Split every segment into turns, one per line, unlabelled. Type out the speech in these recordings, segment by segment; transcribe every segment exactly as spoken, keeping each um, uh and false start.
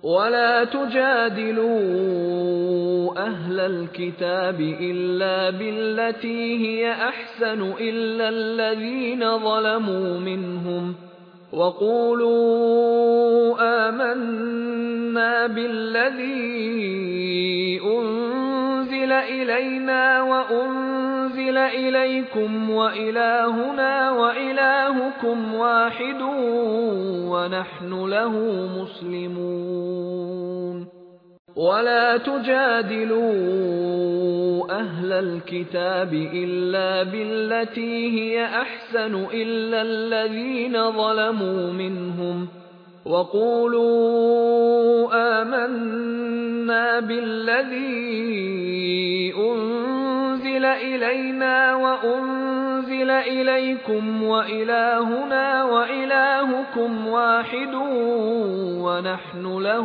ولا تجادلوا أهل الكتاب إلا بالتي هي أحسن إلا الذين ظلموا منهم وقولوا آمنا بالذي أنزل إلينا وأنزل إليكم وإلهنا وإلهكم واحد ونحن له مسلمون. ولا تجادلوا أهل الكتاب إلا بالتي هي أحسن إلا الذين ظلموا منهم وقولوا آمنا بالذي أنزل إلينا وأنزل إليكم وإلهنا وإلهكم واحد ونحن له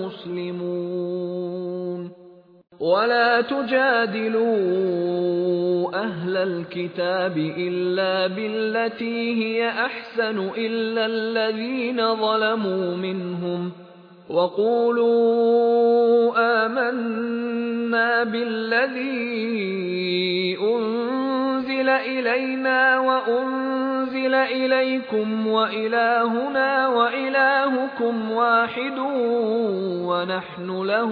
مسلمون. ولا تجادلوا أهل الكتاب إلا بالتي هي أحسن إلا الذين ظلموا منهم وقولوا آمنا بالذي أنزل إلينا وأنزل إليكم وإلهنا وإلهكم واحد ونحن له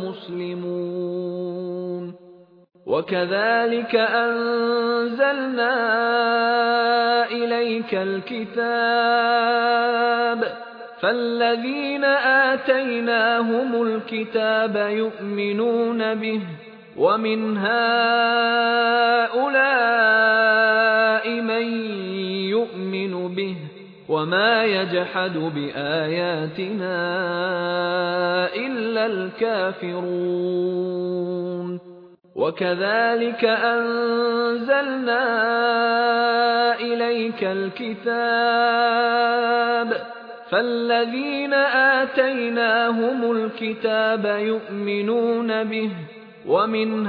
مسلمون. وكذلك أنزلنا إليك الكتاب فالذين آتيناهم الكتاب يؤمنون به ومن هؤلاء من يؤمن به وما يجحد بآياتنا إلا الكافرون. وكذلك أنزلنا إليك الكتاب فالذين آتيناهم الكتاب يؤمنون به ومن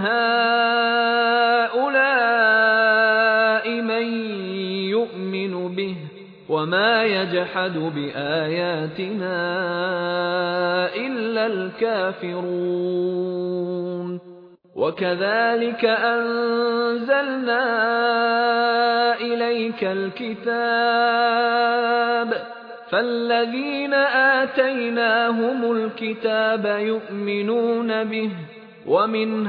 هؤلاء من يؤمن به وما يجحد بآياتنا إلا الكافرون. وكذلك أنزلنا إليك الكتاب فالذين آتيناهم الكتاب يؤمنون به ومن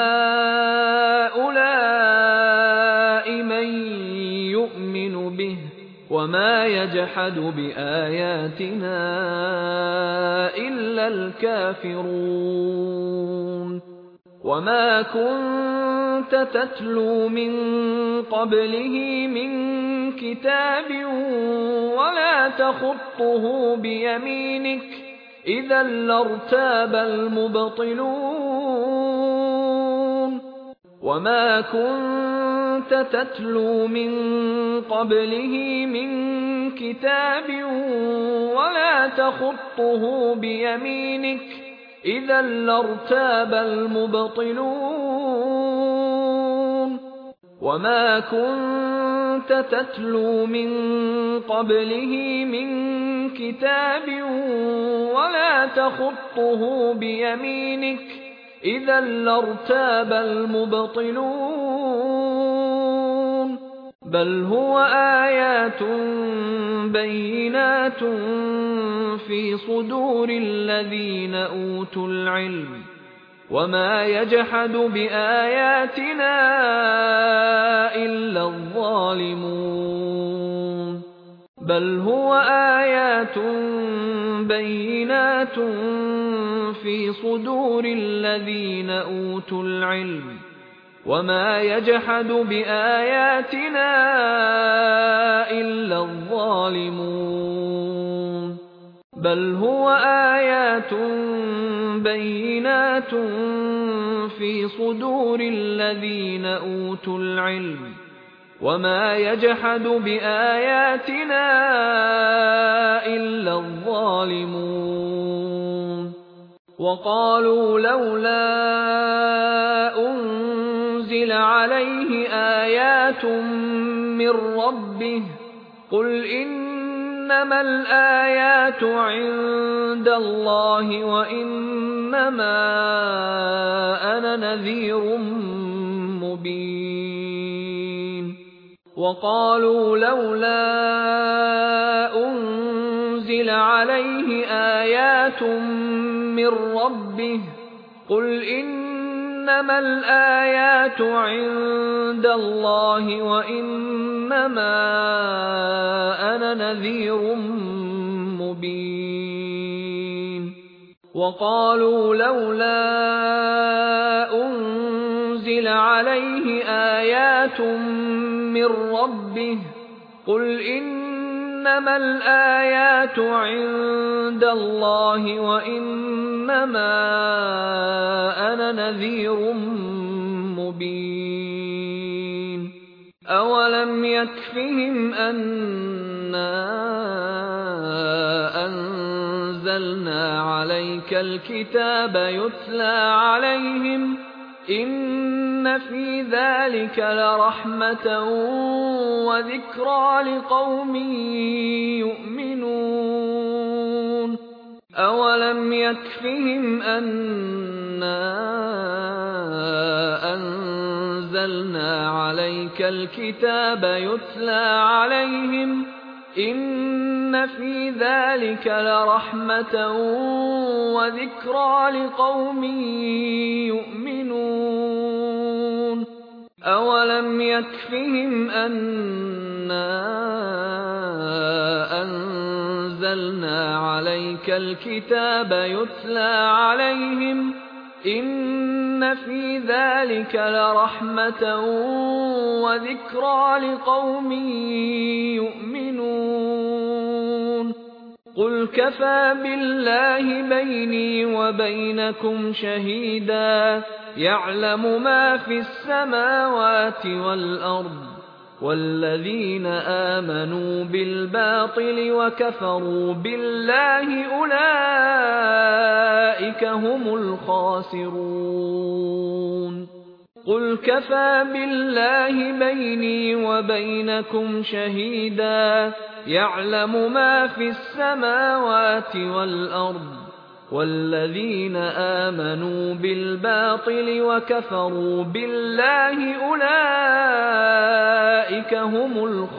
هؤلاء من يؤمن به وما يجحد بآياتنا إلا الكافرون. وما كنت تتلو من قبله من كتاب ولا تخطه بيمينك إذا لارتاب المبطلون. وما كنت تتلو من قبله من كتاب ولا تخطه بيمينك إذا لارتاب المبطلون. وما كنت تتلو من قبله من كتاب ولا تخطه بيمينك إذا لارتاب المبطلون. بل هو آيات بينات في صدور الذين أوتوا العلم وما يجحد بآياتنا إلا الظالمون. بل هو آيات بينات في صدور الذين أوتوا العلم وما يجحد بآياتنا إلا الظالمون. بل هو آيات بينات في صدور الذين أوتوا العلم وما يجحد بآياتنا إلا الظالمون. وقالوا لولا أنزل عليه آيات من ربه قل إن إنما الآيات عند الله وإنما أنا نذير مبين وقالوا لولا أنزل عليه آيات من ربه قل إنما الآيات عند الله وإنما أنا نذير مبين وقالوا لولا أنزل عليه آيات من ربه قل إنما الآيات عند الله وإنما أنا نذير مبين أولم يكفهم أنا أنزلنا عليك الكتاب يتلى عليهم إن في ذلك لرحمة وذكرى لقوم يؤمنون أولم يكفهم أنا أنزلنا عليك الكتاب يتلى عليهم إن في ذلك لرحمة وذكرى لقوم يؤمنون أولم يكفهم أنا أنزلنا عليك الكتاب يتلى عليهم إن في ذلك لرحمة وذكرى لقوم يؤمنون قل كفى بالله بيني وبينكم شهيدا يعلم ما في السماوات والأرض والذين آمنوا بالباطل وكفروا بالله أولئك هم الخاسرون قل كفى بالله بيني وبينكم شهيدا يعلم ما في السماوات والأرض والذين آمنوا بالباطل وكفروا بالله أولئك هم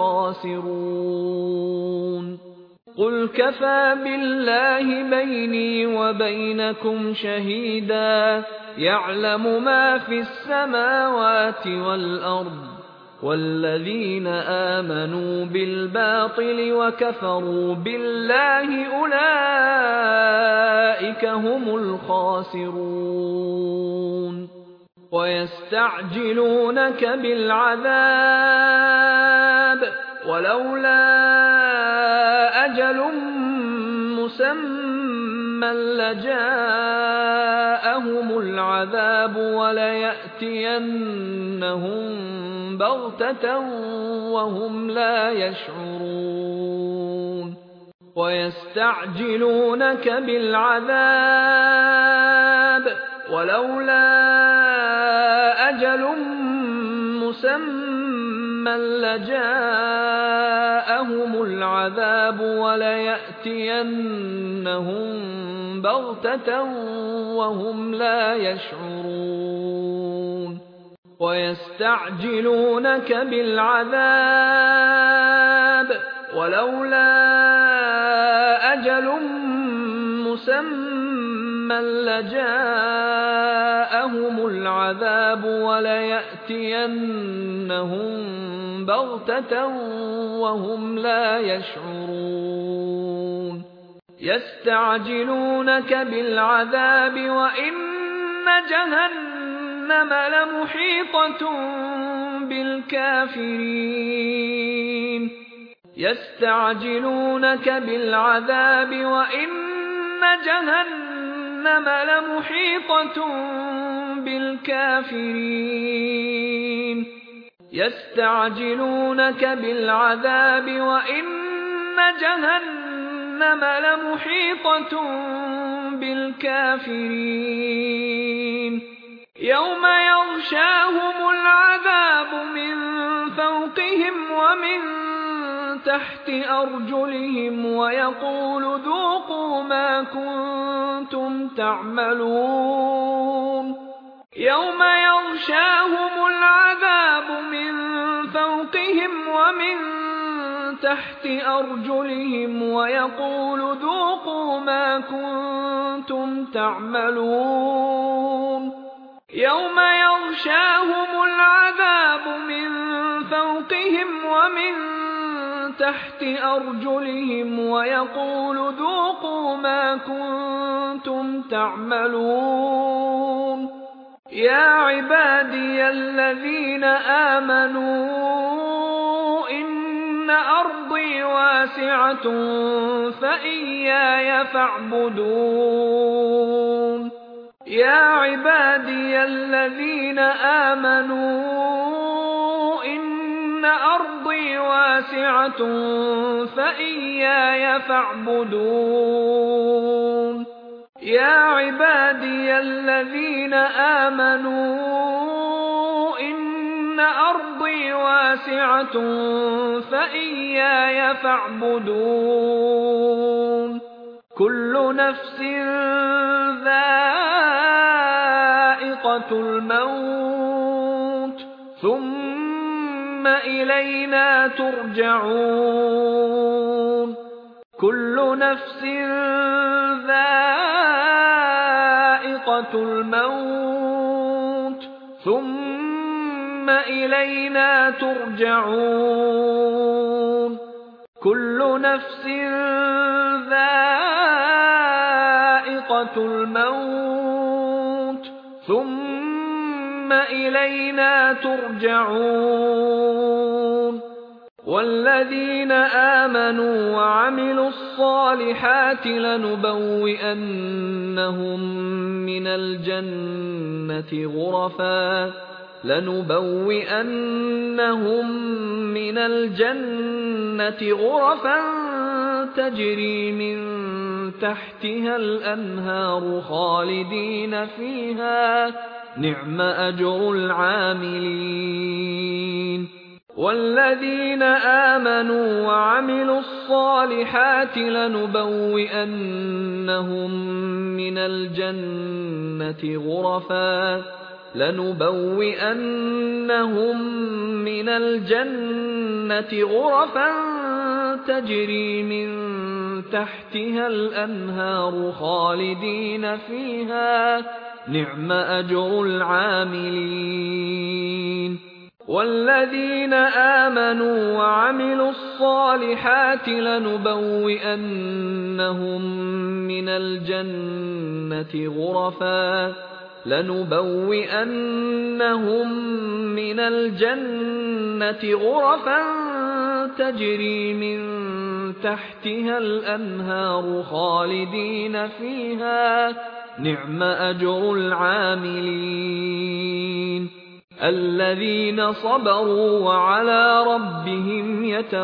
الخاسرون قل كفى بالله بيني وبينكم شهيدا يعلم ما في السماوات والأرض والذين آمنوا بالباطل وكفروا بالله أولئك هم الخاسرون ويستعجلونك بالعذاب ولولا أجل مسمى لجاءهم العذاب وليأتينهم بغتة وهم لا يشعرون ويستعجلونك بالعذاب ولولا أجل مسمى لجاءهم العذاب وليأتينهم بغتة وهم لا يشعرون ويستعجلونك بالعذاب ولولا أجل مسمى لجاءهم العذاب وليأتينهم بغتة وهم لا يشعرون يستعجلونك بالعذاب وإن جهنم لمحيطة بالكافرين يستعجلونك بالعذاب وإن جهنم لمحيطة بالكافرين يستعجلونك بالعذاب وإن جهنم لمحيطة بالكافرين يوم يغشاهم العذاب من فوقهم ومن تحت أرجلهم ويقول ذوقوا ما كنتم تعملون يوم يغشاهم العذاب من فوقهم ومن تحت أرجلهم ويقول ذوقوا ما كنتم تعملون يوم يغشاهم العذاب من فوقهم ومن تحت أرجلهم ويقول ذوقوا ما كنتم تعملون يا عبادي الذين آمنوا إن أرضي واسعة فإياي فاعبدون يا عبادي الذين آمنوا إن أرضي واسعة فإياي فاعبدون يا عبادي الذين آمنوا إن أرضي واسعة فإياي فاعبدون كل نفس ذائقة الموت ثم إلينا ترجعون كل نفس ذائقة الموت ثم إلينا ترجعون كل نفس ذائقة الموت ثم إلينا ترجعون والذين آمنوا وعملوا الصالحات لنبوئنهم من الجنة غرفا لنبوئنهم من الجنة غرفا تجري من تحتها الأنهار خالدين فيها نعم أجر العاملين والذين آمنوا وعملوا الصالحات لنبوئنهم من الجنة غرفا لنبوئنهم من الجنة غرفا تجري من تحتها الأنهار خالدين فيها نعم أجر العاملين والذين آمنوا وعملوا الصالحات لنبوئنهم من الجنة غرفا لنبوئنهم من الجنة غرفا تجري من تحتها الأنهار خالدين فيها نعم أجر العاملين الذين صبروا وعلى ربهم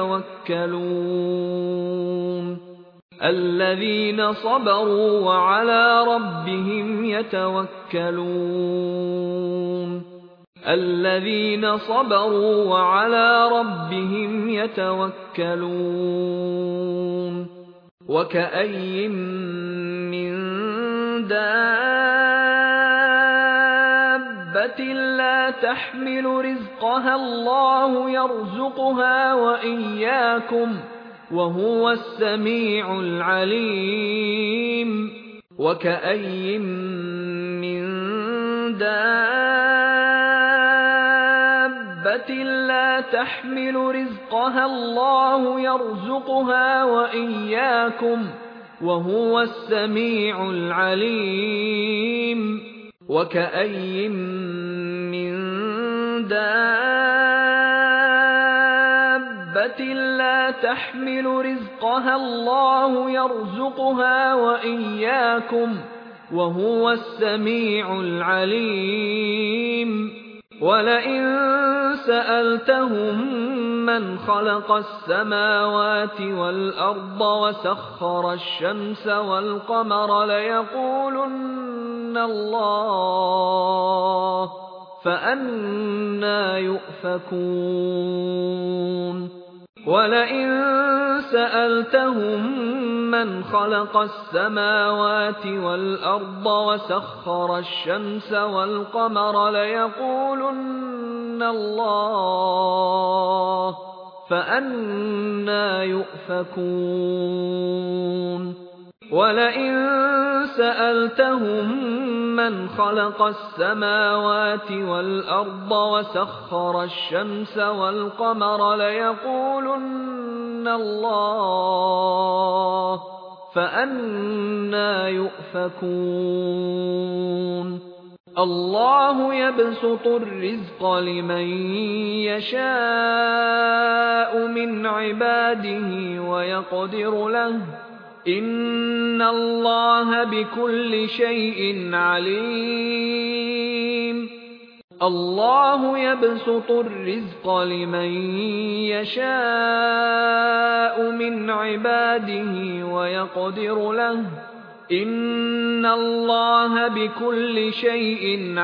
يتوكلون الذين صبروا وعلى ربهم يتوكلون الذين صبروا وعلى ربهم يتوكلون وكأي من دابة لا تحمل رزقها الله يرزقها وإياكم وهو السميع العليم وكأي من دابة لا تحمل رزقها الله يرزقها وإياكم وهو السميع العليم وكأي من دابة لا تحمل رزقها الله يرزقها وإياكم وهو السميع العليم ولئن سألتهم من خلق السماوات والأرض وسخر الشمس والقمر ليقولن الله فأنى يؤفكون وَلَئِن سَأَلْتَهُم مَّنْ خَلَقَ السَّمَاوَاتِ وَالْأَرْضَ وَسَخَّرَ الشَّمْسَ وَالْقَمَرَ لَيَقُولُنَّ اللَّهُ فَأَنَّىٰ يُؤْفَكُونَ وَلَئِن سَأَلْتَهُم مَّنْ خَلَقَ السَّمَاوَاتِ وَالْأَرْضَ وَسَخَّرَ الشَّمْسَ وَالْقَمَرَ لَيَقُولُنَّ اللَّهُ فَأَنَّىٰ يُؤْفَكُونَ اللَّهُ يَبْسُطُ الرِّزْقَ لِمَن يَشَاءُ مِنْ عِبَادِهِ وَيَقْدِرُ لَهُ إِنَّ اللَّهَ بِكُلِّ شَيْءٍ عَلِيمٌ اللَّهُ يَبْسُطُ الرِّزْقَ لِمَن يَشَاءُ مِنْ عِبَادِهِ وَيَقْدِرُ لَهُ إِنَّ اللَّهَ بِكُلِّ شَيْءٍ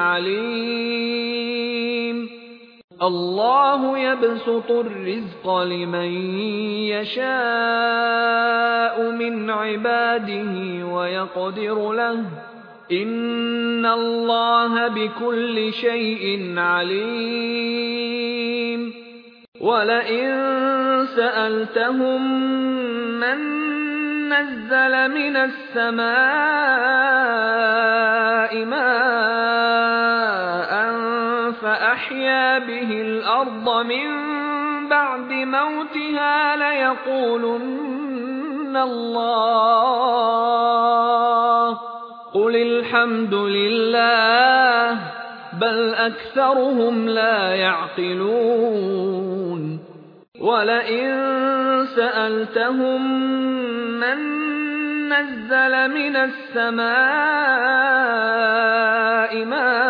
عَلِيمٌ اللَّهُ يَبْسُطُ الرِّزْقَ لِمَن يَشَاءُ مِنْ عِبَادِهِ وَيَقْدِرُ لَهُ إِنَّ اللَّهَ بِكُلِّ شَيْءٍ عَلِيمٌ وَلَئِن سَأَلْتَهُم مَّن نَّزَّلَ مِنَ السَّمَاءِ مَاءً فَأَحْيَا بِهِ الْأَرْضَ مِن بَعْدِ مَوْتِهَا لَيَقُولُنَّ اللَّهُ قُلِ الْحَمْدُ لِلَّهِ بَلْ أَكْثَرُهُمْ لَا يَعْقِلُونَ وَلَئِن سَأَلْتَهُم مَّن نَّزَّلَ مِنَ السَّمَاءِ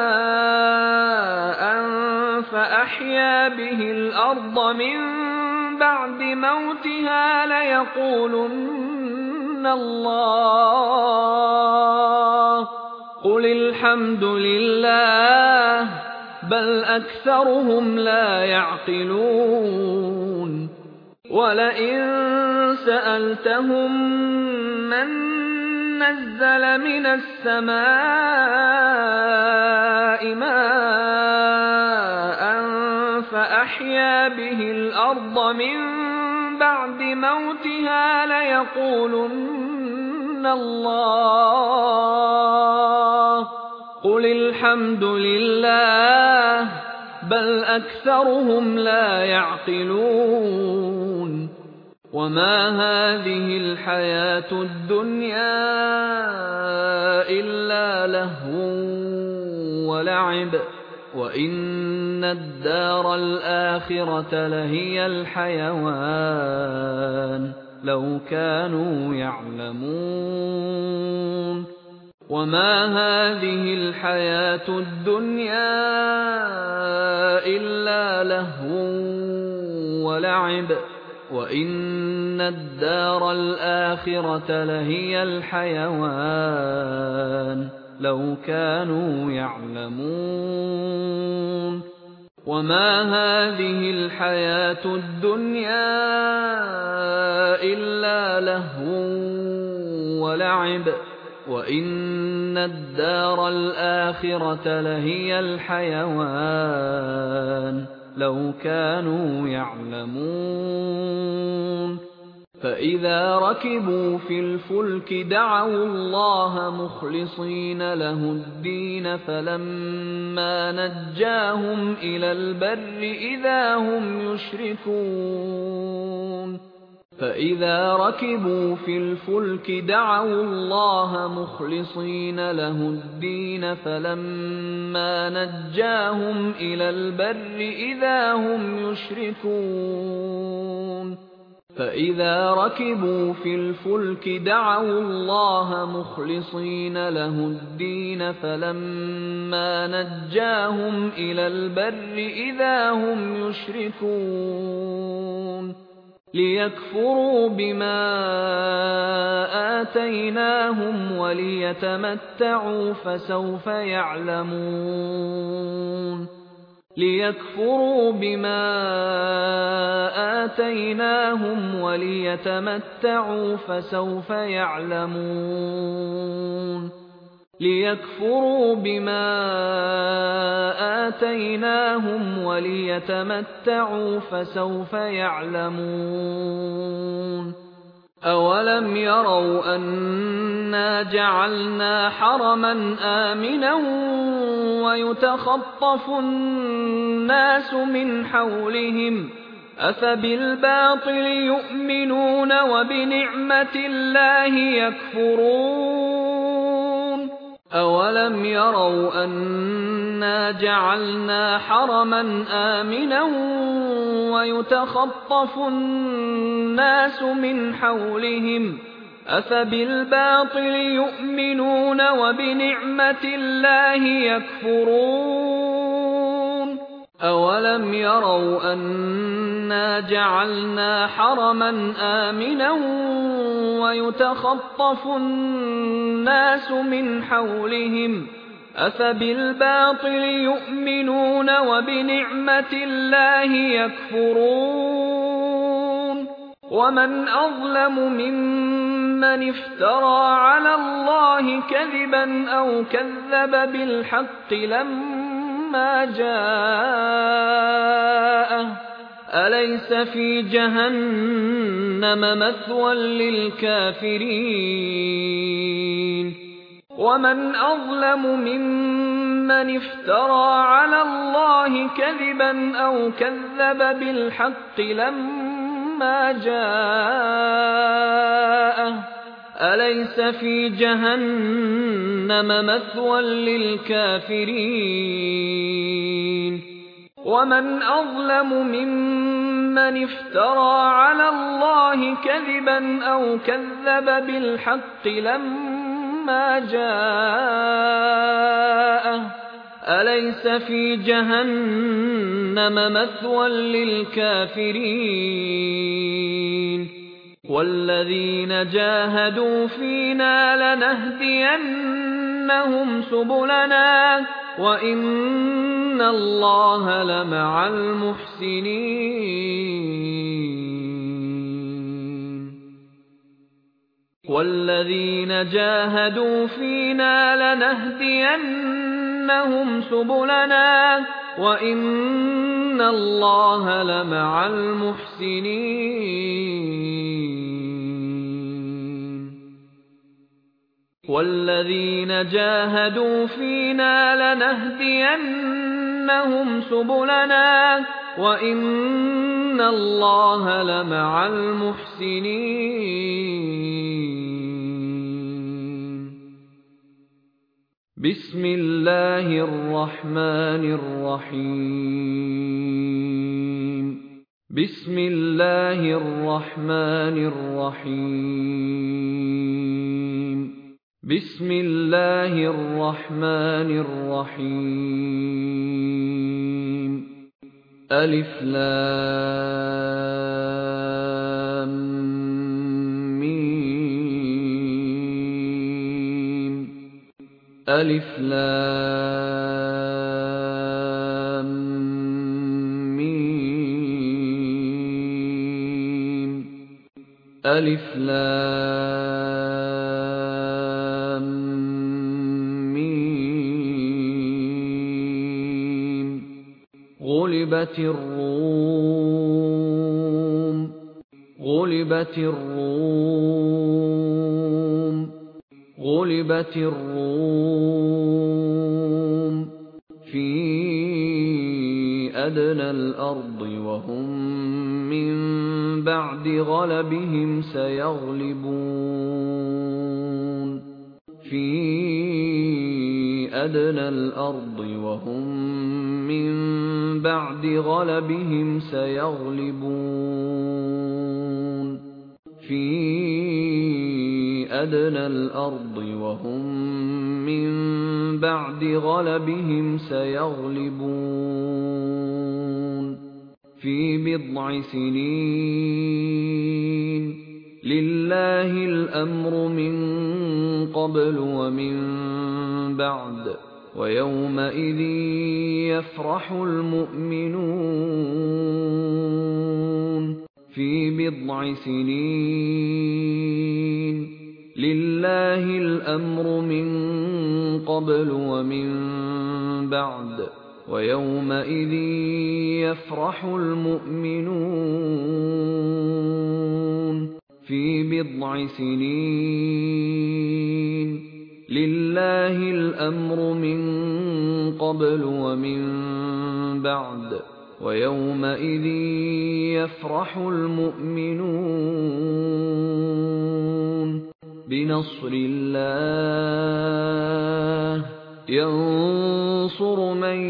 مَاءً فَأَحْيَا بِهِ الْأَرْضَ مِن بَعْدِ مَوْتِهَا لَيَقُولُنَّ اللَّهُ قُلِ الْحَمْدُ لِلَّهِ بَلْ أَكْثَرُهُمْ لَا يَعْقِلُونَ وَلَئِن سَأَلْتَهُم مَّن نَّزَّلَ مِنَ السَّمَاءِ مَاءً فَأَحْيَا بِهِ الْأَرْضَ مِن بَعْدِ مَوْتِهَا لَيَقُولُنَّ اللَّهُ قُلِ الْحَمْدُ لِلَّهِ بَلْ أَكْثَرُهُمْ لَا يَعْقِلُونَ وَمَا هَٰذِهِ الْحَيَاةُ الدُّنْيَا إِلَّا لَهْوٌ وَلَعِبٌ وَإِنَّ الدَّارَ الْآخِرَةَ لَهِيَ الْحَيَوَانُ لَوْ كَانُوا يَعْلَمُونَ وَمَا هَٰذِهِ الْحَيَاةُ الدُّنْيَا إِلَّا لَهْوٌ وَلَعِبٌ وَإِنَّ الدَّارَ الْآخِرَةَ لَهِيَ الْحَيَوَانُ لَوْ كَانُوا يَعْلَمُونَ وَمَا هَٰذِهِ الْحَيَاةُ الدُّنْيَا إِلَّا لَهْوٌ وَلَعِبٌ وَإِنَّ الدَّارَ الْآخِرَةَ لَهِيَ الْحَيَوَانُ لَوْ كَانُوا يَعْلَمُونَ فَإِذَا رَكِبُوا فِي الْفُلْكِ دَعَوُا اللَّهَ مُخْلِصِينَ لَهُ الدِّينَ فَلَمَّا نَجَّاهُمْ إِلَى الْبَرِّ إِذَا هُمْ يُشْرِكُونَ فَإِذَا رَكِبُوا فِي الْفُلْكِ دَعَوُا اللَّهَ مُخْلِصِينَ لَهُ الدِّينَ فَلَمَّا نَجَّاهُمْ إِلَى الْبَرِّ إِذَا هُمْ يُشْرِكُونَ فَإِذَا رَكِبُوا فِي الْفُلْكِ دَعَوُا اللَّهَ مُخْلِصِينَ لَهُ الدِّينَ فَلَمَّا نَجَّاهُمْ إِلَى الْبَرِّ إِذَا هُمْ يُشْرِكُونَ لِيَكْفُرُوا بِمَا آتَيْنَاهُمْ وَلِيَتَمَتَّعُوا فَسَوْفَ يَعْلَمُونَ ليكفروا بما آتيناهم وليتمتعوا فسوف يعلمون ليكفروا بما آتيناهم وليتمتعوا فسوف يعلمون أولم يروا أنا جعلنا حرما آمنا ويتخطف الناس من حولهم أفبالباطل يؤمنون وبنعمة الله يكفرون أولم يروا أنا جعلنا حرما آمنا ويتخطف الناس من حولهم أفبالباطل يؤمنون وبنعمة الله يكفرون أولم يروا أنا جعلنا حرما آمنا ويتخطف الناس من حولهم أفبالباطل يؤمنون وبنعمة الله يكفرون ومن أظلم ممن افترى على الله كذبا أو كذب بالحق لما جاءه أليس في جهنم مثوى للكافرين ومن أظلم ممن افترى على الله كذبا أو كذب بالحق لما جاءه أليس في جهنم مثوى للكافرين ومن أظلم ممن افترى على الله كذبا أو كذب بالحق لما جاءه أليس في جهنم مثوى للكافرين والذين جاهدوا فينا لنهدينهم سبلنا وإن الله لمع المحسنين والذين جاهدوا فينا لنهدينهم سبلنا وإن الله لمع المحسنين والذين جاهدوا فينا لنهدينهم سبلنا وإن الله لمع المحسنين بسم الله الرحمن الرحيم بسم الله الرحمن الرحيم بسم الله الرحمن الرحيم ألف لام ميم ألف لام ميم ألف لام ميم غلبت الروم غلبت الروم غلبت الروم في أدنى الأرض وهم من بعد غلبهم سيغلبون في أدنى الأرض وهم من بعد غلبهم سيغلبون في أدنى الأرض وهم من بعد غلبهم سيغلبون في بضع سنين لله الأمر من قبل ومن بعد ويومئذ يفرح المؤمنون في بضع سنين لله الأمر من قبل ومن بعد ويومئذ يفرح المؤمنون في بضع سنين لله الأمر من قبل ومن بعد ويومئذ يفرح المؤمنون بنصر الله ينصر من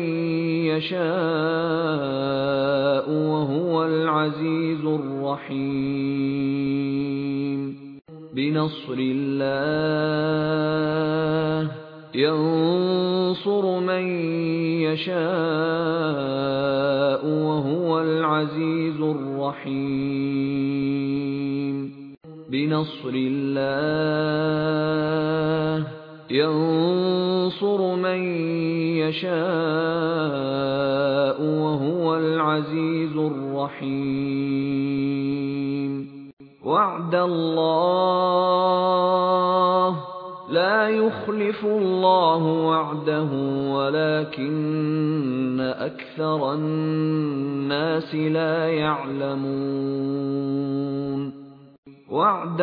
يشاء وهو العزيز الرحيم بنصر الله ينصر من يشاء وهو العزيز الرحيم بنصر الله ينصر من يشاء وهو العزيز الرحيم وعد الله لا يخلف الله وعده ولكن أكثر الناس لا يعلمون وعد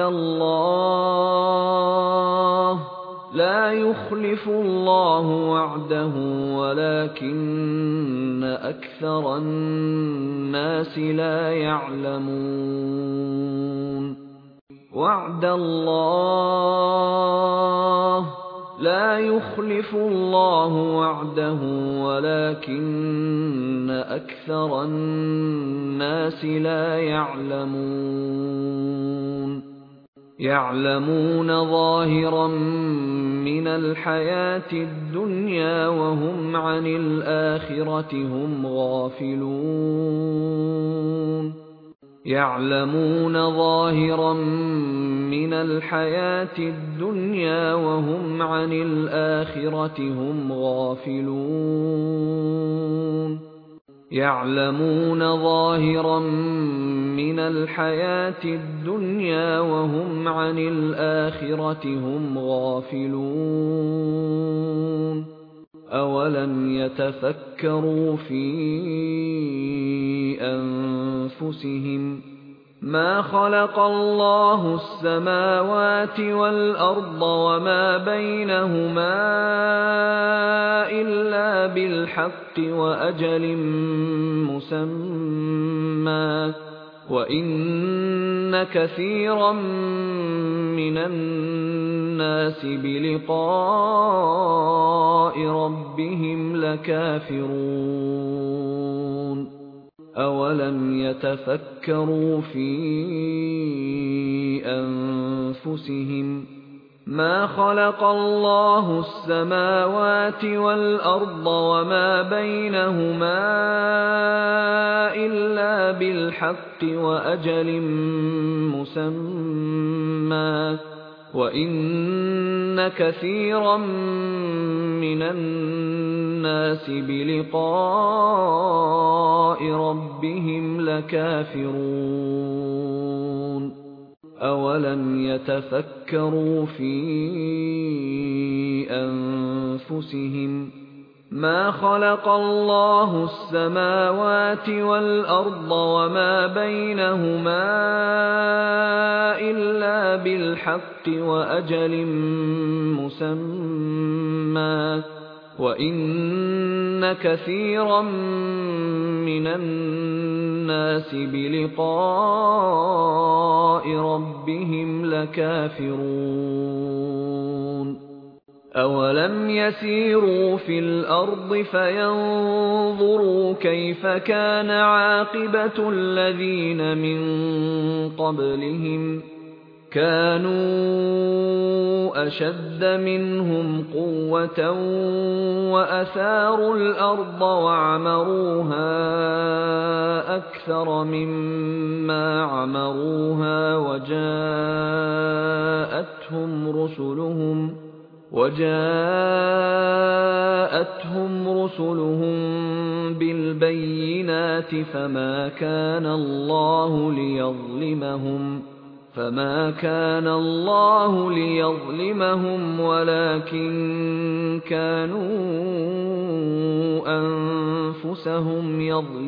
الله لا يخلف الله وعده ولكن أكثر الناس لا يعلمون وعد الله لا يخلف الله وعده ولكن أكثر الناس لا يعلمون يعلمون ظاهرا من الحياة الدنيا وهم عن الآخرة هم غافلون يعلمون ظاهرا من الحياة الدنيا وهم عن الآخرة هم غافلون يعلمون ظاهرا من الحياة الدنيا وهم عن الآخرة هم غافلون أولم يتفكروا في أنفسهم ما خلق الله السماوات والأرض وما بينهما إلا بالحق وأجل مسمى وإن كثيرا من الناس بلقاء ربهم لكافرون أولم يتفكروا في أنفسهم ما خلق الله السماوات والأرض وما بينهما إلا بالحق وأجل مسمى وإن كثيرا من الناس بلقاء ربهم لكافرون أولم يتفكروا في أنفسهم ما خلق الله السماوات والأرض وما بينهما إلا بالحق وأجل مسمى وإن كثيرا من الناس بلقاء ربهم لكافرون أولم يسيروا في الأرض فينظروا كيف كان عاقبة الذين من قبلهم كانوا أشد منهم قوة وأثاروا الأرض وعمروها أكثر مما عمروها وجاءتهم رسلهم وجاءتهم بِالْبَيِّنَاتِ فَمَا كَانَ اللَّهُ لِيَظْلِمَهُمْ فَمَا كَانَ اللَّهُ لِيَظْلِمَهُمْ وَلَكِن كَانُوا أَنفُسَهُمْ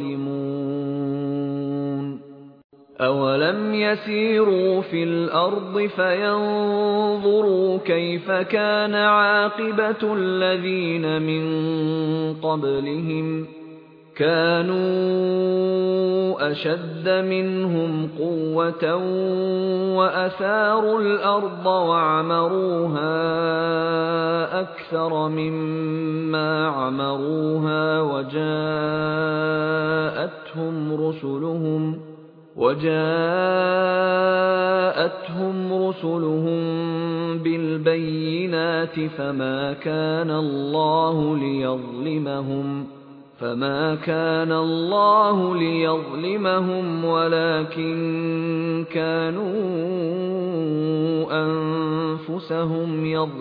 يَظْلِمُونَ أَوَلَمْ يَسِيرُوا فِي الْأَرْضِ فَيَنظُرُوا كَيْفَ كَانَ عَاقِبَةُ الَّذِينَ مِن قَبْلِهِمْ كَانُوا أَشَدَّ مِنْهُمْ قُوَّةً وَأَثَارُوا الْأَرْضَ وَعَمَرُوهَا أَكْثَرَ مِمَّا عَمَرُوهَا وَجَاءَتْهُمْ رُسُلُهُمْ وَجَاءَتْهُمْ رُسُلُهُم بِالْبَيِّنَاتِ فَمَا كَانَ اللَّهُ لِيَظْلِمَهُمْ فَمَا كَانَ اللَّهُ لِيَظْلِمَهُمْ وَلَكِن كَانُوا أَنفُسَهُمْ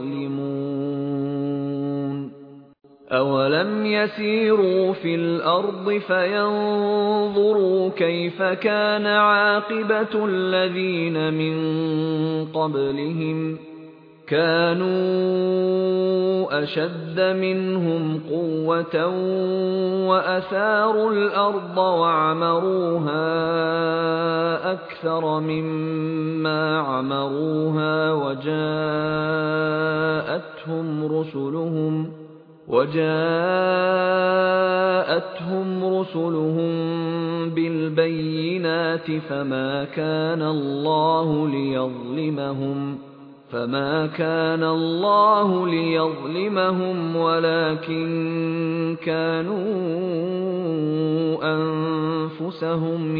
يَظْلِمُونَ أَوَلَمْ يَسِيرُوا فِي الْأَرْضِ فَيَنظُرُوا كَيْفَ كَانَ عَاقِبَةُ الَّذِينَ مِن قَبْلِهِمْ كَانُوا أَشَدَّ مِنْهُمْ قُوَّةً وَأَثَارُوا الْأَرْضَ وَعَمَرُوهَا أَكْثَرَ مِمَّا عَمَرُوهَا وَجَاءَتْهُمْ رُسُلُهُمْ وَجَاءَتْهُمْ رُسُلُهُم بِالْبَيِّنَاتِ فَمَا كَانَ اللَّهُ لِيَظْلِمَهُمْ فَمَا كَانَ اللَّهُ لِيَظْلِمَهُمْ وَلَكِن كَانُوا أَنفُسَهُمْ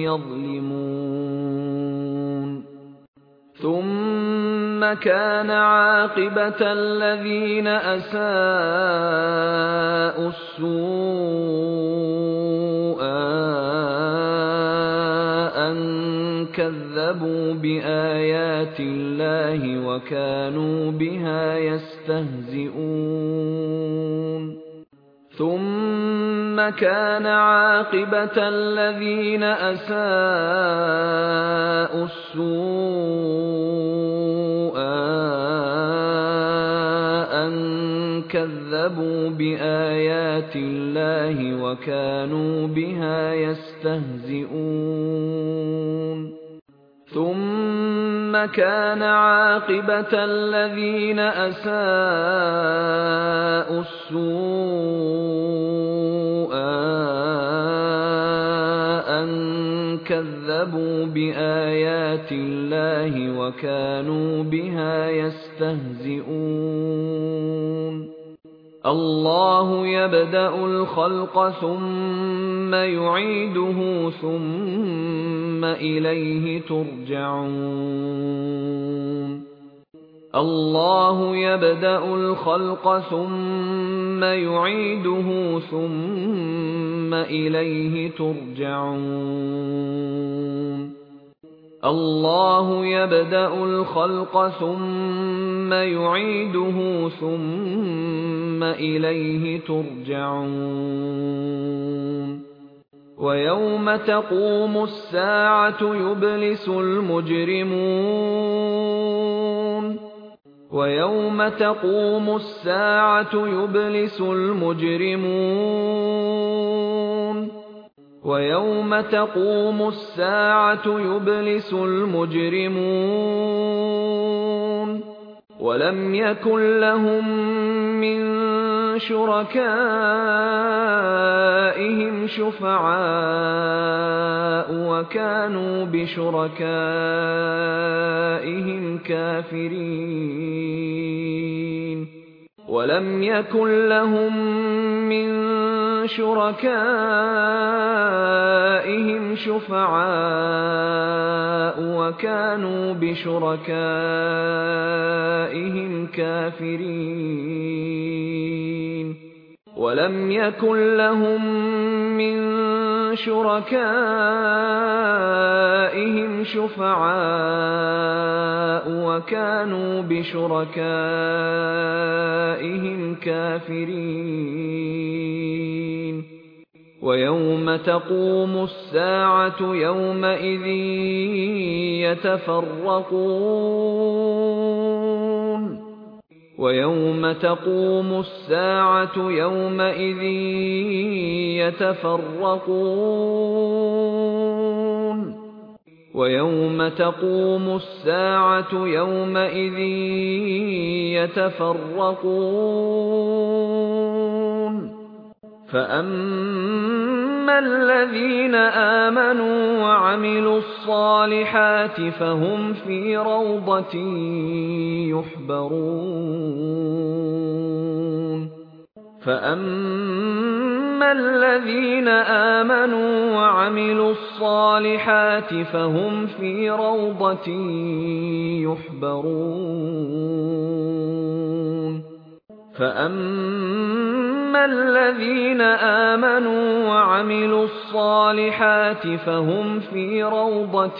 يَظْلِمُونَ ثُمَّ كَانَ عَاقِبَةَ الَّذِينَ أَسَاءُوا السُّوءَىٰ أَن كَذَّبُوا بِآيَاتِ اللَّهِ وَكَانُوا بِهَا يَسْتَهْزِئُونَ ثُمَّ كَانَ عَاقِبَةَ الَّذِينَ أَسَاءُوا السُّوءَىٰ أَن كَذَّبُوا بِآيَاتِ اللَّهِ وَكَانُوا بِهَا يَسْتَهْزِئُونَ ثُمَّ كَانَ عَاقِبَةَ الَّذِينَ أَسَاءُوا السُّوءَىٰ أَن كَذَّبُوا بِآيَاتِ اللَّهِ وَكَانُوا بِهَا يَسْتَهْزِئُونَ اللَّهُ يَبْدَأُ الْخَلْقَ ثُمَّ يُعِيدُهُ ثُمَّ إِلَيْهِ تُرْجَعُونَ اللَّهُ يَبْدَأُ الْخَلْقَ ثُمَّ يُعِيدُهُ ثُمَّ إِلَيْهِ تُرْجَعُونَ اللَّهُ يَبْدَأُ الْخَلْقَ ثُمَّ يُعِيدُهُ ثُمَّ إِلَيْهِ تُرْجَعُونَ وَيَوْمَ تَقُومُ السَّاعَةُ يُبْلِسُ الْمُجْرِمُونَ وَيَوْمَ تَقُومُ السَّاعَةُ يُبْلِسُ الْمُجْرِمُونَ وَيَوْمَ تَقُومُ السَّاعَةُ يُبْلِسُ الْمُجْرِمُونَ وَلَمْ يَكُنْ لَهُم مِّن شُرَكَائِهِمْ شُفَعَاءُ وَكَانُوا بِشُرَكَائِهِمْ كَافِرِينَ وَلَمْ يَكُنْ لَهُم مِّن شُرَكَائِهِمْ شُفَعَاءُ وَكَانُوا بِشُرَكَائِهِمْ كَافِرِينَ وَلَمْ يَكُنْ لَهُم مِّن شُرَكَائِهِمْ شُفَعَاءُ وَكَانُوا بِشُرَكَائِهِمْ كَافِرِينَ ويوم تقوم الساعة يومئذ يتفرقون ويوم تقوم الساعة يومئذ يتفرقون ويوم تقوم الساعة يومئذ يتفرقون فأما الذين آمنوا وعملوا الصالحات فهم في روضة يحبرون فأما الذين آمنوا وعملوا الصالحات فهم في روضة يحبرون فأما الذين آمنوا وعملوا الصالحات فهم في روضة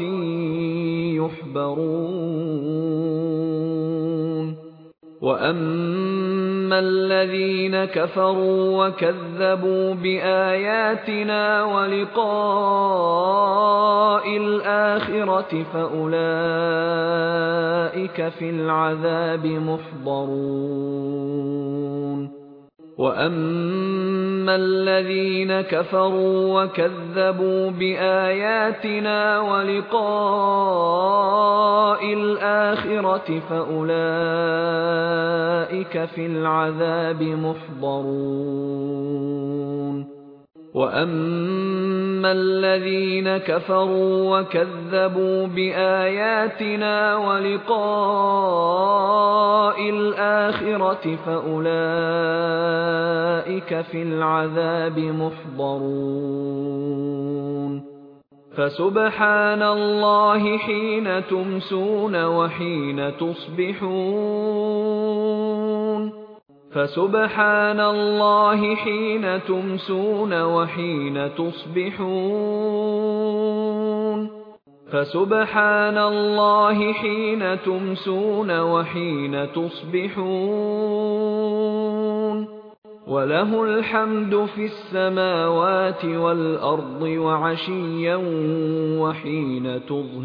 يحبرون وأما الذين كفروا وكذبوا بآياتنا ولقاء الآخرة فأولئك في العذاب محضرون وأما الذين كفروا وكذبوا بآياتنا ولقاء الآخرة فأولئك في العذاب محضرون وأما الذين كفروا وكذبوا بآياتنا ولقاء الآخرة فأولئك في العذاب محضرون فسبحان الله حين تمسون وحين تصبحون فسبحان الله حين تمسون وحين تصبحون فسبحان الله حين تمسون وحين تصبحون وله الحمد في السماوات والأرض وعشيا وحين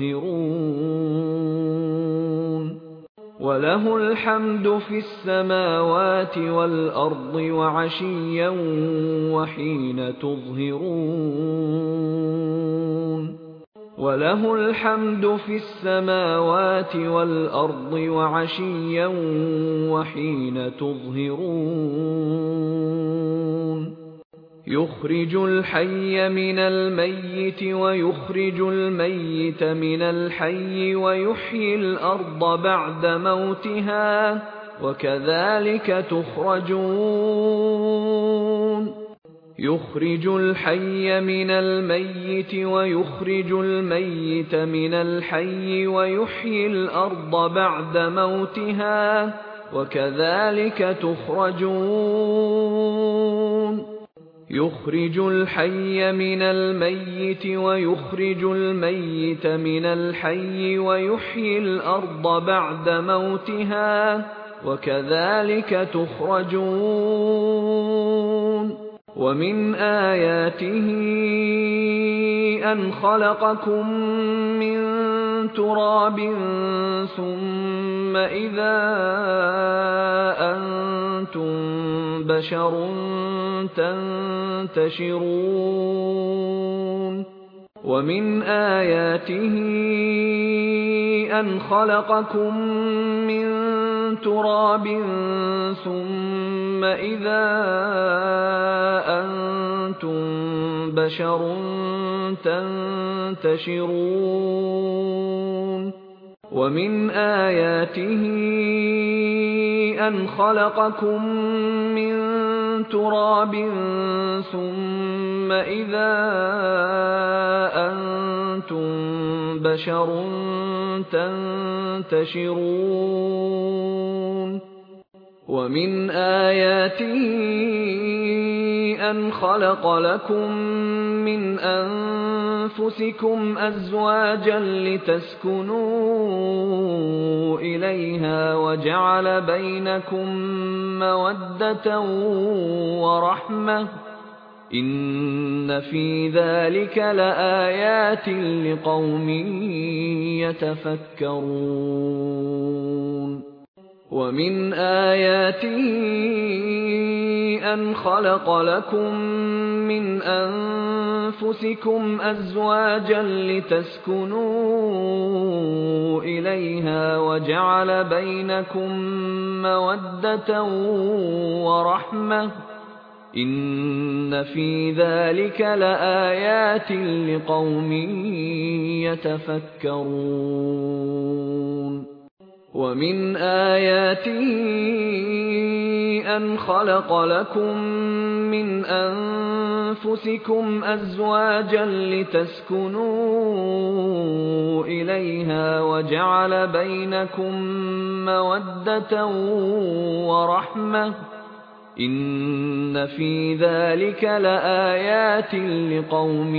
تظهرون وله الحمد في السماوات والأرض وعشيا وحين تظهرون وله الحمد في السماوات والأرض وعشيا وحين تظهرون يخرج الحي من الميت ويخرج الميت من الحي ويحيي الأرض بعد موتها وكذلك تخرجون يخرج الحي من الميت ويخرج الميت من الحي ويحيي الأرض بعد موتها وكذلك تخرجون يخرج الحي من الميت ويخرج الميت من الحي ويحيي الأرض بعد موتها وكذلك تخرجون ومن آياته أن خلقكم من تراب ثم إذا أنتم بشر تنتشرون ومن آياته أن خلقكم من تراب ثم إذا أنتم بشر تنتشرون ومن آياته أن خلقكم من تراب ثم إذا أنتم بشر تنتشرون ومن آياته أن خلق لكم من أنفسكم أزواجا لتسكنوا إليها وجعل بينكم مودة ورحمة إن في ذلك لآيات لقوم يتفكرون ومن آياته أن خلق لكم من أنفسكم أزواجا لتسكنوا إليها وجعل بينكم مودة ورحمة إن في ذلك لآيات لقوم يتفكرون ومن آياته أن خلق لكم من أنفسكم أزواجا لتسكنوا إليها وجعل بينكم مودة ورحمة إن في ذلك لآيات لقوم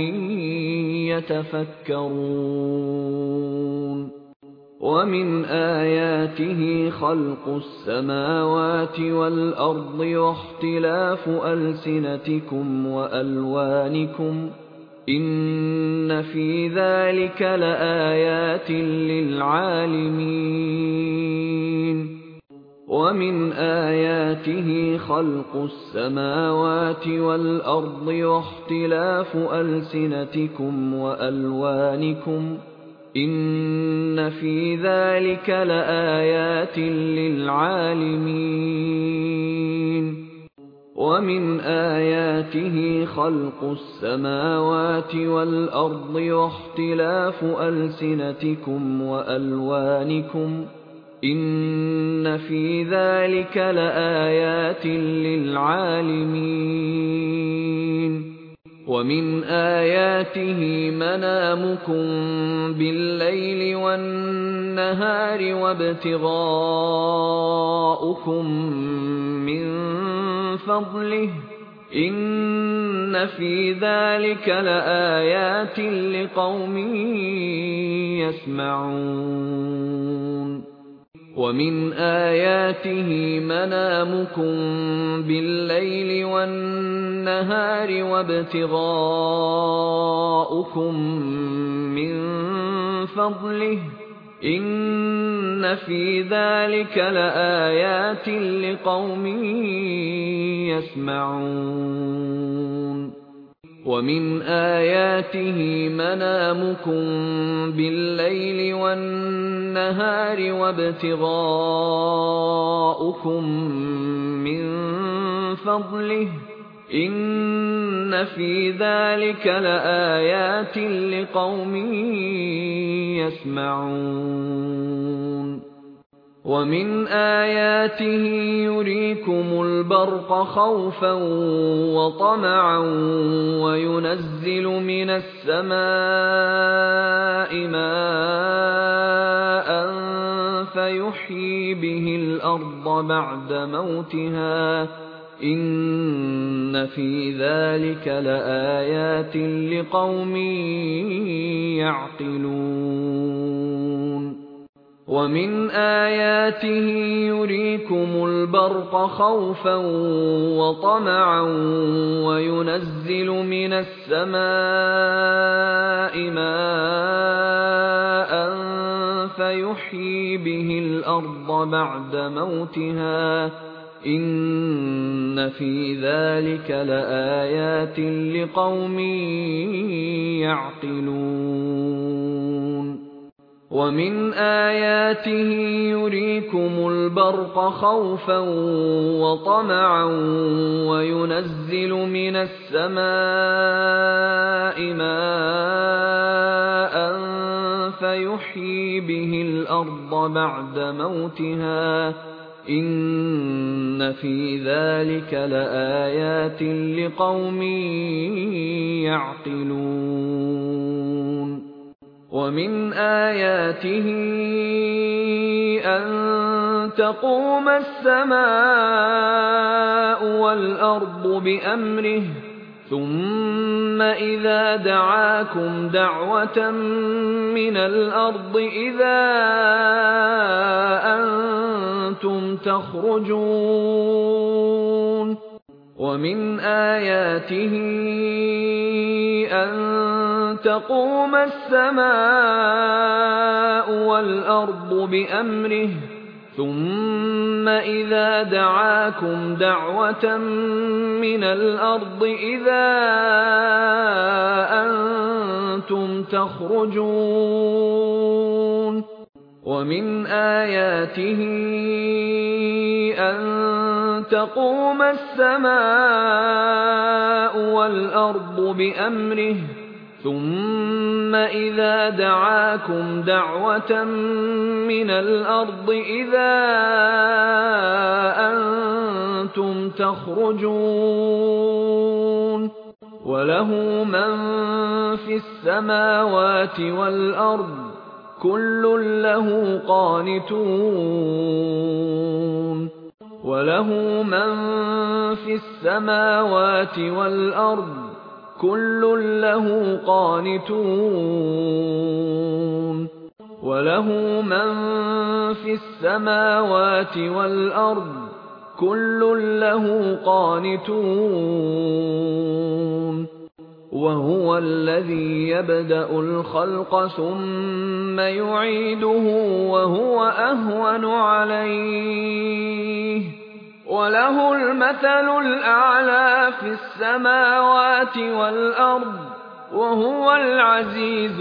يتفكرون ومن آياته خلق السماوات والأرض واختلاف ألسنتكم وألوانكم إن في ذلك لآيات للعالمين ومن آياته خلق السماوات والأرض واختلاف ألسنتكم وألوانكم إن في ذلك لآيات للعالمين ومن آياته خلق السماوات والأرض واختلاف ألسنتكم وألوانكم إن في ذلك لآيات للعالمين ومن آياته منامكم بالليل والنهار وابتغاؤكم من فضله إن في ذلك لآيات لقوم يسمعون ومن آياته منامكم بالليل والنهار وابتغاؤكم من فضله إن في ذلك لآيات لقوم يسمعون ومن آياته منامكم بالليل والنهار وابتغاؤكم من فضله إن في ذلك لآيات لقوم يسمعون ومن آياته يريكم البرق خوفا وطمعا وينزل من السماء ماء فيحيي به الأرض بعد موتها إن في ذلك لآيات لقوم يعقلون ومن آياته يريكم البرق خوفا وطمعا وينزل من السماء ماء فيحيي به الأرض بعد موتها إن في ذلك لآيات لقوم يعقلون ومن آياته يريكم البرق خوفا وطمعا وينزل من السماء ماء فيحيي به الأرض بعد موتها إن في ذلك لآيات لقوم يعقلون ومن آياته أن تقوم السماء والأرض بأمره ثم إذا دعاكم دعوة من الأرض إذا أنتم تخرجون وَمِنْ آيَاتِهِ أَن تَقُومَ السَّمَاءُ وَالْأَرْضُ بِأَمْرِهِ ثُمَّ إِذَا دَعَاكُمْ دَعْوَةً مِّنَ الْأَرْضِ إِذَا أَنتُمْ تَخْرُجُونَ وَمِنْ آيَاتِهِ أَن تَقُومَ السَّمَاءُ وَالْأَرْضُ بِأَمْرِهِ ثُمَّ إِذَا دَعَاكُمْ دَعْوَةً مِّنَ الْأَرْضِ إِذَا أَنتُمْ تَخْرُجُونَ وَلَهُ مَن فِي السَّمَاوَاتِ وَالْأَرْضِ كُلٌّ لَّهُ قَانِتُونَ وَلَهُ مَن فِي السَّمَاوَاتِ وَالْأَرْضِ كُلٌّ لَّهُ قَانِتُونَ وَلَهُ مَن فِي السَّمَاوَاتِ وَالْأَرْضِ كُلٌّ لَّهُ قَانِتُونَ وَهُوَ الَّذِي يَبْدَأُ الْخَلْقَ ثُمَّ يُعِيدُهُ وَهُوَ أَهْوَنُ عَلَيْهِ وَلَهُ الْمَثَلُ الْأَعْلَى فِي السَّمَاوَاتِ وَالْأَرْضِ وَهُوَ الْعَزِيزُ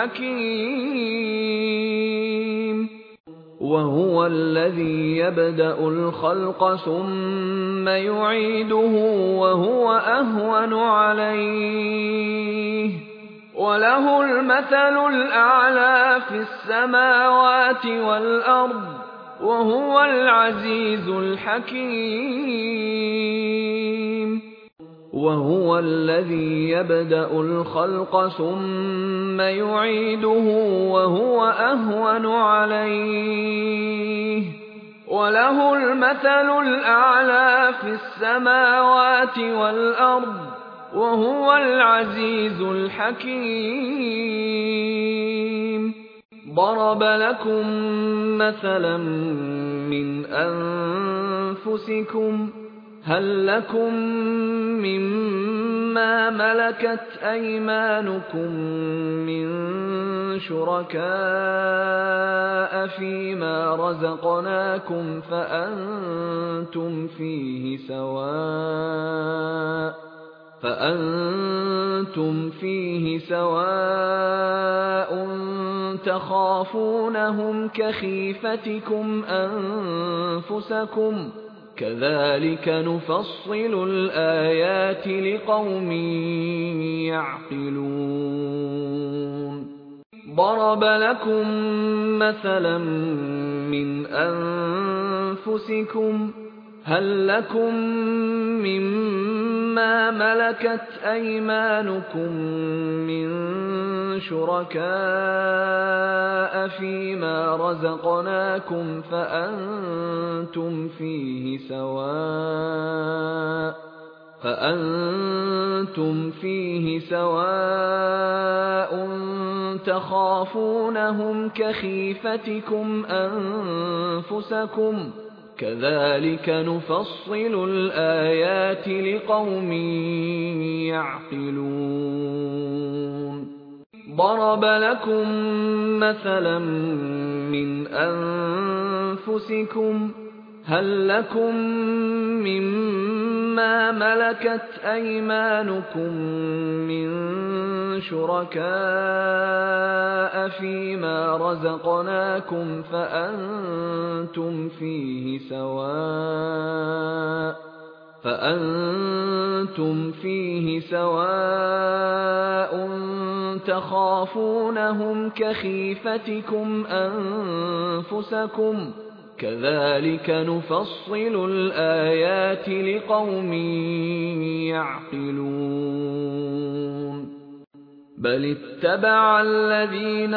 الْحَكِيمُ وَهُوَ الَّذِي يَبْدَأُ الْخَلْقَ ثُمَّ يُعِيدُهُ وَهُوَ أَهْوَنُ عَلَيْهِ وَلَهُ الْمَثَلُ الْأَعْلَى فِي السَّمَاوَاتِ وَالْأَرْضِ وَهُوَ الْعَزِيزُ الْحَكِيمُ وَهُوَ الَّذِي يَبْدَأُ الْخَلْقَ ثُمَّ يُعِيدُهُ وَهُوَ أَهْوَنُ عَلَيْهِ وَلَهُ الْمَثَلُ الْأَعْلَى فِي السَّمَاوَاتِ وَالْأَرْضِ وَهُوَ الْعَزِيزُ الْحَكِيمُ ضَرَبَ لَكُم مَّثَلًا مِّنْ أَنفُسِكُمْ هَل لَّكُم مِّمَّا مَلَكَتْ أَيْمَانُكُم مِّن شُرَكَاءَ فِيمَا رَزَقْنَاكُمْ فَأَنتُمْ فِيهِ سَوَاءٌ فَأَنتُمْ فِيهِ سَوَاءٌ تَخَافُونَهُمْ كَخِيفَتِكُمْ أَنفُسَكُمْ كَذَلِكَ نُفَصِّلُ الْآيَاتِ لِقَوْمٍ يَعْقِلُونَ ضَرَبَ لَكُم مَّثَلًا مِّنْ أَنفُسِكُمْ هَل لَّكُم مِّمَّا مَلَكَتْ أَيْمَانُكُم مِّن شُرَكَاءَ فِيمَا رَزَقْنَاكُمْ فَأَنتُمْ فِيهِ سَوَاءٌ فَأَنتُمْ فِيهِ سَوَاءٌ تَخَافُونَهُمْ كَخِيفَتِكُمْ أَنفُسَكُمْ كَذَلِكَ نُفَصِّلُ الْآيَاتِ لِقَوْمٍ يَعْقِلُونَ ضَرَبَ لَكُم مَّثَلًا مِّنْ أَنفُسِكُمْ هَل لَّكُم مِّمَّا مَلَكَتْ أَيْمَانُكُم مِّن شُرَكَاءَ فِيمَا رَزَقْنَاكُمْ فَأَنتُمْ فِيهِ سَوَاءٌ فَأَنتُمْ فِيهِ سَوَاءٌ تَخَافُونَهُمْ كَخِيفَتِكُمْ أَنفُسَكُمْ كَذَلِكَ نُفَصِّلُ الْآيَاتِ لِقَوْمٍ يَعْقِلُونَ بَلِ اتَّبَعَ الَّذِينَ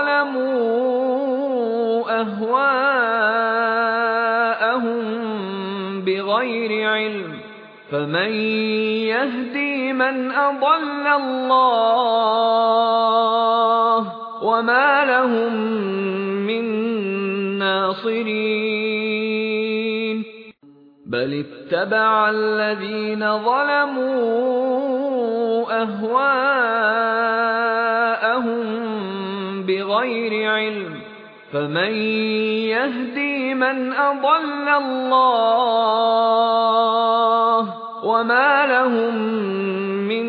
ظَلَمُوا أَهْوَاءَهُم بِغَيْرِ عِلْمٍ فَمَن يَهْدِي مَنْ أَضَلَّ اللَّهُ وَمَا لَهُم مِّن نَّاصِرِينَ بل اتبع الذين ظلموا أهواءهم بغير علم فمن يهدي من أضل الله وما لهم من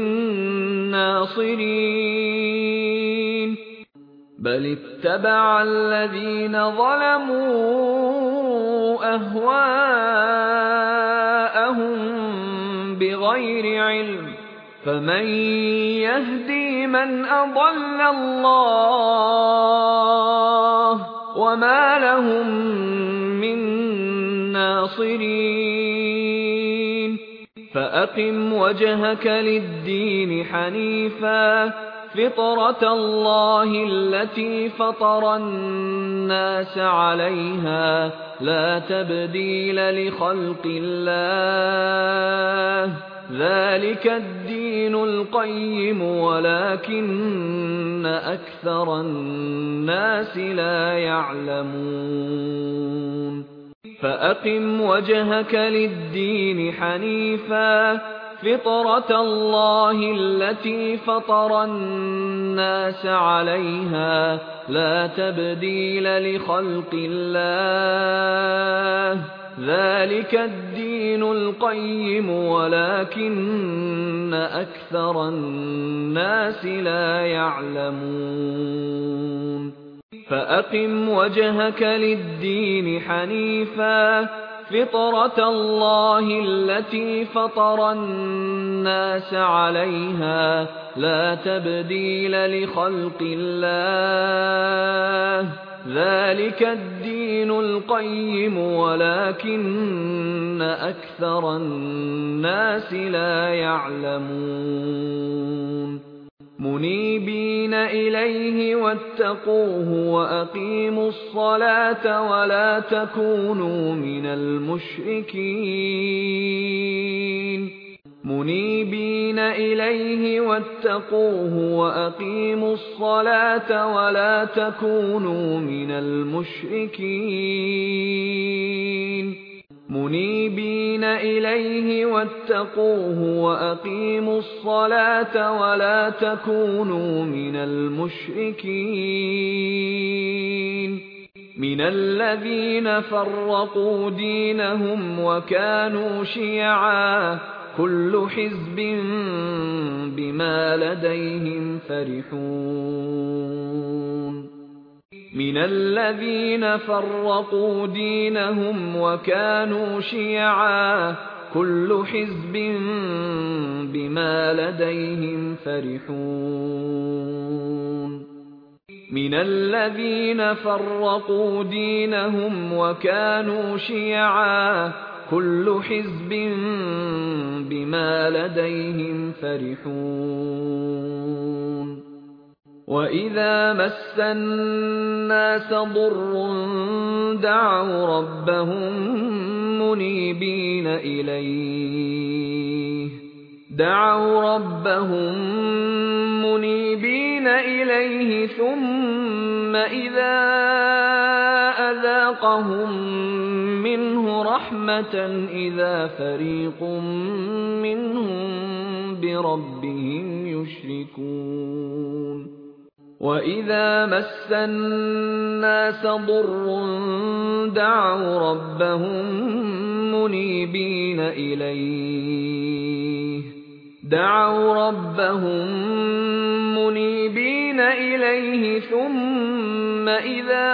ناصرين بل اتبع الذين ظلموا أهواءهم بغير علم فمن يهدي من أضل الله وما لهم من ناصرين فأقم وجهك للدين حنيفا فطرة الله التي فطر الناس عليها لا تبديل لخلق الله ذلك الدين القيم ولكن أكثر الناس لا يعلمون فأقم وجهك للدين حنيفا فطرة الله التي فطر الناس عليها لا تبديل لخلق الله ذلك الدين القيم ولكن أكثر الناس لا يعلمون فأقم وجهك للدين حنيفا فطرة الله التي فطر الناس عليها لا تبديل لخلق الله ذلك الدين القيم ولكن أكثر الناس لا يعلمون منيبين إليه واتقوه وأقيموا الصلاة ولا تكونوا من المشركين منيبين إليه واتقوه وأقيموا الصلاة ولا تكونوا من المشركين منيبين إليه واتقوه وأقيموا الصلاة ولا تكونوا من المشركين من الذين فرقوا دينهم وكانوا شيعا كل حزب بما لديهم فرحون من الذين فرقوا دينهم وكانوا شيعا كل حزب بما لديهم فرحون من الذين فرقوا دينهم وكانوا شيعا كل حزب بما لديهم فرحون وإذا مس الناس ضر دعوا ربهم منيبين إليه دعوا ربهم منيبين إليه ثم إذا أذاقهم منه رحمة إذا فريق منهم بربهم يشركون وإذا مس الناس ضر دعوا ربهم منيبين إليه دعوا ربهم منيبين إليه ثم إذا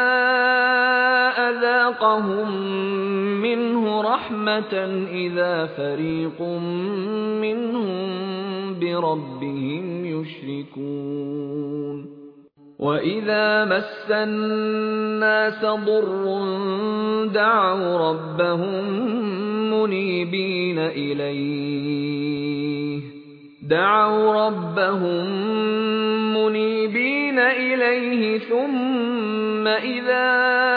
أذاقهم منه رحمة إذا فريق منهم بربهم يشركون وإذا مس الناس ضر دعوا ربهم منيبين إليه دعوا ربهم منيبين إليه ثم إذا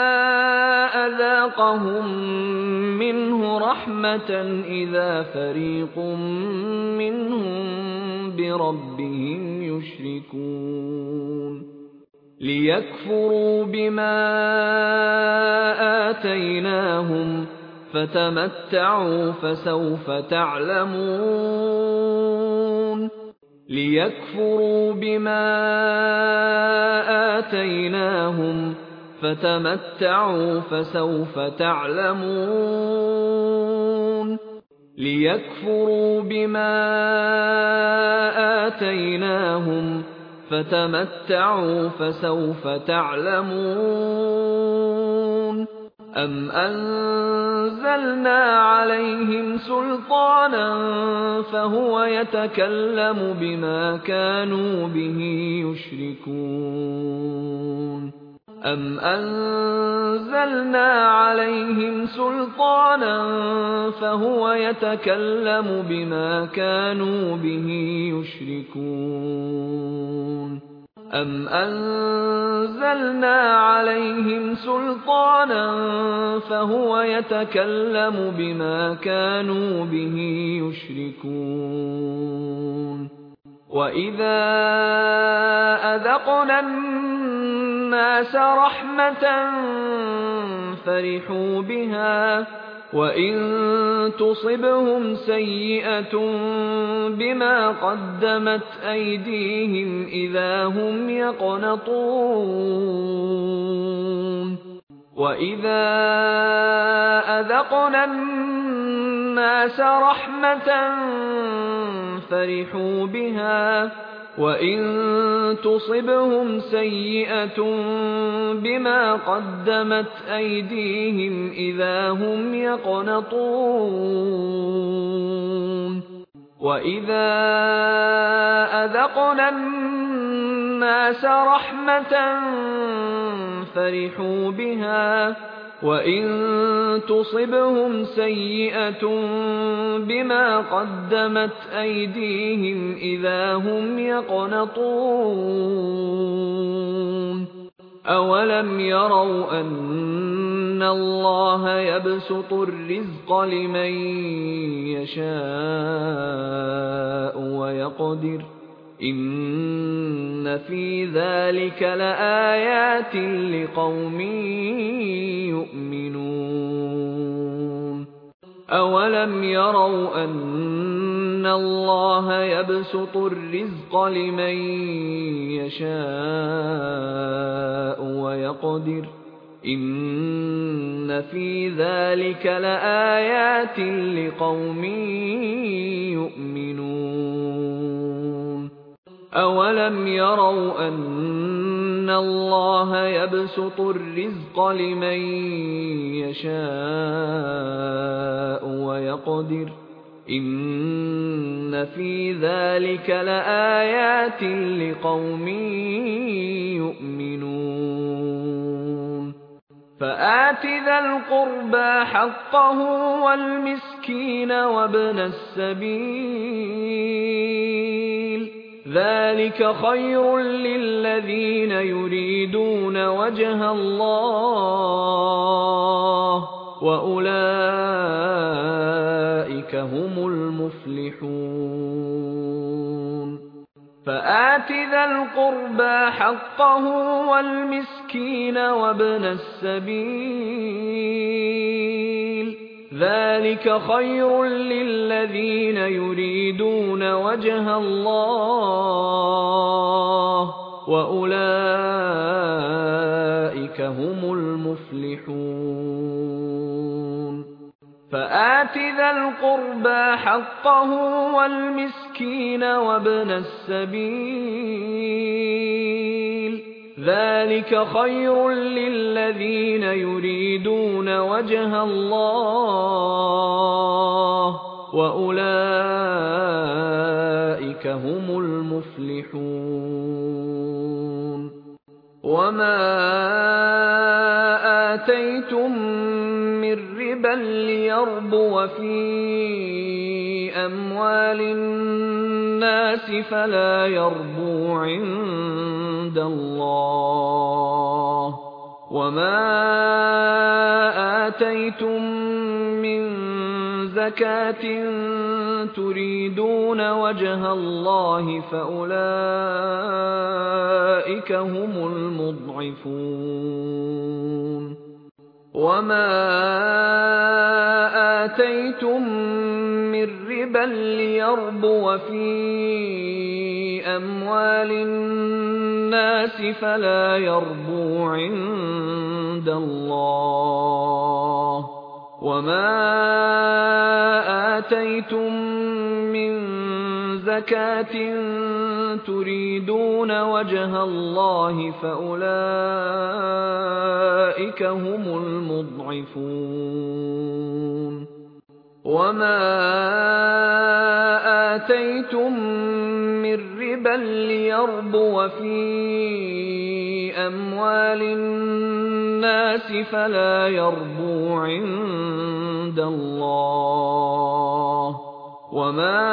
أذاقهم منه رحمة إذا فريق منهم بربهم يشركون ليكفروا بما آتيناهم فتمتعوا فسوف تعلمون ليكفروا بما آتيناهم فتمتعوا فسوف تعلمون ليكفروا بما آتيناهم فتمتعوا فسوف تعلمون أم أنزلنا عليهم سلطانا فهو يتكلم بما كانوا به يشركون أم أنزلنا عليهم سلطانا فهو يتكلم بما كانوا به يشركون أم أنزلنا عليهم سلطانا فهو يتكلم بما كانوا به يشركون وإذا أذقنا الناس رحمة فرحوا بها وإن تصبهم سيئة بما قدمت أيديهم إذا هم يقنطون وإذا أذقنا الناس رحمة فرحوا بها وإن تصبهم سيئة بما قدمت أيديهم إذا هم يقنطون وإذا أذقنا الناس رحمة فرحوا بها وإن تصبهم سيئة بما قدمت أيديهم إذا هم يقنطون أولم يروا أن الله يبسط الرزق لمن يشاء ويقدر إن في ذلك لآيات لقوم يؤمنون أولم يروا أن الله يبسط الرزق لمن يشاء ويقدر إن في ذلك لآيات لقوم يؤمنون أولم يروا أن الله يبسط الرزق لمن يشاء ويقدر إن في ذلك لآيات لقوم يؤمنون فآت ذا القربى حقه والمسكين وابن السبيل ذلك خير للذين يريدون وجه الله وأولئك هم المفلحون فآت ذا القربى حقه والمسكين وابن السبيل ذلك خير للذين يريدون وجه الله وأولئك هم المفلحون فآت ذا القربى حقه والمسكين وابن السبيل ذلك خير للذين يريدون وجه الله وأولئك هم المفلحون وما آتيتم من ربا ليربو في أموال الناس فلا يربو عند الله وما آتيتم من زكاة تريدون وجه الله فأولئك هم المضعفون وَمَا آتَيْتُم مِّن رِّبًا لِّيَرْبُوَ فِي أَمْوَالِ النَّاسِ فَلَا يَرْبُو عِندَ اللَّهِ ۖ وَمَا آتَيْتُم مِّن زَكَاةٍ تُرِيدُونَ وَجْهَ اللَّهِ فَأُولَٰئِكَ هُمُ الْمُضْعِفُونَ وَمَا آتَيْتُم مِّن رِّبًا لِّيَرْبُوَ فِي أَمْوَالِ النَّاسِ فَلَا يَرْبُو عِندَ اللَّهِ ۖ وَمَا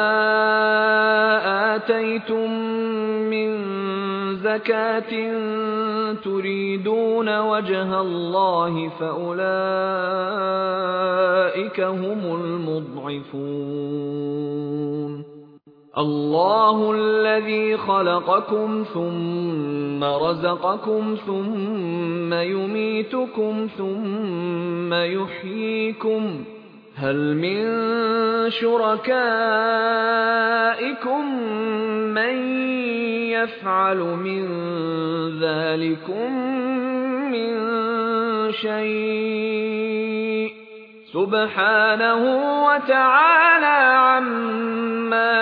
آتَيْتُم مِّن زَكَاةٍ تُرِيدُونَ وَجْهَ اللَّهِ فَأُولَٰئِكَ هُمُ الْمُضْعِفُونَ اللَّهُ الَّذِي خَلَقَكُمْ ثُمَّ رَزَقَكُمْ ثُمَّ يُمِيتُكُمْ ثُمَّ يُحْيِيكُمْ هَلْ مِن شُرَكَائِكُم مَّن يَفْعَلُ مِن ذَٰلِكُم مِّن شَيْءٍ ۚ سُبْحَانَهُ وَتَعَالَىٰ عَمَّا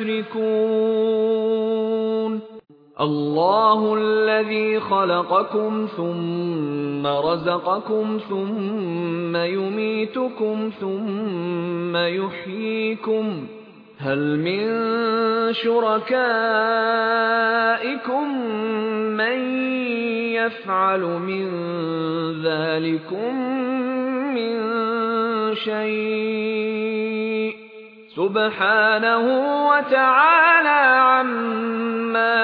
يُشْرِكُونَ اللَّهُ الَّذِي خَلَقَكُمْ ثُمَّ رَزَقَكُمْ ثُمَّ يُمِيتُكُمْ ثُمَّ يُحْيِيكُمْ هَلْ مِن شُرَكَائِكُم مَّن يَفْعَلُ مِن ذَٰلِكُم مِّن شَيْءٍ ۚ سُبْحَانَهُ وَتَعَالَىٰ عَمَّا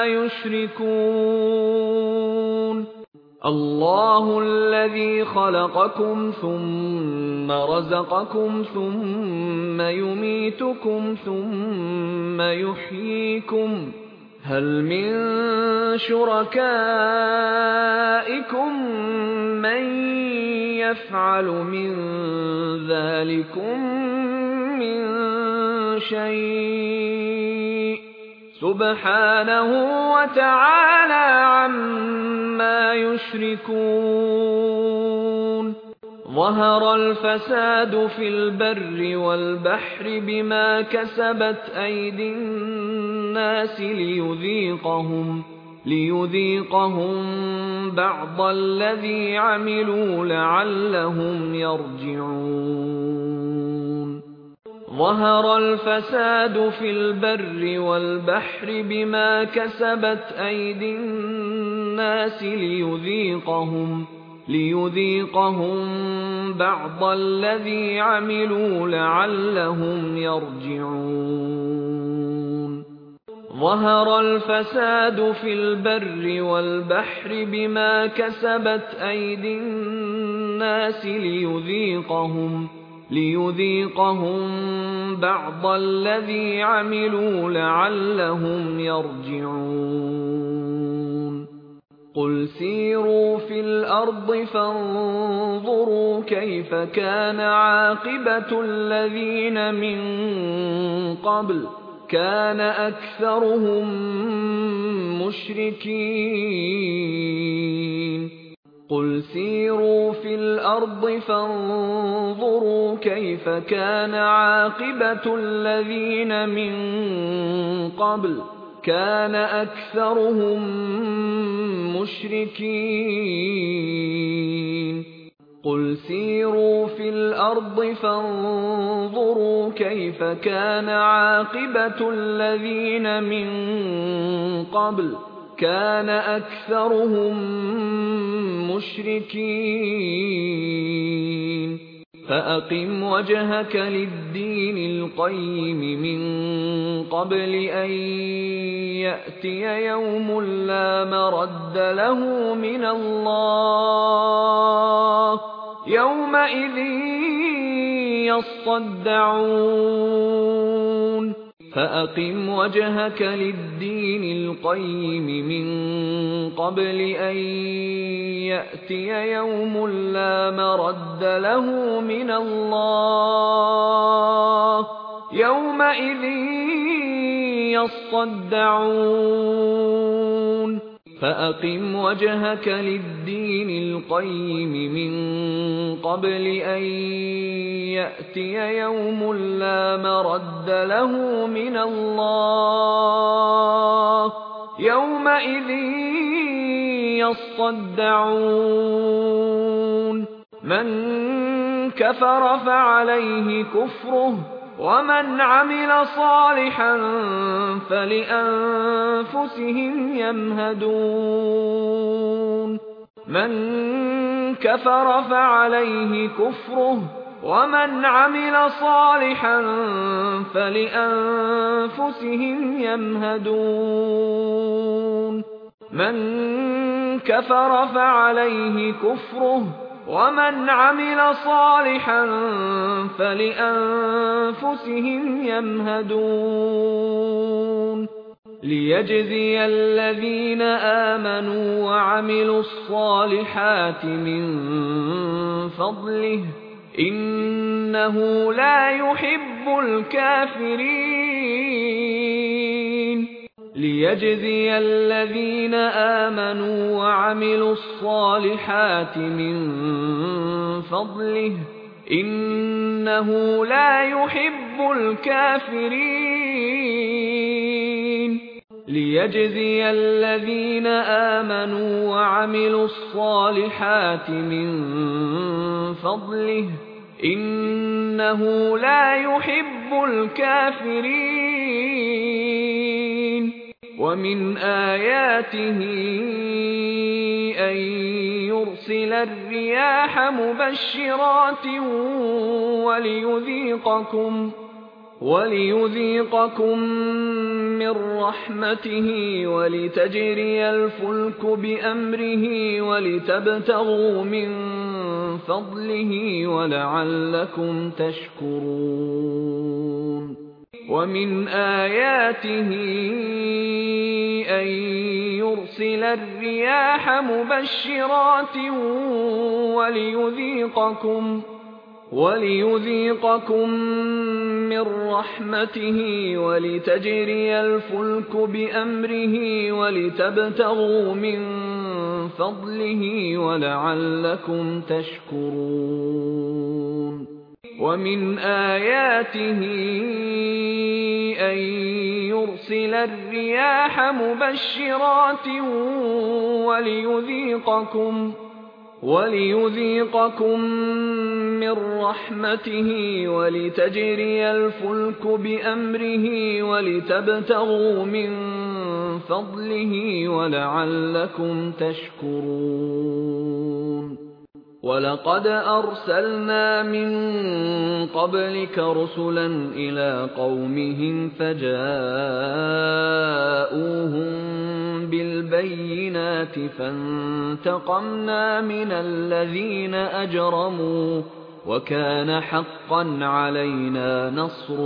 يُشْرِكُونَ اللَّهُ الَّذِي خَلَقَكُمْ ثُمَّ رَزَقَكُمْ ثُمَّ يُمِيتُكُمْ ثُمَّ يُحْيِيكُمْ هَلْ مِن شُرَكَائِكُم مَّن يَفْعَلُ مِن ذَٰلِكُم مِّن شَيْءٍ ۚ سُبْحَانَهُ وَتَعَالَىٰ عَمَّا يُشْرِكُونَ ظَهَرَ الْفَسَادُ فِي الْبَرِّ وَالْبَحْرِ بِمَا كَسَبَتْ أَيْدِي النَّاسِ لِيُذِيقَهُمْ لِيُذِيقَهُم بَعْضَ الَّذِي عَمِلُوا لَعَلَّهُمْ يَرْجِعُونَ ظَهَرَ الْفَسَادُ فِي الْبَرِّ وَالْبَحْرِ بِمَا كَسَبَتْ أَيْدِي النَّاسِ لِيُذِيقَهُمْ لِيُذِيقَهُم بَعْضَ الَّذِي عَمِلُوا لَعَلَّهُمْ يَرْجِعُونَ ظَهَرَ الْفَسَادُ فِي الْبَرِّ وَالْبَحْرِ بِمَا كَسَبَتْ أَيْدِي النَّاسِ لِيُذِيقَهُمْ لِيُذِيقَهُم بَعْضَ الَّذِي عَمِلُوا لَعَلَّهُمْ يَرْجِعُونَ قُلْ سِيرُوا فِي الْأَرْضِ فَانظُرُوا كَيْفَ كَانَ عَاقِبَةُ الَّذِينَ مِن قَبْلُ كَانَ أَكْثَرُهُم مُّشْرِكِينَ قُلْ سِيرُوا فِي الْأَرْضِ فَانظُرُوا كَيْفَ كَانَ عَاقِبَةُ الَّذِينَ مِن قَبْلُ كَانَ أَكْثَرُهُم مُّشْرِكِينَ قُلْ سِيرُوا فِي الْأَرْضِ فَانظُرُوا كَيْفَ كَانَ عَاقِبَةُ الَّذِينَ مِن قَبْلُ كَانَ أَكْثَرُهُم مُّشْرِكِينَ فَأَقِمْ وَجْهَكَ لِلدِّينِ الْقَيِّمِ مِن قَبْلِ أَن يَأْتِيَ يَوْمٌ لَّا مَرَدَّ لَهُ مِنَ اللَّهِ ۖ يَوْمَئِذٍ يَصَّدَّعُونَ فأقم وجهك للدين القيم من قبل أن يأتي يوم لا مرد له من الله يومئذ يصدعون فأقم وجهك للدين القيم من قبل أن يأتي يوم لا مرد له من الله يومئذ يصدعون من كفر فعليه كفره ومن عمل صالحا فلأنفسهم يمهدون من كفر فعليه كفره ومن عمل صالحا فلأنفسهم يمهدون من كفر فعليه كفره ومن عمل صالحا فلأنفسهم يمهدون ليجزي الذين آمنوا وعملوا الصالحات من فضله إنه لا يحب الكافرين ليجزي الذين آمنوا وعملوا الصالحات من فضله إنه لا يحب الكافرين ليجزي الذين آمنوا وعملوا الصالحات من فضله إنه لا يحب الكافرين ومن آياته أن يرسل الرياح مبشرات وليذيقكم وليذيقكم من رحمته ولتجري الفلك بأمره ولتبتغوا من فضله ولعلكم تشكرون ومن آياته أن يرسل الرياح مبشرات وليذيقكم وليذيقكم من رحمته ولتجري الفلك بأمره ولتبتغوا من فضله ولعلكم تشكرون ومن آياته أن يرسل الرياح مبشرات وليذيقكم وليذيقكم من رحمته ولتجري الفلك بأمره ولتبتغوا من فضله ولعلكم تشكرون ولقد أرسلنا من قبلك رسلا إلى قومهم فجاءوهم بالبينات فانتقمنا من الذين أجرموا وكان حقا علينا نصر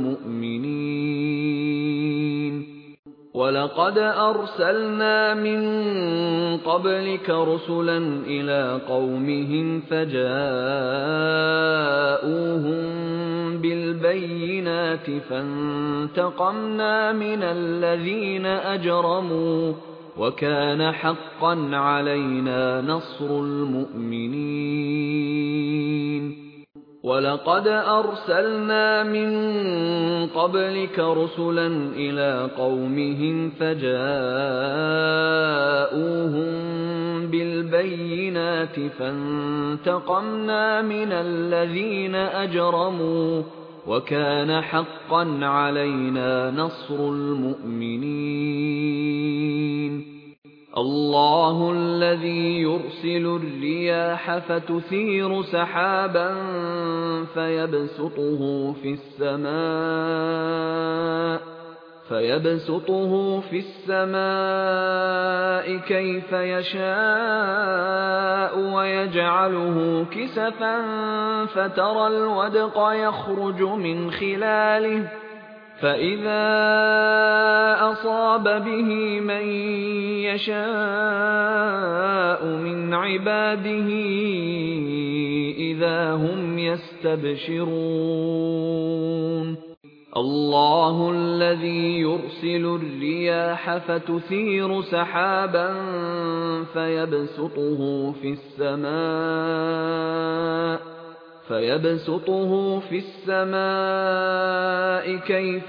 المؤمنين ولقد أرسلنا من قبلك رسلا إلى قومهم فجاءوهم بالبينات فانتقمنا من الذين أجرموا وكان حقا علينا نصر المؤمنين ولقد أرسلنا من قبلك رسلا إلى قومهم فجاءوهم بالبينات فانتقمنا من الذين أجرموا وكان حقا علينا نصر المؤمنين الله الذي يرسل الرياح فتثير سحابا فيبسطه في السماء فيبسطه في السماء كيف يشاء ويجعله كسفا فترى الودق يخرج من خلاله فإذا أصاب به من يشاء من عباده إذا هم يستبشرون الله الذي يرسل الرياح فتثير سحابا فيبسطه في السماء فيبسطه في السماء كيف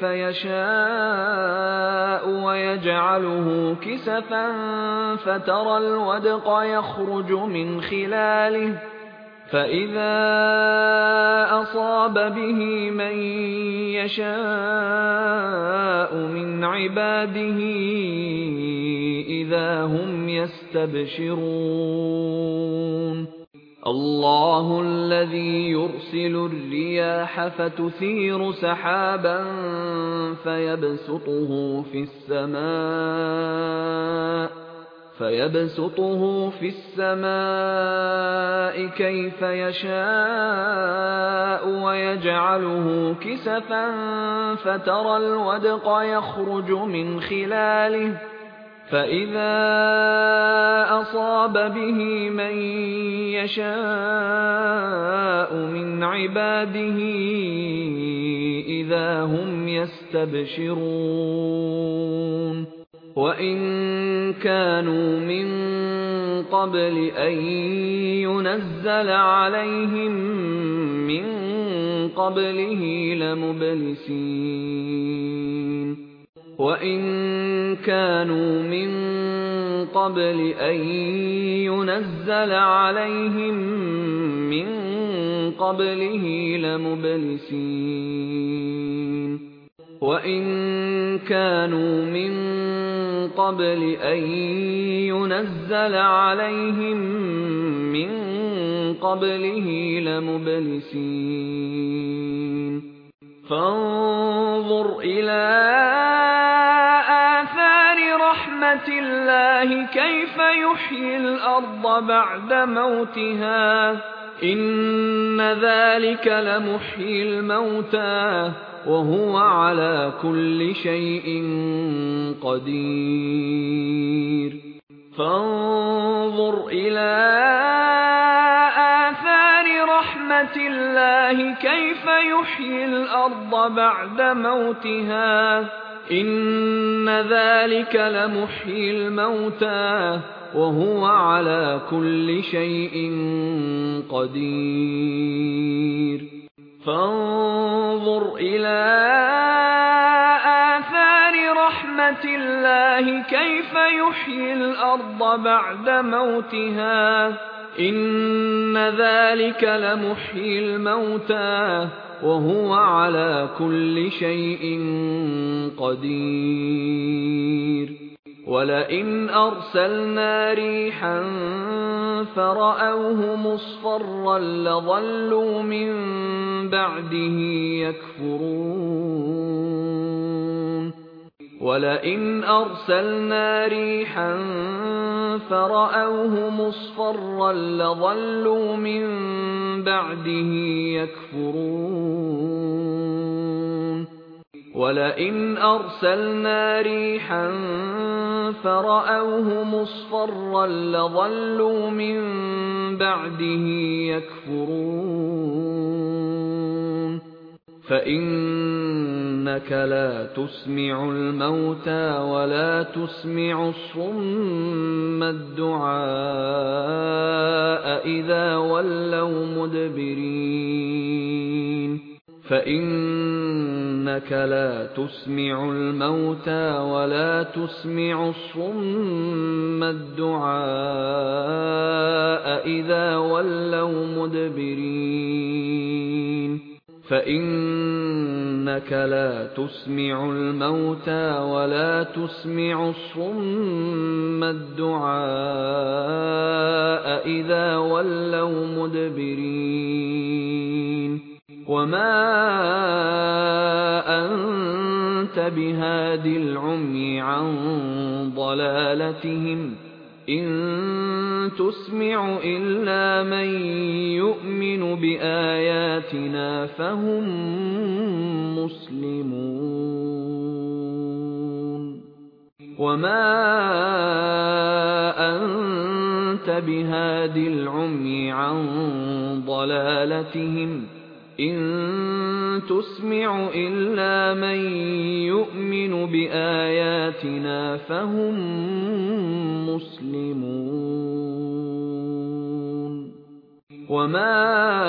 يشاء ويجعله كسفا فترى الودق يخرج من خلاله فإذا أصاب به من يشاء من عباده إذا هم يستبشرون الله الذي يرسل الرياح فتثير سحابا فيبسطه في السماء فيبسطه في السماء كيف يشاء ويجعله كسفا فترى الودق يخرج من خلاله فإذا أصاب به من يشاء من عباده إذا هم يستبشرون وإن كانوا من قبل أن ينزل عليهم من قبله لمبلسين وَإِن كَانُوا مِن قَبْلِ أَن يُنَزَّلَ عَلَيْهِم مِّن قَبْلِهِ لَمُبْلِسِينَ وَإِن كَانُوا مِن قَبْلِ أَن يُنَزَّلَ عَلَيْهِم مِّن قَبْلِهِ لَمُبْلِسِينَ فانظر إلى آثار رحمة الله كيف يحيي الأرض بعد موتها إن ذلك لمحيي الموتى وهو على كل شيء قدير فانظر إلى آثار رحمة الله كيف يحيي الأرض بعد موتها إن ذلك لمحيي الموتى وهو على كل شيء قدير فانظر إلى آثار رحمة الله كيف يحيي الأرض بعد موتها إن ذلك لمحيي الموتى وهو على كل شيء قدير ولئن أرسلنا ريحا فرأوه مصفرا لظلوا من بعده يكفرون ولئن أرسلنا ريحا فرأوه مصفرا لظلوا من بعده يكفرون ولئن أرسلنا ريحا فرأوه مصفرا لظلوا من بعده يكفرون فإنك لا تسمع الموتى ولا تسمع الصم الدعاء إذا ولوا مدبرين فإنك لا تسمع الموتى ولا تسمع الصم الدعاء إذا ولوا مدبرين فإنك لا تسمع الموتى ولا تسمع الصم الدعاء إذا ولوا مدبرين وما أنت بهاد العمي عن ضلالتهم إن تسمع إلا من يؤمن بآياتنا فهم مسلمون وما أنت بهاد العمي عن ضلالتهم إن تسمع إلا من يؤمن بآياتنا فهم مسلمون وما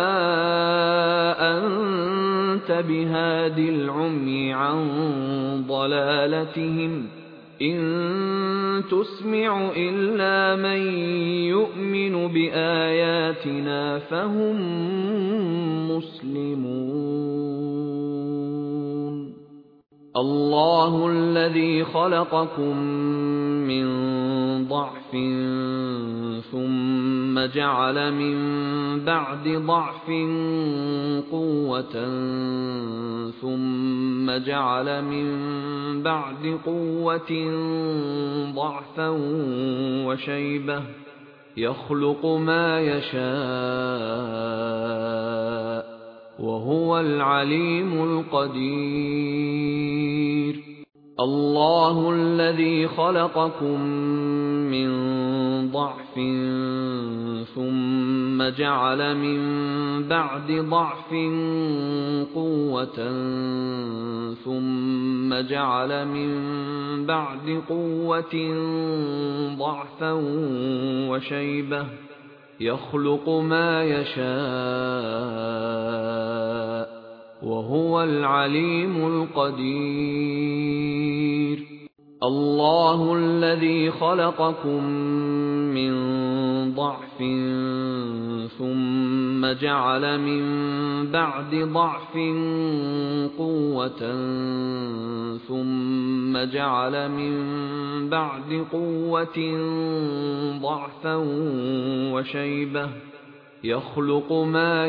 أنت بهاد العمي عن ضلالتهم إن تسمع إلا من يؤمن بآياتنا فهم مسلمون الله الذي خلقكم من ضعف ثم جعل من بعد ضعف قوة ثم جعل من بعد قوة ضعفا وشيبة يخلق ما يشاء وهو العليم القدير الله الذي خلقكم من ضعف ثم جعل من بعد ضعف قوة ثم جعل من بعد قوة ضعفا وشيبة يخلق ما يشاء وهو العليم القدير الله الذي خلقكم من ضعف ثم جعل من بعد ضعف قوة ثم جعل من بعد قوة ضعفا وشيبة يخلق ما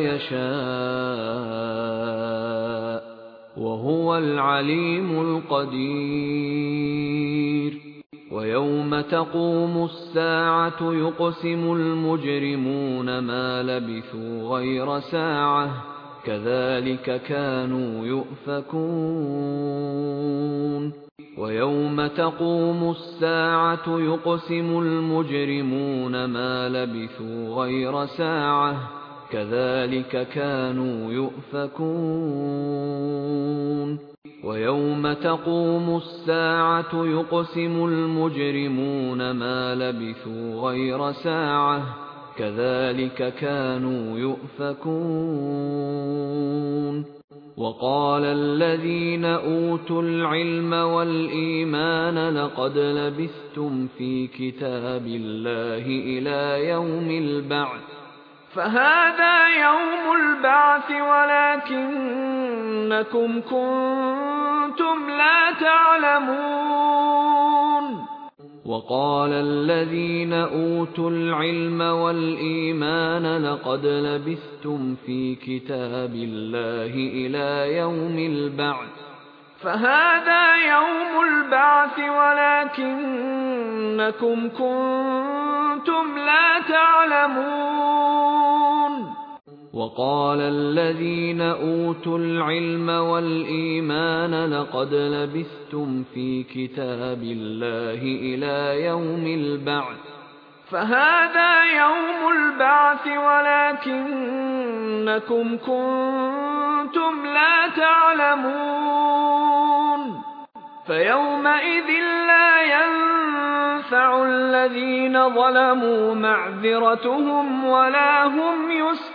يشاء وهو العليم القدير ويوم تقوم الساعة يقسم المجرمون ما لبثوا غير ساعة كذلك كانوا يؤفكون ويوم تقوم الساعة يقسم المجرمون ما لبثوا غير ساعة كذلك كانوا يؤفكون ويوم تقوم الساعة يقسم المجرمون ما لبثوا غير ساعة كذلك كانوا يؤفكون وقال الذين أوتوا العلم والإيمان لقد لبثتم في كتاب الله إلى يوم البعث فهذا يوم البعث ولكنكم كنتم لا تعلمون وقال الذين أوتوا العلم والإيمان لقد لبثتم في كتاب الله إلى يوم البعث فهذا يوم البعث ولكنكم كنتم لا تعلمون وقال الذين أوتوا العلم والإيمان لقد لبثتم في كتاب الله إلى يوم البعث فهذا يوم البعث ولكنكم كنتم لا تعلمون فيومئذ لا ينفع الذين ظلموا معذرتهم ولا هم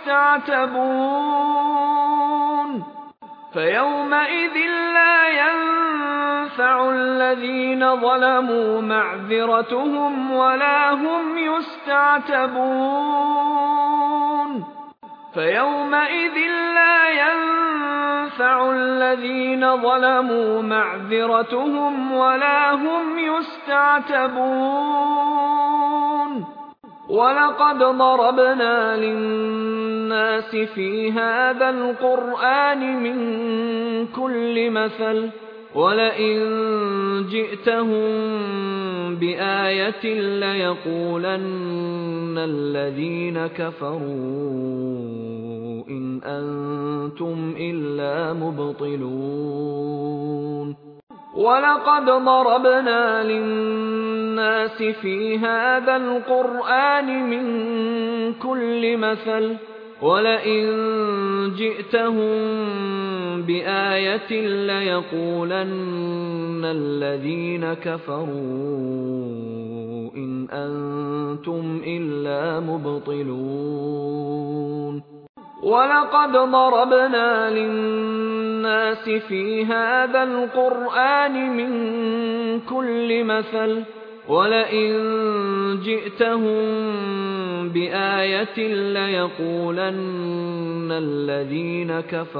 يستعتبون فيومئذ لا ينفع الذين ظلموا معذرتهم ولا هم يستعتبون فيومئذ لا ينفع الذين ظلموا معذرتهم ولا هم يستعتبون ولقد ضربنا للناس في هذا القرآن من كل مثل ولئن جئتهم بآية ليقولن الذين كفروا إن أنتم إلا مبطلون ولقد ضربنا للناس في هذا القرآن من كل مثل ولئن جئتهم بآية ليقولن الذين كفروا إن أنتم إلا مبطلون ولقد ضربنا للناس في هذا القرآن من كل مثل ولئن جئتهم بآية ليقولن الذين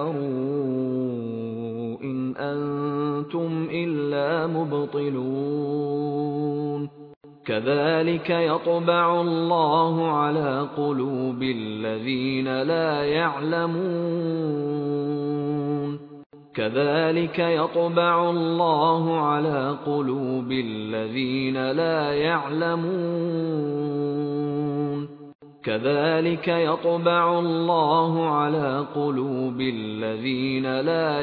كفروا إن أنتم إلا مبطلون كذلك يطبع الله على قلوب الذين لا يعلمون كذلك يطبع الله على قلوب الذين لا يعلمون كذلك يطبع الله على قلوب الذين لا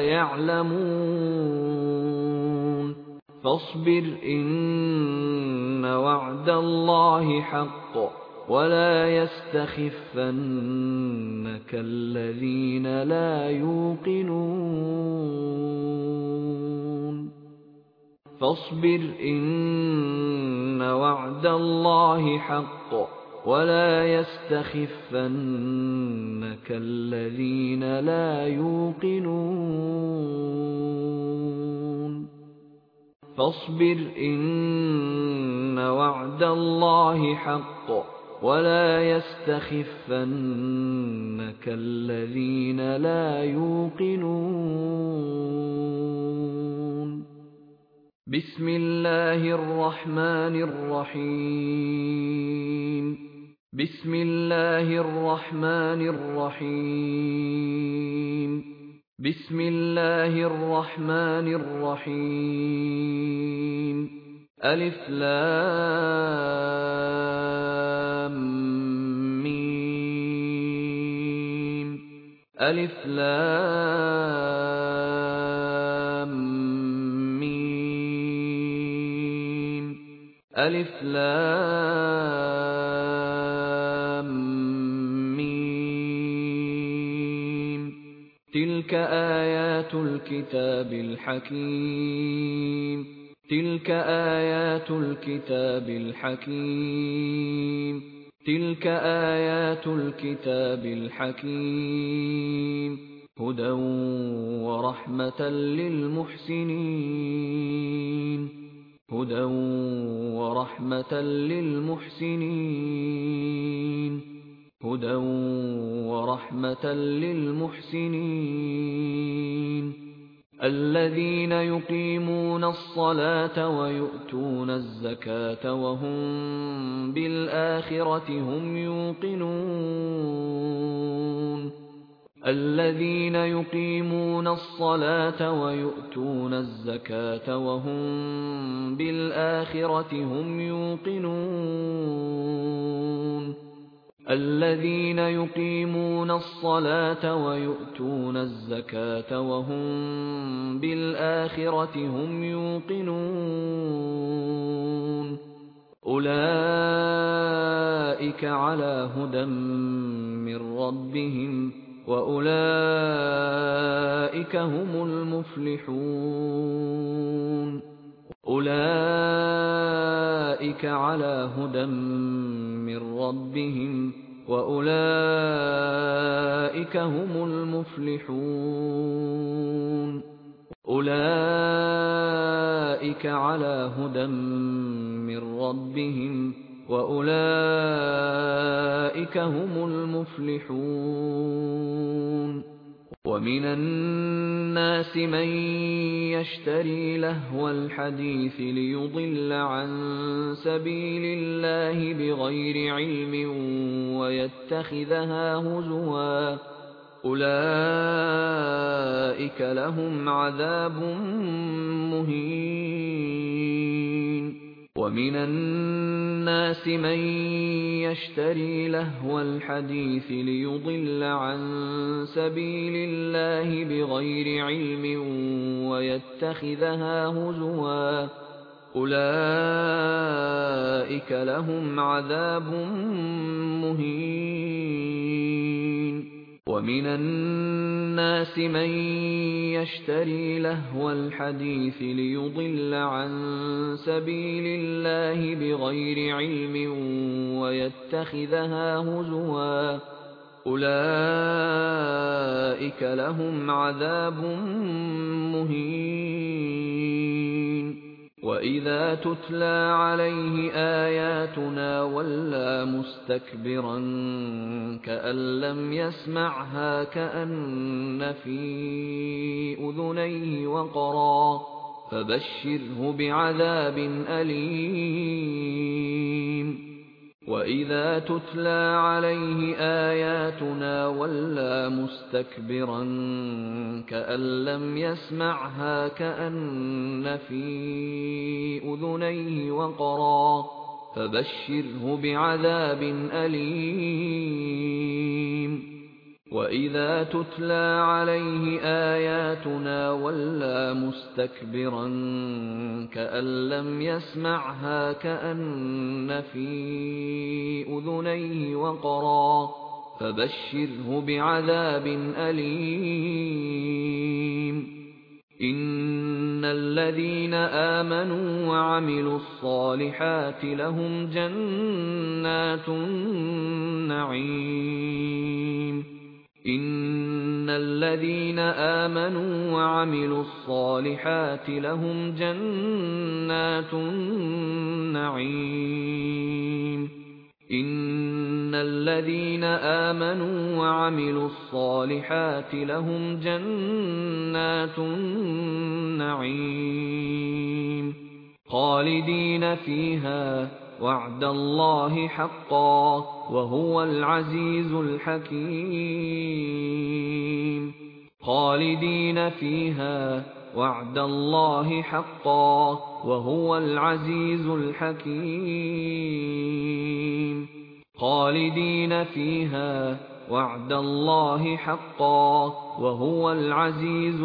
يعلمون فاصبر إن وعد الله حق ولا يستخفنك الذين لا يوقنون فاصبر إن وعد الله حق ولا يستخفنك الذين لا يوقنون فاصبر إن وعد الله حق ولا يستخفنك الذين لا يوقنون بسم الله الرحمن الرحيم بسم الله الرحمن الرحيم بسم الله الرحمن الرحيم ألف لام ميم ألف لام ميم ألف لام ميم تلك آيات الكتاب الحكيم تلك آيات الكتاب الحكيم تلك آيات الكتاب الحكيم هدى ورحمة للمحسنين هدى ورحمة للمحسنين هدى ورحمة للمحسنين الذين يقيمون الصلاة ويؤتون الزكاة وهم بالآخرة هم يوقنون الذين يقيمون الصلاة ويؤتون الزكاة وهم بالآخرة هم يوقنون الذين يقيمون الصلاة ويؤتون الزكاة وهم بالآخرة هم يوقنون أولئك على هدى من ربهم وأولئك هم المفلحون أولئك على هدى من ربهم وأولئك هم المفلحون أولئك على هدى من ربهم وأولئك هم المفلحون ومن الناس من يشتري لهو الحديث ليضل عن سبيل الله بغير علم ويتخذها هزوا أولئك لهم عذاب مهين وَمِنَ النَّاسِ مَن يَشْتَرِي لَهْوَ الْحَدِيثِ لِيُضِلَّ عَن سَبِيلِ اللَّهِ بِغَيْرِ عِلْمٍ وَيَتَّخِذَهَا هُزُوًا ۚ أُولَٰئِكَ لَهُمْ عَذَابٌ مُّهِينٌ. وَمِنَ النَّاسِ مَن يَشْتَرِي لَهْوَ الْحَدِيثِ لِيُضِلَّ عَن سَبِيلِ اللَّهِ بِغَيْرِ عِلْمٍ وَيَتَّخِذَهَا هُزُوًا ۚ أُولَٰئِكَ لَهُمْ عَذَابٌ مُّهِينٌ. وَإِذَا تُتْلَىٰ عَلَيْهِ آيَاتُنَا وَلَّىٰ مُسْتَكْبِرًا كَأَن لَّمْ يَسْمَعْهَا كَأَنَّ فِي أُذُنَيْهِ وَقْرًا ۖ فَبَشِّرْهُ بِعَذَابٍ أَلِيمٍ. وَإِذَا تُتْلَىٰ عَلَيْهِ آيَاتُنَا وَلَّىٰ مُسْتَكْبِرًا كَأَن لَّمْ يَسْمَعْهَا كَأَنَّ فِي أُذُنَيْهِ وَقْرًا ۖ فَبَشِّرْهُ بِعَذَابٍ أَلِيمٍ. وَإِذَا تُتْلَىٰ عَلَيْهِ آيَاتُنَا وَلَّىٰ مُسْتَكْبِرًا كَأَن لَّمْ يَسْمَعْهَا كَأَنَّ فِي أُذُنَيْهِ وَقْرًا ۖ فَبَشِّرْهُ بِعَذَابٍ أَلِيمٍ. إِنَّ الَّذِينَ آمَنُوا وَعَمِلُوا الصَّالِحَاتِ لَهُمْ جَنَّاتُ النَّعِيمِ. إِنَّ الَّذِينَ آمَنُوا وَعَمِلُوا الصَّالِحَاتِ لَهُمْ جَنَّاتُ النَّعِيمِ. إِنَّ الَّذِينَ آمَنُوا وَعَمِلُوا الصَّالِحَاتِ لَهُمْ جَنَّاتُ النَّعِيمِ خَالِدِينَ فِيهَا ۖ وَعْدَ اللَّهِ حَقًّا ۚ وَهُوَ الْعَزِيزُ الْحَكِيمُ. خَالِدِينَ فِيهَا ۖ وَعْدَ اللَّهِ حَقًّا ۚ وَهُوَ الْعَزِيزُ الْحَكِيمُ. خَالِدِينَ فِيهَا ۖ وَعْدَ اللَّهِ حَقًّا ۚ وَهُوَ الْعَزِيزُ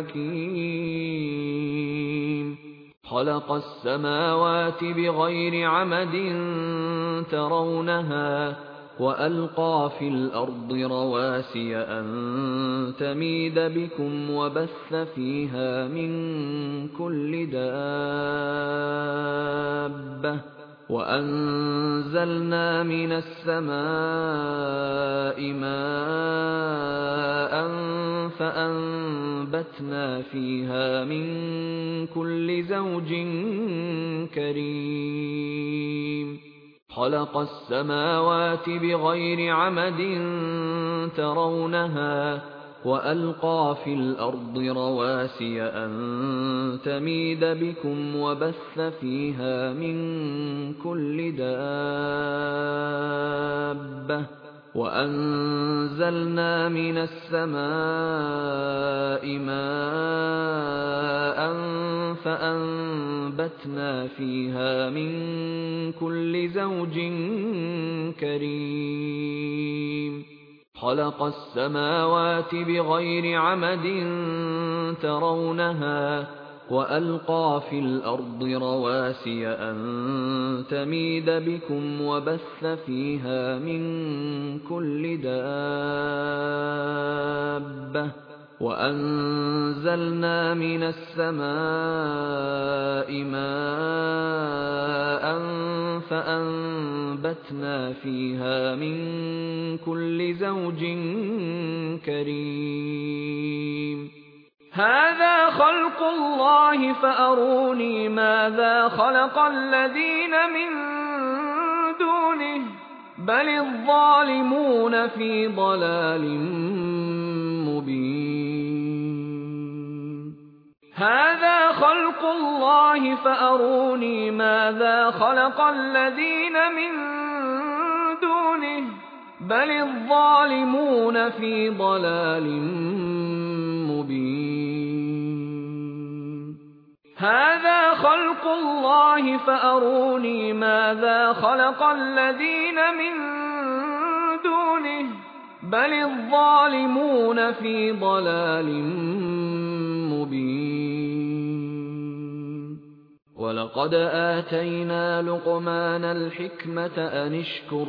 الْحَكِيمُ. خَلَقَ السَّمَاوَاتِ بِغَيْرِ عَمَدٍ تَرَوْنَهَا ۖ وَأَلْقَىٰ فِي الْأَرْضِ رَوَاسِيَ أَن تَمِيدَ بِكُمْ وَبَثَّ فِيهَا مِن كُلِّ دَابَّةٍ ۚ وَأَنزَلْنَا مِنَ السَّمَاءِ مَاءً فَأَنبَتْنَا فِيهَا مِن كُلِّ زَوْجٍ كَرِيمٍ. خَلَقَ السَّمَاوَاتِ بِغَيْرِ عَمَدٍ تَرَوْنَهَا ۖ وَأَلْقَىٰ فِي الْأَرْضِ رَوَاسِيَ أَن تَمِيدَ بِكُمْ وَبَثَّ فِيهَا مِن كُلِّ دَابَّةٍ ۚ وَأَنزَلْنَا مِنَ السَّمَاءِ مَاءً فَأَنبَتْنَا فِيهَا مِن كُلِّ زَوْجٍ كَرِيمٍ. خَلَقَ السَّمَاوَاتِ بِغَيْرِ عَمَدٍ تَرَوْنَهَا ۖ وَأَلْقَىٰ فِي الْأَرْضِ رَوَاسِيَ أَن تَمِيدَ بِكُمْ وَبَثَّ فِيهَا مِن كُلِّ دَابَّةٍ ۚ وَأَنزَلْنَا مِنَ السَّمَاءِ مَاءً فَأَنبَتْنَا فِيهَا مِن كُلِّ زَوْجٍ كَرِيمٍ. هَٰذَا خَلْقُ اللَّهِ فَأَرُونِي مَاذَا خَلَقَ الَّذِينَ مِن دُونِهِ ۚ بَلِ الظَّالِمُونَ فِي ضَلَالٍ مُّبِينٍ. هَٰذَا خَلْقُ اللَّهِ فَأَرُونِي مَاذَا خَلَقَ الَّذِينَ مِن دُونِهِ ۚ بَلِ الظَّالِمُونَ فِي ضَلَالٍ مُّبِينٍ. هذا خلق الله فأروني ماذا خلق الذين من دونه بل الظالمون في ضلال مبين ولقد آتينا لقمان الحكمة أن اشكر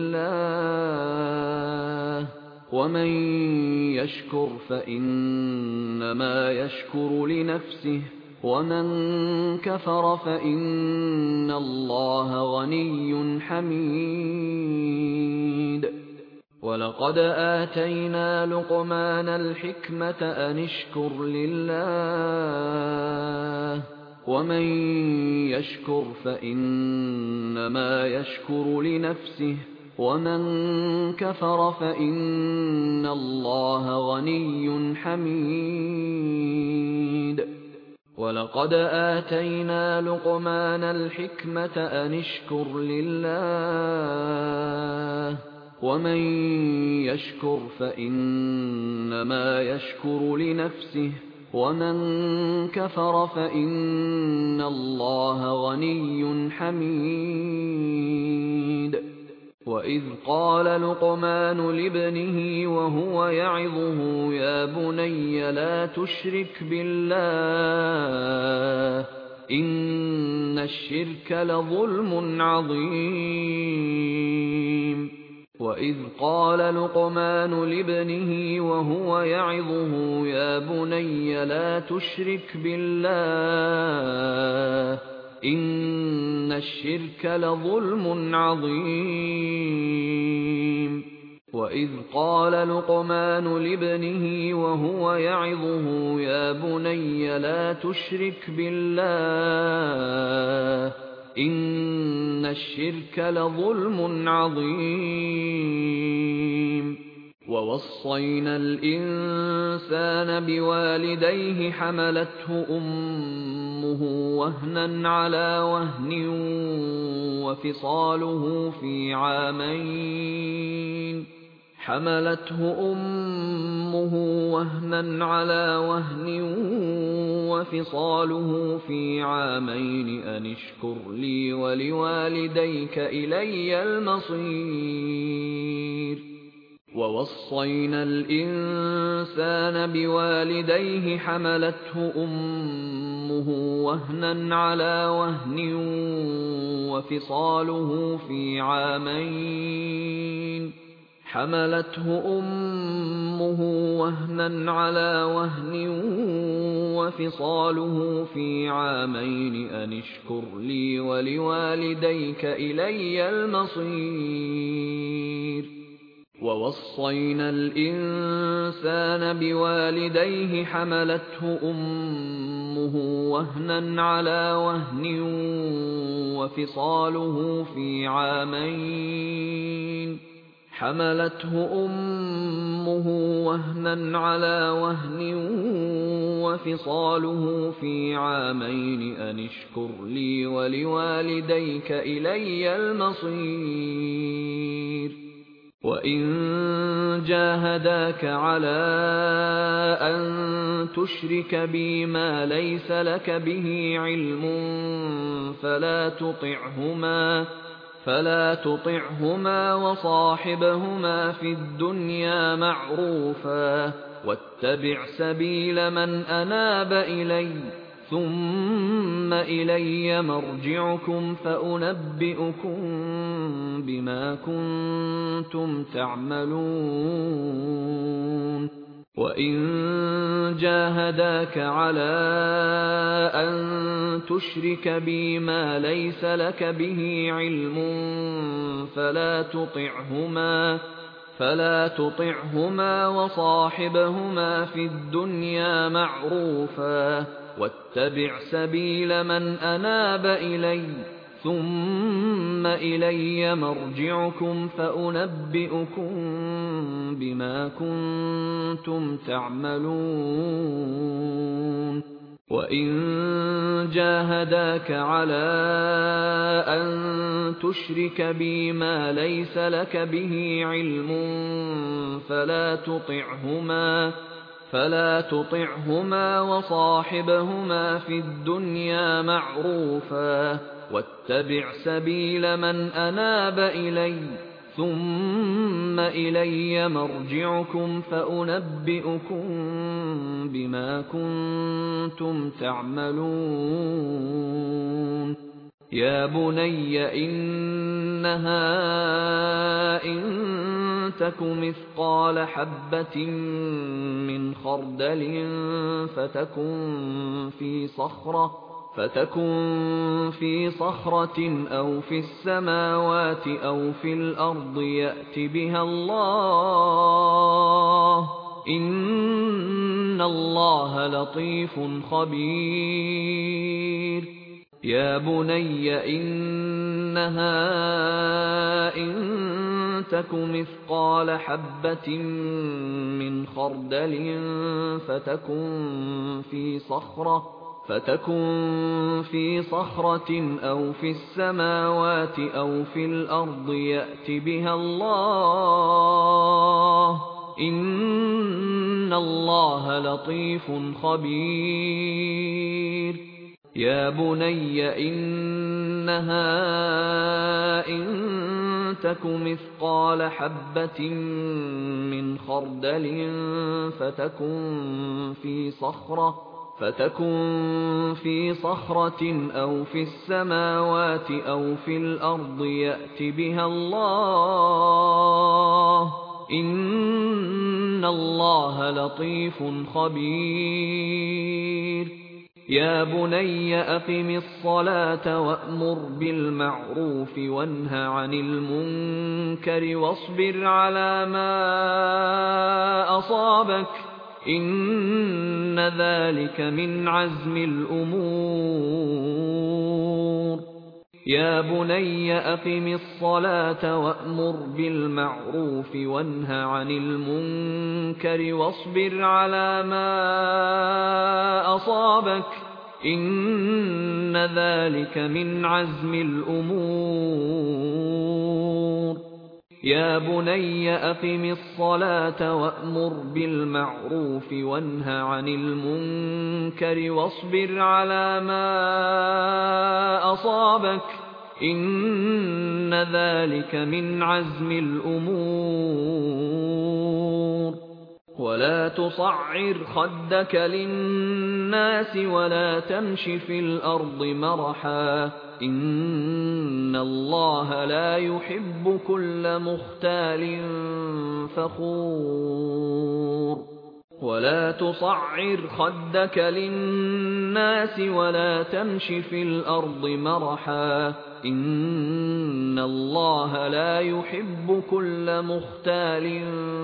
لله ومن يشكر فإنما يشكر لنفسه ومن كفر فإن الله غني حميد ولقد آتينا لقمان الحكمة أن اشكر لله ومن يشكر فإنما يشكر لنفسه ومن كفر فإن الله غني حميد ولقد آتينا لقمان الحكمة أن اشكر لله ومن يشكر فإنما يشكر لنفسه ومن كفر فإن الله غني حميد وإذ قال لقمان لابنه وهو يعظه يا بني لا تشرك بالله إن الشرك لظلم عظيم وإذ قال لقمان لابنه وهو يعظه يا بني لا تشرك بالله إن الشرك لظلم عظيم وإذ قال لقمان لابنه وهو يعظه يا بني لا تشرك بالله إن الشرك لظلم عظيم ووصينا الإنسان بوالديه حملته أمه وهنا على وهن وفصاله في عامين حملته أمه وهنا على وهن وفصاله في عامين أن اشكر لي ولوالديك إلي المصير ووصينا الإنسان بوالديه حملته أمه وهنا على وهن وفصاله في عامين حملته أمه وهنا على وهن وفصاله في عامين أن اشكر لي ولوالديك إلي المصير ووصينا الإنسان بوالديه حملته أمه وهنا على وهن وفصاله في عامين حملته أمه وهنا على وهن وفصاله في عامين أن اشكر لي ولوالديك إلي المصير وإن جاهداك على أن تشرك بي ما ليس لك به علم فلا تطعهما فلا تطعهما وصاحبهما في الدنيا معروفا واتبع سبيل من أناب إلي ثم إلي مرجعكم فأنبئكم بما كنتم تعملون وإن جاهداك على أن تشرك بي ما ليس لك به علم فلا تطعهما فلا تطعهما وصاحبهما في الدنيا معروفا واتبع سبيل من أناب إلي ثم إلي مرجعكم فأنبئكم بما كنتم تعملون وإن جاهداك على أن تشرك بي ما ليس لك به علم فلا تطعهما فلا تطعهما وصاحبهما في الدنيا معروفا واتبع سبيل من أناب إلي ثم إلي مرجعكم فأنبئكم بما كنتم تعملون يا بني إنها إن تك مثقال حبة من خردل فتكن في صخرة فتكن في صخرة أو في السماوات أو في الأرض يأت بها الله إن الله لطيف خبير يا بني إنها إن تك مثقال حبة من خردل فتكن في صخرة فتكن في صخرة أو في السماوات أو في الأرض يأت بها الله إن الله لطيف خبير يا بني إنها إن تك مثقال حبة من خردل فتكن في صخرة فتكن في صخرة أو في السماوات أو في الأرض يأت بها الله إن الله لطيف خبير يا بني أقم الصلاة وأمر بالمعروف وانه عن المنكر واصبر على ما أصابك إن ذلك من عزم الأمور يا بني أقم الصلاة وأمر بالمعروف وانه عن المنكر واصبر على ما أصابك إن ذلك من عزم الأمور يا بني أقم الصلاة وأمر بالمعروف وانه عن المنكر واصبر على ما أصابك إن ذلك من عزم الأمور ولا تصعر خدك للناس ولا تمش في الأرض مرحا إن الله لا يحب كل مختال فخور ولا تصعر خدك للناس ولا تمش في الأرض مرحا إن الله لا يحب كل مختال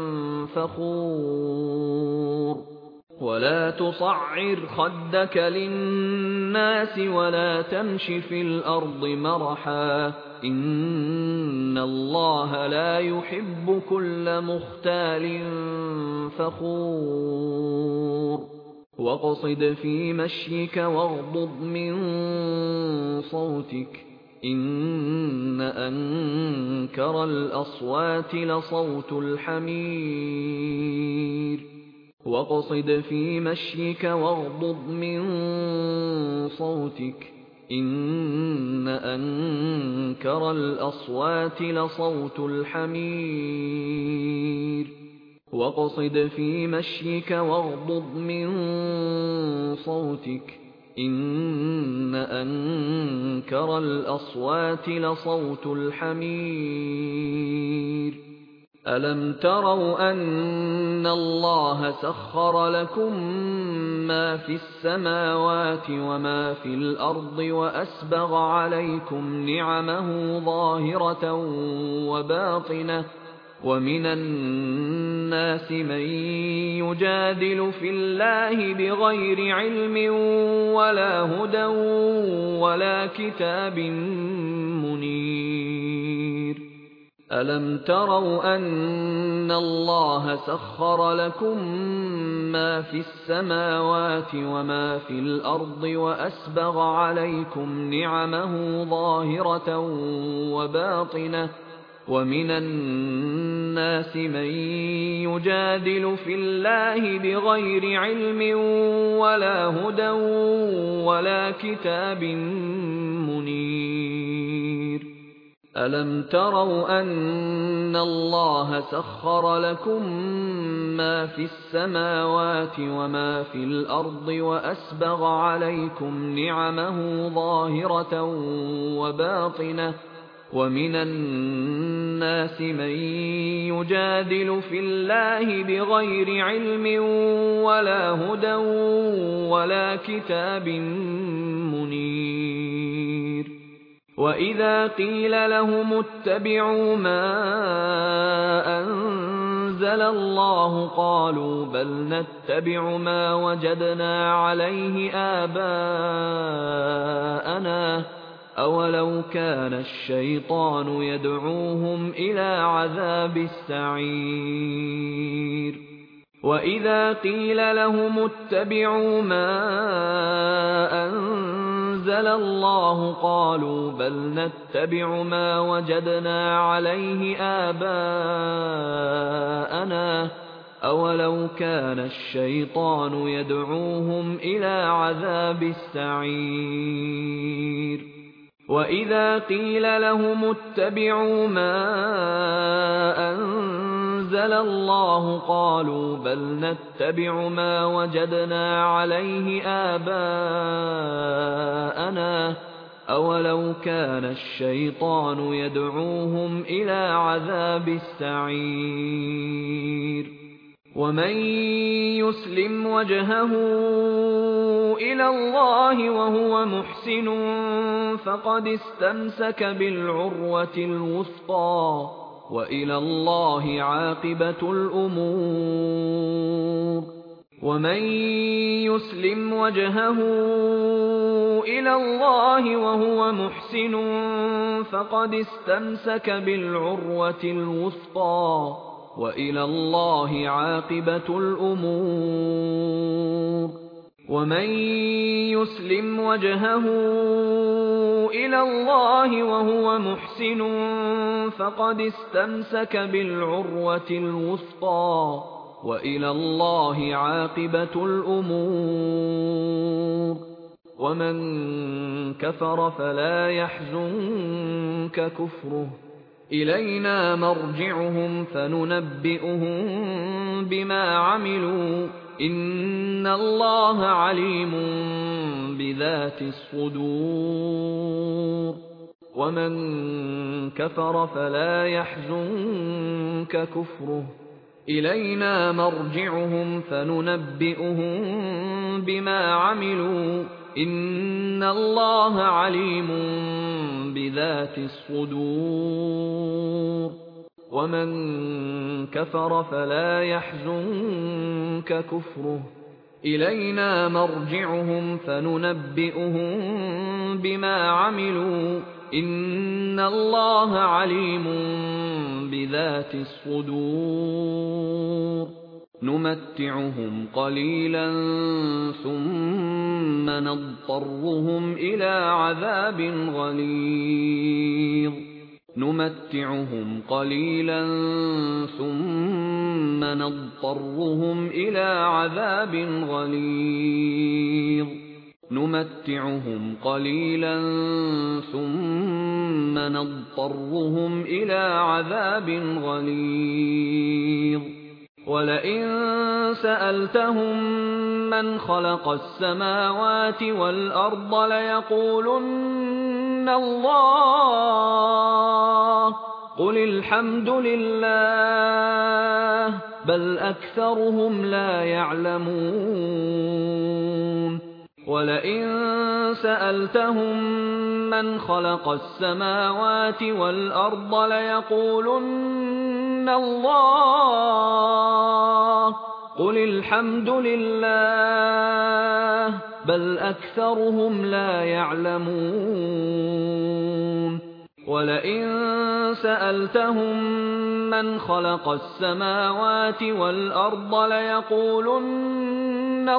فخور ولا تصعر خدك للناس ولا تمش في الأرض مرحا إن الله لا يحب كل مختال فخور واقصد في مشيك واغضض من صوتك إن أنكر الأصوات لصوت الحمير واقصد في مشيك واغضض من صوتك إن أنكر الأصوات لصوت الحمير واقصد في مشيك واغضض من صوتك إن أنكر الأصوات لصوت الحمير ألم تروا أن الله سخر لكم ما في السماوات وما في الأرض وأسبغ عليكم نعمه ظاهرة وباطنة ومن الناس من يجادل في الله بغير علم ولا هدى ولا كتاب منير ألم تروا أن الله سخر لكم ما في السماوات وما في الأرض وأسبغ عليكم نعمه ظاهرة وباطنة وَمِنَ النَّاسِ مَن يُجَادِلُ فِي اللَّهِ بِغَيْرِ عِلْمٍ وَلَا هُدًى وَلَا كِتَابٍ مُنِيرٍ أَلَمْ تَرَوْا أَنَّ اللَّهَ سَخَّرَ لَكُم مَّا فِي السَّمَاوَاتِ وَمَا فِي الْأَرْضِ وَأَسْبَغَ عَلَيْكُمْ نِعَمَهُ ظَاهِرَةً وَبَاطِنَةً وَمِنَ النَّاسِ مَن يُجَادِلُ فِي اللَّهِ بِغَيْرِ عِلْمٍ وَلَا هُدًى وَلَا كِتَابٍ مُنِيرٍ وَإِذَا قِيلَ لَهُمُ اتَّبِعُوا مَا أَنزَلَ اللَّهُ قَالُوا بَلْ نَتَّبِعُ مَا وَجَدْنَا عَلَيْهِ آبَاءَنَا ۚ أَوَلَوْ كَانَ الشَّيْطَانُ يَدْعُوهُمْ إِلَىٰ عَذَابِ السَّعِيرِ وَإِذَا قِيلَ لَهُمُ اتَّبِعُوا مَا أَنزَلَ اللَّهُ قَالُوا بَلْ نَتَّبِعُ مَا وَجَدْنَا عَلَيْهِ آبَاءَنَا ۚ أَوَلَوْ كَانَ الشَّيْطَانُ يَدْعُوهُمْ إِلَىٰ عَذَابِ السَّعِيرِ وَإِذَا قِيلَ لَهُمُ اتَّبِعُوا مَا أَنزَلَ اللَّهُ قَالُوا بَلْ نَتَّبِعُ مَا وَجَدْنَا عَلَيْهِ آبَاءَنَا ۚ أَوَلَوْ كَانَ الشَّيْطَانُ يَدْعُوهُمْ إِلَىٰ عَذَابِ السَّعِيرِ وَمَن يُسْلِمْ وَجْهَهُ إِلَى اللَّهِ وَهُوَ مُحْسِنٌ فَقَدِ اسْتَمْسَكَ بِالْعُرْوَةِ الْوُثْقَىٰ وَإِلَى اللَّهِ عَاقِبَةُ الْأُمُورِ وَمَن يُسْلِمْ وَجْهَهُ إِلَى اللَّهِ وَهُوَ مُحْسِنٌ فَقَدِ اسْتَمْسَكَ بِالْعُرْوَةِ الْوُثْقَىٰ وَإِلَى اللَّهِ عَاقِبَةُ الْأُمُورِ وَمَن يُسْلِمْ وَجْهَهُ إِلَى اللَّهِ وَهُوَ مُحْسِنٌ فَقَدِ اسْتَمْسَكَ بِالْعُرْوَةِ الْوُثْقَىٰ وَإِلَى اللَّهِ عَاقِبَةُ الْأُمُورِ وَمَن كَفَرَ فَلَا يَحْزُنكَ كُفْرُهُ إِلَيْنَا مَرْجِعُهُمْ فَنُنَبِّئُهُم بِمَا عَمِلُوا إِنَّ اللَّهَ عَلِيمٌ بِذَاتِ الصُّدُورِ وَمَن كَفَرَ فَلَا يَحْزُنكَ كُفْرُهُ إِلَيْنَا مَرْجِعُهُمْ فَنُنَبِّئُهُم بِمَا عَمِلُوا إِنَّ اللَّهَ عَلِيمٌ بِذَاتِ الصُّدُورِ وَمَن كَفَرَ فَلَا يَحْزُنكَ كُفْرُهُ إِلَيْنَا مَرْجِعُهُمْ فَنُنَبِّئُهُم بِمَا عَمِلُوا إِنَّ اللَّهَ عَلِيمٌ بِذَاتِ الصُّدُورِ نُمَتِّعُهُمْ قَلِيلًا ثُمَّ نَضْطَرُّهُمْ إِلَىٰ عَذَابٍ غَلِيظٍ نُمَتِّعُهُمْ قَلِيلًا ثُمَّ نَضْطَرُّهُمْ إِلَىٰ عَذَابٍ غَلِيظٍ نُمَتِّعُهُمْ قَلِيلًا ثُمَّ نَضْطَرُّهُمْ إِلَىٰ عَذَابٍ غَلِيظٍ وَلَئِن سَأَلْتَهُم مَّنْ خَلَقَ السَّمَاوَاتِ وَالْأَرْضَ لَيَقُولُنَّ اللَّهُ ۚ قُلِ الْحَمْدُ لِلَّهِ بَلْ أَكْثَرُهُمْ لَا يَعْلَمُونَ وَلَئِن سَأَلْتَهُم مَّنْ خَلَقَ السَّمَاوَاتِ وَالْأَرْضَ لَيَقُولُنَّ اللَّهُ، ۚ قُلِ الْحَمْدُ لِلَّهِ ۚ بَلْ أَكْثَرُهُمْ لَا يَعْلَمُونَ وَلَئِن سَأَلْتَهُم مَّنْ خَلَقَ السَّمَاوَاتِ وَالْأَرْضَ لَيَقُولُنَّ اللَّهُ ۚ قُلِ الْحَمْدُ لِلَّهِ ۚ بَلْ أَكْثَرُهُمْ لَا يَعْلَمُونَ وَلَئِن سَأَلْتَهُم مَّنْ خَلَقَ السَّمَاوَاتِ وَالْأَرْضَ لَيَقُولُنَّ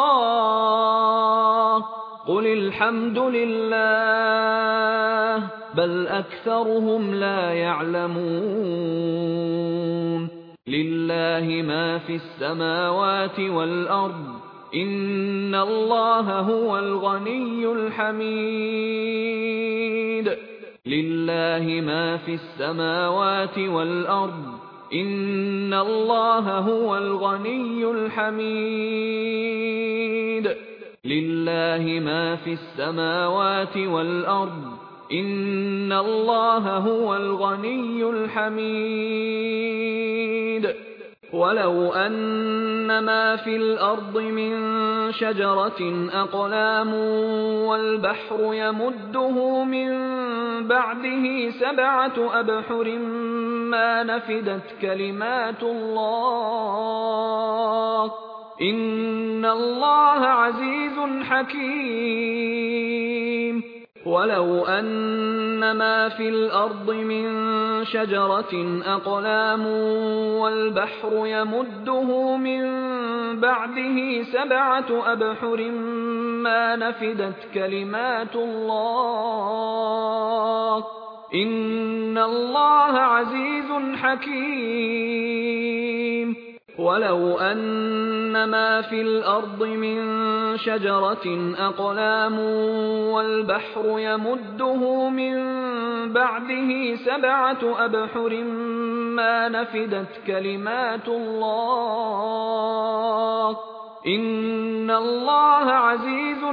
اللَّهُ ۚ قُلِ الْحَمْدُ لِلَّهِ بل أكثرهم لا يعلمون لله ما في السماوات والأرض إن الله هو الغني الحميد لله ما في السماوات والأرض إن الله هو الغني الحميد لله ما في السماوات والأرض إن الله هو الغني الحميد ولو أن ما في الأرض من شجرة أقلام والبحر يمده من بعده سبعة أبحر ما نفدت كلمات الله إن الله عزيز حكيم ولو أن ما في الأرض من شجرة أقلام والبحر يمده من بعده سبعة أبحر ما نفدت كلمات الله إن الله عزيز حكيم ولو أن ما في الأرض من شجرة أقلام والبحر يمده من بعده سبعة أبحر ما نفدت كلمات الله إن الله عزيز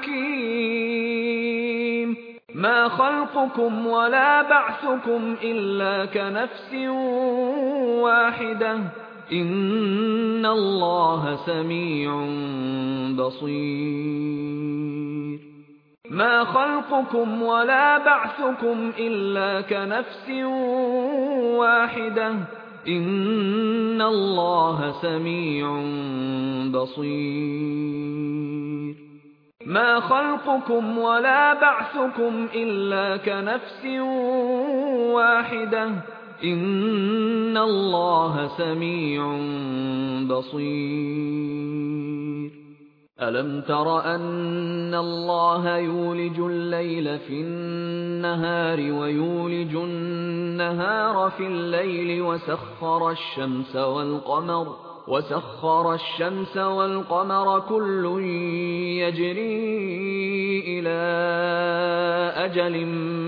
حكيم ما خلقكم ولا بعثكم إلا كنفس واحدة إن الله سميع بصير ما خلقكم ولا بعثكم إلا كنفس واحدة إن الله سميع بصير ما خلقكم ولا بعثكم إلا كنفس واحدة إن الله سميع بصير ألم تر أن الله يولج الليل في النهار ويولج النهار في الليل وسخر الشمس والقمر وسخر الشمس والقمر كل يجري إلى أجل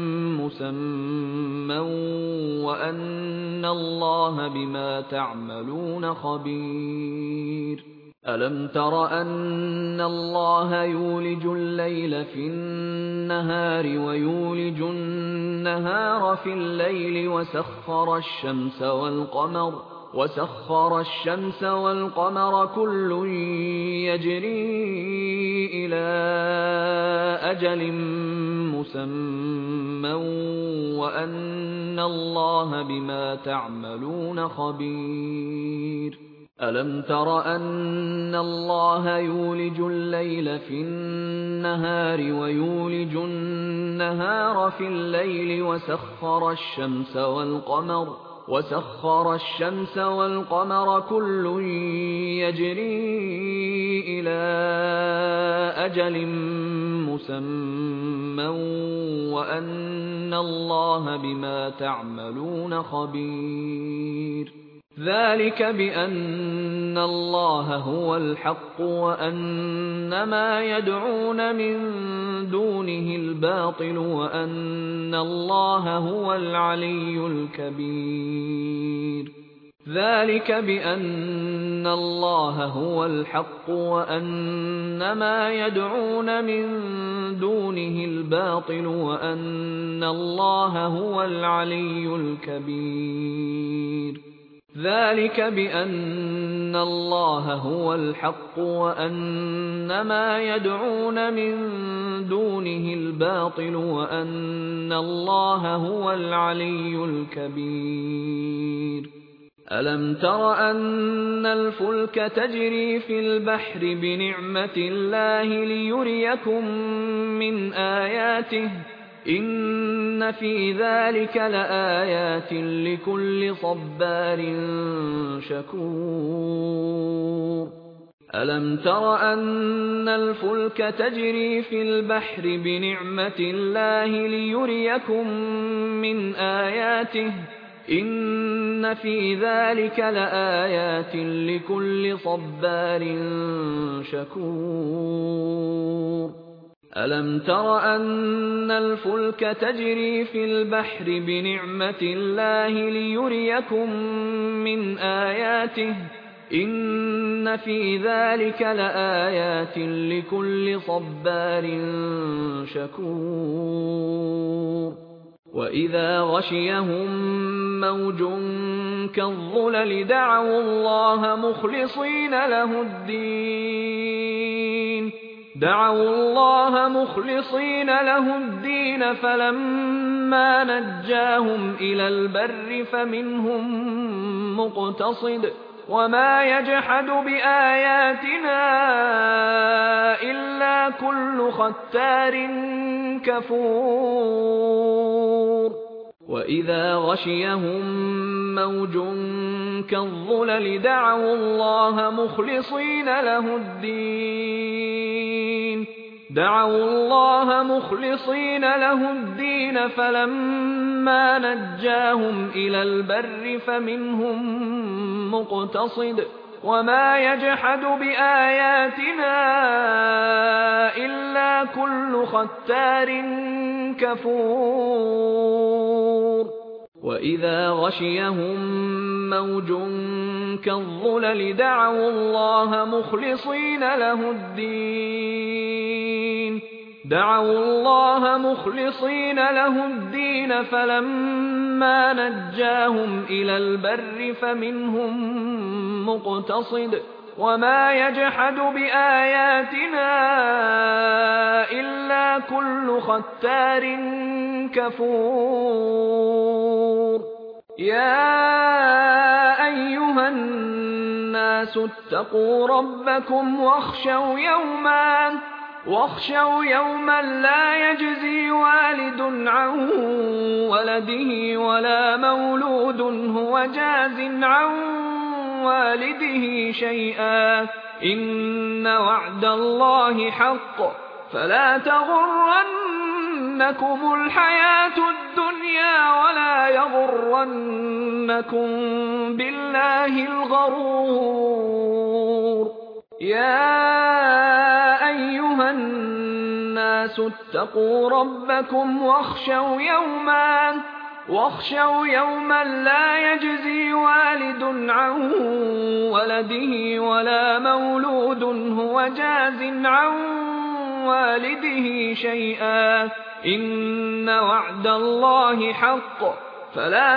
مسمى وأن الله بما تعملون خبير ألم تر أن الله يولج الليل في النهار ويولج النهار في الليل وسخر الشمس والقمر وسخر الشمس والقمر كل يجري إلى أجل مسمى وأن الله بما تعملون خبير ألم تر أن الله يولج الليل في النهار ويولج النهار في الليل وسخر الشمس والقمر وسخر الشمس والقمر كل يجري إلى أجل مسمى وأن الله بما تعملون خبير ذلك بأن الله هو الحق وأن ما يدعون من دونه الباطل وأن الله هو العلي الكبير ذلك بأن الله هو الحق وأن ما يدعون من دونه الباطل وأن الله هو العلي الكبير ذلك بأن الله هو الحق وأن ما يدعون من دونه الباطل وأن الله هو العلي الكبير ألم تر أن الفلك تجري في البحر بنعمة الله ليريكم من آياته إن في ذلك لآيات لكل صبار شكور أَلَمْ تَرَ أَنَّ الْفُلْكَ تَجْرِي فِي الْبَحْرِ بِنِعْمَةِ اللَّهِ لِيُرِيَكُم مِّنْ آيَاتِهِ ۚ إِنَّ فِي ذَلِكَ لَآيَاتٍ لِّكُلِّ صَبَّارٍ شَكُورٍ أَلَمْ تَرَ أَنَّ الْفُلْكَ تَجْرِي فِي الْبَحْرِ بِنِعْمَةِ اللَّهِ لِيُرِيَكُم مِّنْ آيَاتِهِ ۚ إِنَّ فِي ذَلِكَ لَآيَاتٍ لِّكُلِّ صَبَّارٍ شَكُورٍ وَإِذَا غَشِيَهُم مَّوْجٌ كَالظُّلَلِ دَعَوُا اللَّهَ مُخْلِصِينَ لَهُ الدِّينَ دعوا الله مخلصين له الدين فلما نجاهم إلى البر فمنهم مقتصد وما يجحد بآياتنا إلا كل ختار كفور وإذا غشيهم موج كالظلل دعوا الله مخلصين له الدين دعوا الله مخلصين له الدين فلما نجاهم إلى البر فمنهم مقتصد وما يجحد بآياتنا إلا كل ختار كفور وإذا غشيهم موج كالظلل دعوا الله مخلصين له الدين دعوا الله مخلصين له الدين فلما نجاهم إلى البر فمنهم مقتصد وما يجحد بآياتنا إلا كل ختار كفور يا أيها الناس اتقوا ربكم واخشوا يوما واخشوا يوما لا يجزي والد عن ولده ولا مولود هو جاز عن والده شيئا إن وعد الله حق فلا تغرنكم الحياة الدنيا ولا يغرنكم بالله الغرور يا أيها الناس اتقوا ربكم واخشوا يوما واخشوا يوما لا يجزي والد عن ولده ولا مولود هو جاز عن والده شيئا إن وعد الله حق فلا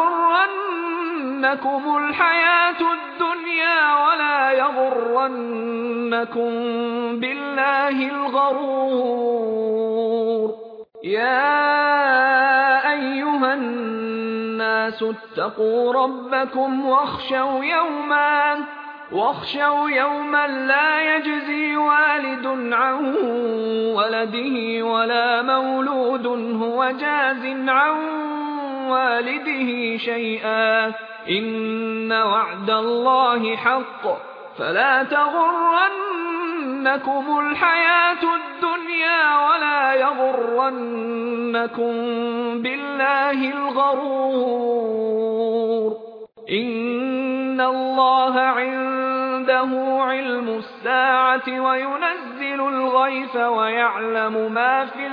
تغرنكم الحياة الدنيا ولا يغرنكم بالله الغرور يا أيها الناس اتقوا ربكم واخشوا يوما واخشوا يوما لا يجزي والد عن ولده ولا مولود هو جاز عن والده شيئا إن وعد الله حق فلا تغرنكم الحياة الدنيا ولا يغرنكم بالله الغرور إن الله عنده علم الساعة وينزل الغيث ويعلم ما في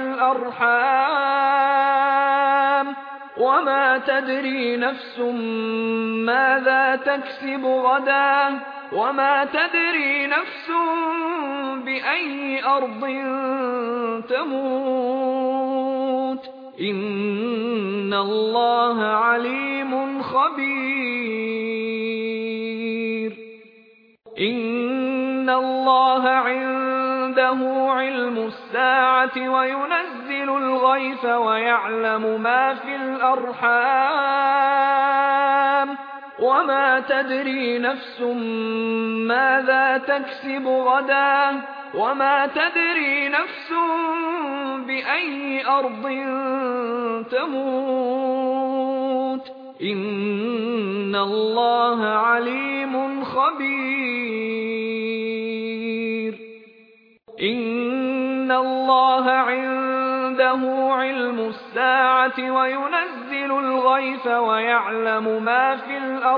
الأرحام وما تدري نفس ماذا تكسب غدا وما تدري نفس بأي أرض تموت إن الله عليم خبير إن الله عنده علم الساعة وينزل الغيث ويعلم ما في الأرحام وما تدري نفس ماذا تكسب غدا وما تدري نفس بأي أرض تموت إن الله عليم خبير الساعة وينزل الغيث ويعلم ما في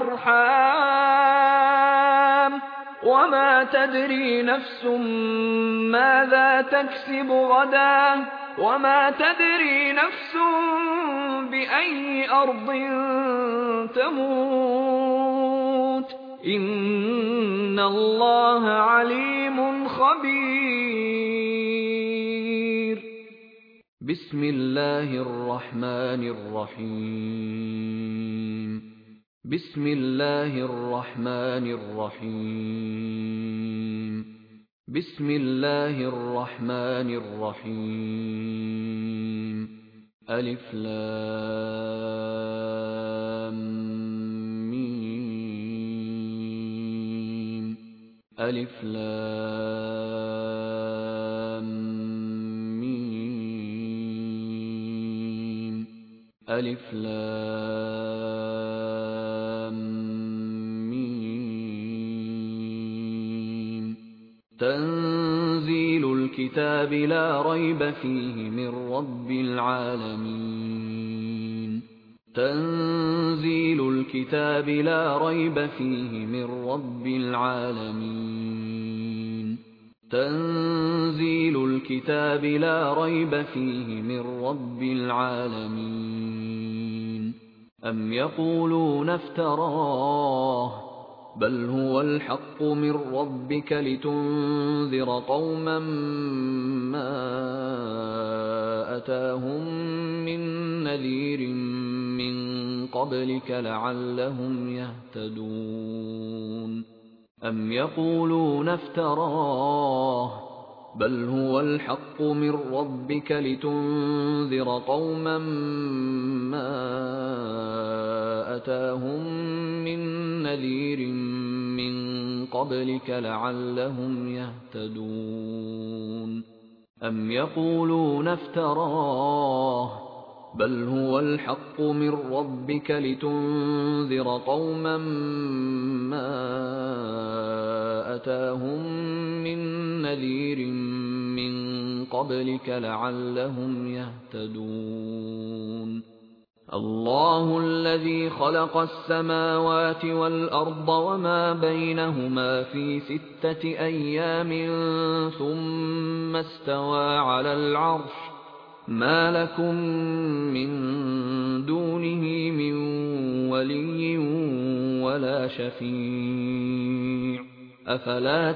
الأرحام وما تدري نفس ماذا تكسب غدا وما تدري نفس بأي أرض تموت إن الله عليم خبير. بسم الله الرحمن الرحيم. بسم الله الرحمن الرحيم. بسم الله الرحمن الرحيم. ألف لام ميم. ألف لام ميم. ألف لام ميم. تنزيل الكتاب لا ريب فيه من رب العالمين. تنزيل الكتاب لا ريب فيه من رب العالمين. تنزيل الكتاب لا ريب فيه من رب العالمين. أم يقولون افتراه بل هو الحق من ربك لتنذر قوما ما أتاهم من نذير من قبلك لعلهم يهتدون. أم يقولون افتراه بل هو الحق من ربك لتنذر قوما ما أتاهم من نذير من قبلك لعلهم يهتدون. أم يقولون افتراه بل هو الحق من ربك لتنذر قوما ما أتاهم من نذير من قبلك لعلهم يهتدون. الله الذي خلق السماوات والأرض وما بينهما في ستة أيام ثم استوى على العرش ما لكم من دونه من ولي ولا شفيع أفلا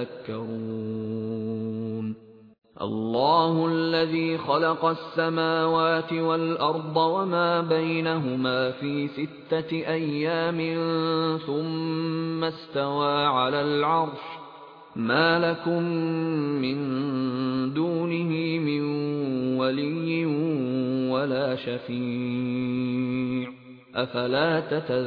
تتذكرون. الله الذي خلق السماوات والأرض وما بينهما في ستة أيام ثم استوى على العرش ما لكم من دونه من ولي ولا شفيع أفلا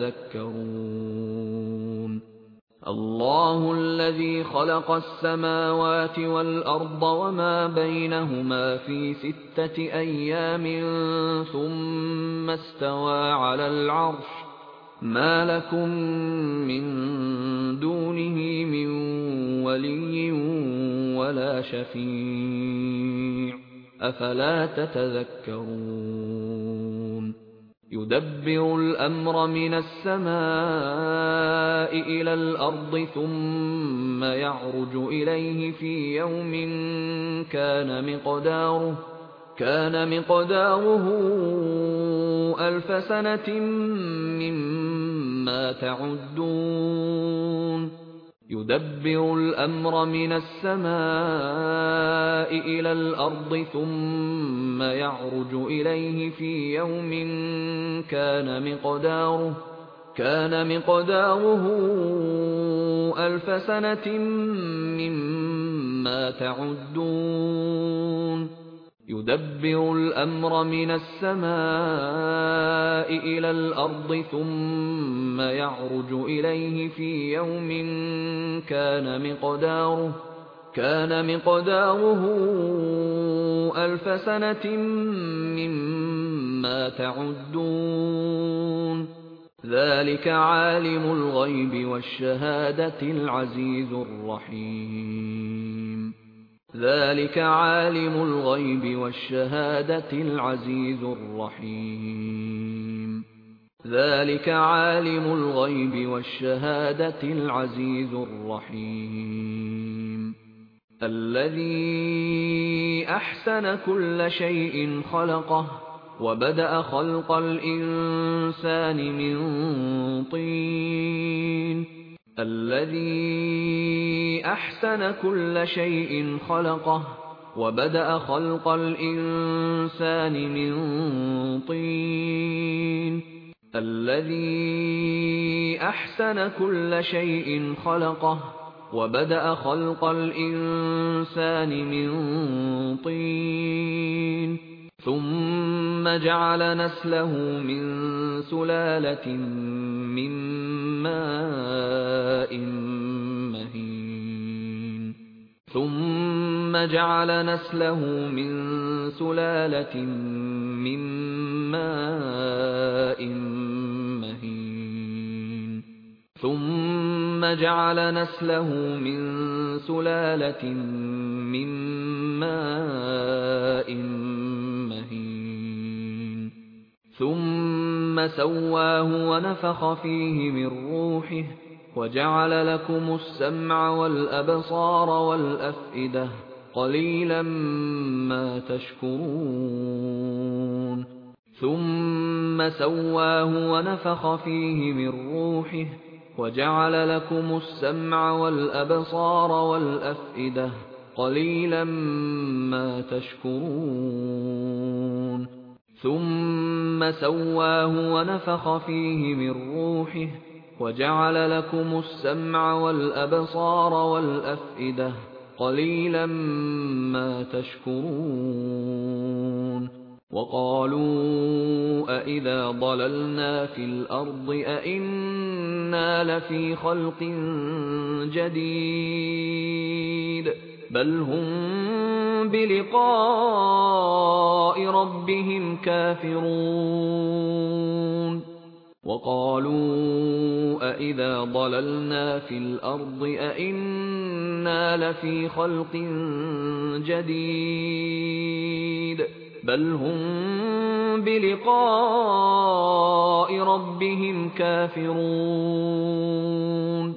تتذكرون. الله الذي خلق السماوات والأرض وما بينهما في ستة أيام ثم استوى على العرش ما لكم من دونه من ولي ولا شفيع أفلا تتذكرون. يدبر الأمر من السماء إلى الأرض ثم يعرج إليه في يوم كان مقداره كان مقداره ألف سنة مما تعدون. يدبر الأمر من السماء إلى الأرض ثم يعرج إليه في يوم كان مقداره كان مقداره ألف سنة مما تعدون. يدبر الأمر من السماء إلى الأرض ثم يعرج إليه في يوم كان مقداره كان مقداره ألف سنة مما تعدون. ذلك عالم الغيب والشهادة العزيز الرحيم. ذلك عالم الغيب والشهادة العزيز الرحيم ذلك عالم الغيب والشهادة العزيز الرحيم الذي أحسن كل شيء خلقه وبدأ خلق الإنسان من طين الذي أحسن كل شيء خلقه وبدأ خلق الإنسان من طين الذي أحسن كل شيء خلقه وبدأ خلق الإنسان من طين ثم جعل نسله من سلالة من ماء مهين ثم جعل نسله من سلالة من ماء مهين ثم جعل نسله من سلالة من ماء مهين ثم سواه ونفخ فيه من روحه وجعل لكم السمع والأبصار والأفئدة قليلا ما تشكرون ثم سواه ونفخ فيه من روحه وجعل لكم السمع والأبصار والأفئدة قليلا ما تشكرون ثم سواه ونفخ فيه من روحه وجعل لكم السمع والأبصار والأفئدة قليلا ما تشكرون وقالوا أإذا ضللنا في الأرض أإنا لفي خلق جديد بل هم بلقاء ربهم كافرون وقالوا أإذا ضللنا في الأرض أإنا لفي خلق جديد بل هم بلقاء ربهم كافرون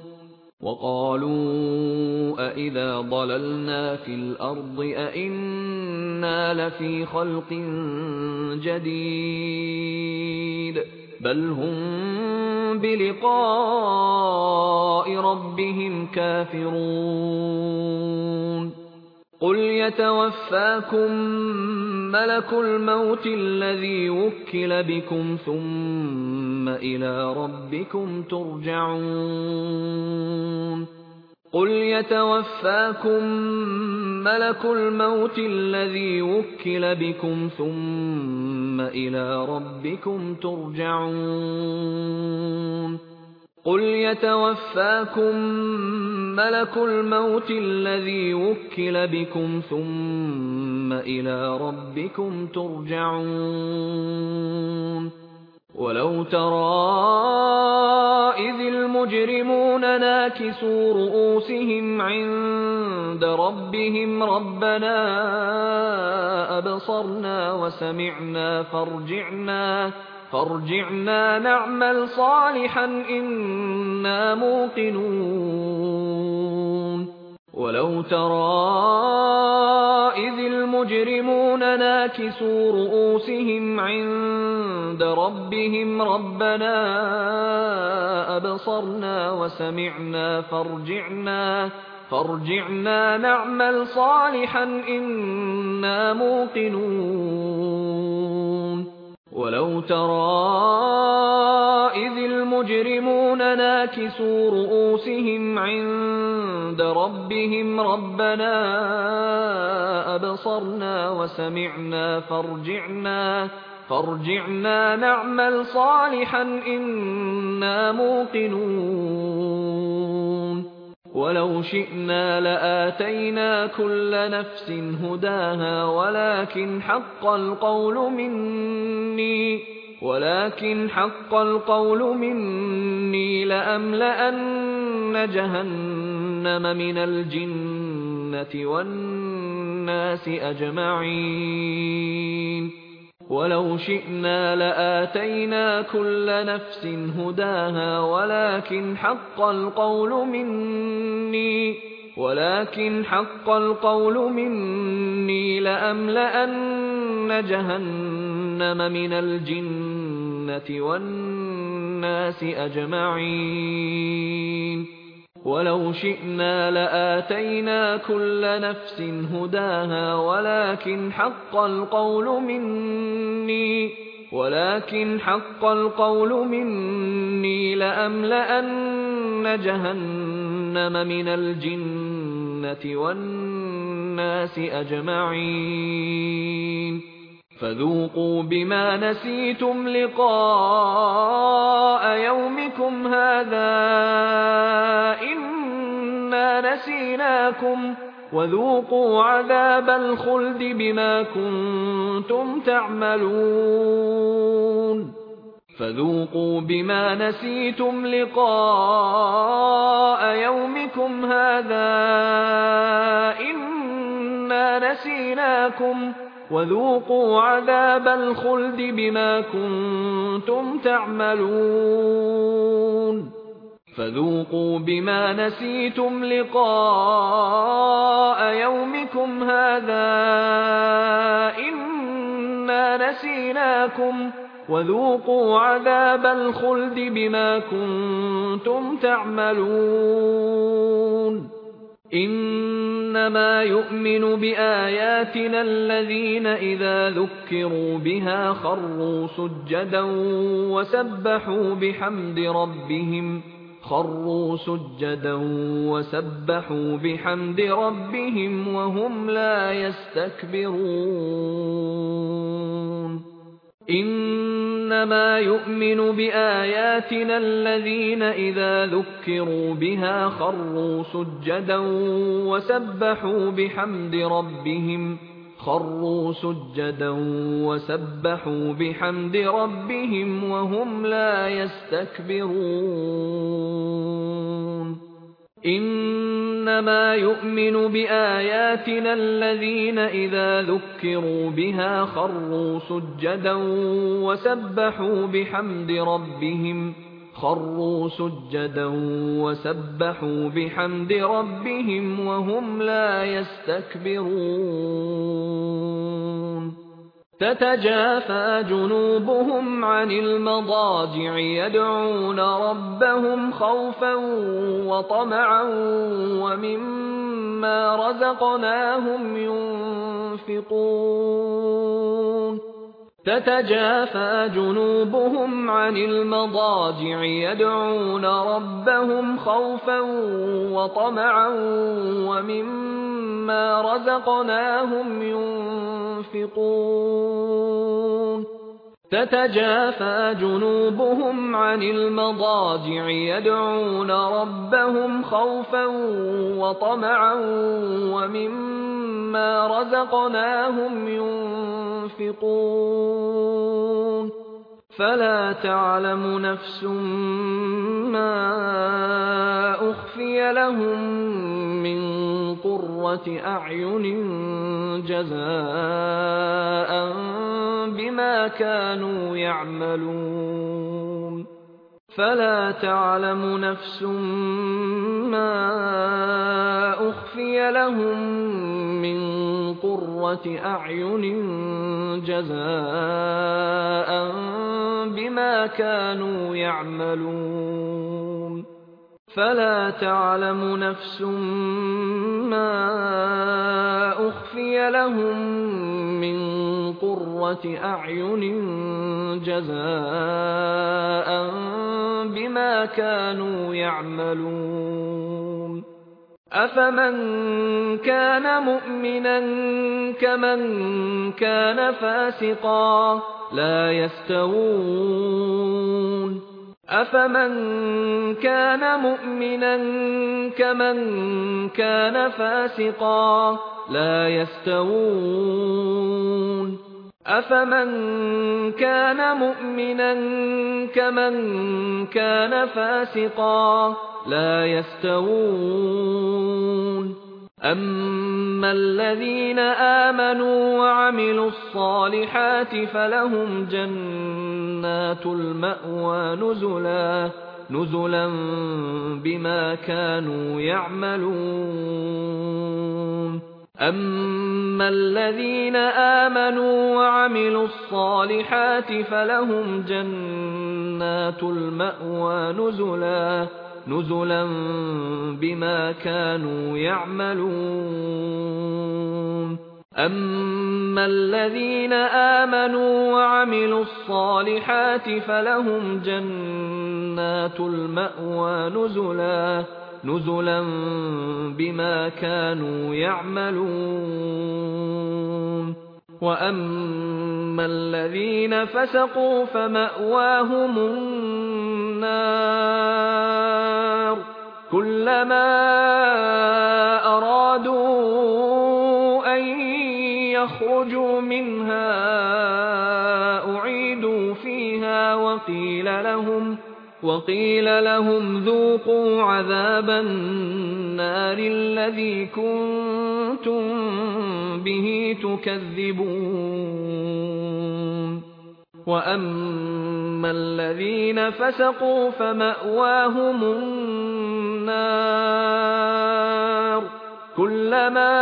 وقالوا أإذا ضللنا في الأرض أإنا لفي خلق جديد بل هم بلقاء ربهم كافرون قل يتوفاكم ملك الموت الذي وكل بكم ثم إلى ربكم ترجعون قل يتوفاكم ملك الموت الذي وكل بكم ثم إلى ربكم ترجعون قل يتوفاكم ملك الموت الذي وكل بكم ثم إلى ربكم ترجعون ولو ترى إذ المجرمون ناكسوا رؤوسهم عند ربهم ربنا أبصرنا وسمعنا فارجعنا فارجعنا نعمل صالحا إنا موقنون ولو ترى إذ المجرمون ناكسوا رؤوسهم عند ربهم ربنا أبصرنا وسمعنا فارجعنا فارجعنا نعمل صالحا إنا موقنون ولو ترى إذ المجرمون ناكسوا رؤوسهم عند ربهم ربنا أبصرنا وسمعنا فارجعنا فارجعنا نعمل صالحا إنا موقنون ولو شئنا لآتينا كل نفس هداها ولكن حق القول مني ولكن حق القول مني لأملأن جهنم من الجنة والناس والناس أجمعين ولو شئنا لآتينا كل نفس هداها ولكن حق القول مني ولكن حق القول مني لأملأن جهنم من الجنة والناس أجمعين ولو شئنا لآتينا كل نفس هداها ولكن حق القول مني ولكن حق القول مني لأملأن جهنم من الجنة والناس أجمعين فذوقوا بما نسيتم لقاء يومكم هذا إنا نسيناكم وذوقوا عذاب الخلد بما كنتم تعملون فذوقوا بما نسيتم لقاء يومكم هذا إنا نسيناكم وذوقوا عذاب الخلد بما كنتم تعملون فذوقوا بما نسيتم لقاء يومكم هذا إنا نسيناكم وذوقوا عذاب الخلد بما كنتم تعملون إنما يؤمن بآياتنا الذين إذا ذكروا بها خروا سجدا وسبحوا بحمد ربهم خروا سجدا وسبحوا بحمد ربهم وهم لا يستكبرون إنما يؤمن بآياتنا الذين إذا ذكروا بها خروا سجدا وسبحوا بحمد ربهم خروا سجدا وسبحوا بحمد ربهم وهم لا يستكبرون إنما يؤمن بآياتنا الذين إذا ذكروا بها خروا سجدا وسبحوا بحمد ربهم خروا سجدا وسبحوا بحمد ربهم وهم لا يستكبرون تتجافى جنوبهم عن المضاجع يدعون ربهم خوفا وطمعا ومما رزقناهم ينفقون تتجافى جنوبهم عن المضاجع يدعون ربهم خوفا وطمعا ومما رزقناهم ينفقون تتجافى جنوبهم عن المضاجع يدعون ربهم خوفا وطمعا ومما رزقناهم ينفقون فلا تعلم نفس ما أخفي لهم من قرة أعين جزاء بما كانوا يعملون فلا تعلم نفس ما أخفي لهم من قرة أعين جزاء بما كانوا يعملون فلا تعلم نفس ما أخفي لهم من قرة أعين جزاء بما كانوا يعملون أفمن كان مؤمنا كمن كان فاسقا لا يستوون أفمن كان مؤمنا كمن كان فاسقا لا يستوون أفمن كان مؤمنا كمن كان فاسقا لا يستوون أَمَّا الَّذِينَ آمَنُوا وَعَمِلُوا الصَّالِحَاتِ فَلَهُمْ جَنَّاتُ الْمَأْوَى نُزُلًا نُزُلًا بِمَا كَانُوا يَعْمَلُونَ أَمَّا الَّذِينَ آمَنُوا وَعَمِلُوا الصَّالِحَاتِ فَلَهُمْ جَنَّاتُ الْمَأْوَى نُزُلًا نُزُلًا بِمَا كَانُوا يَعْمَلُونَ أَمَّا الَّذِينَ آمَنُوا وَعَمِلُوا الصَّالِحَاتِ فَلَهُمْ جَنَّاتُ الْمَأْوَى نُزُلًا نُزُلًا بِمَا كَانُوا يَعْمَلُونَ وَأَمَّا الَّذِينَ فَسَقُوا فَمَأْوَاهُمُ النَّارُ كُلَّمَا أَرَادُوا أَن يَخْرُجُوا مِنْهَا أُعِيدُوا فِيهَا وَقِيلَ لَهُمْ وَقِيلَ لَهُمْ ذُوقُوا عَذَابَ النَّارِ الَّذِي كُنتُم بِهِ تُكَذِّبُونَ وَأَمَّا الَّذِينَ فَسَقُوا فَمَأْوَاهُمُ النَّارُ كُلَّمَا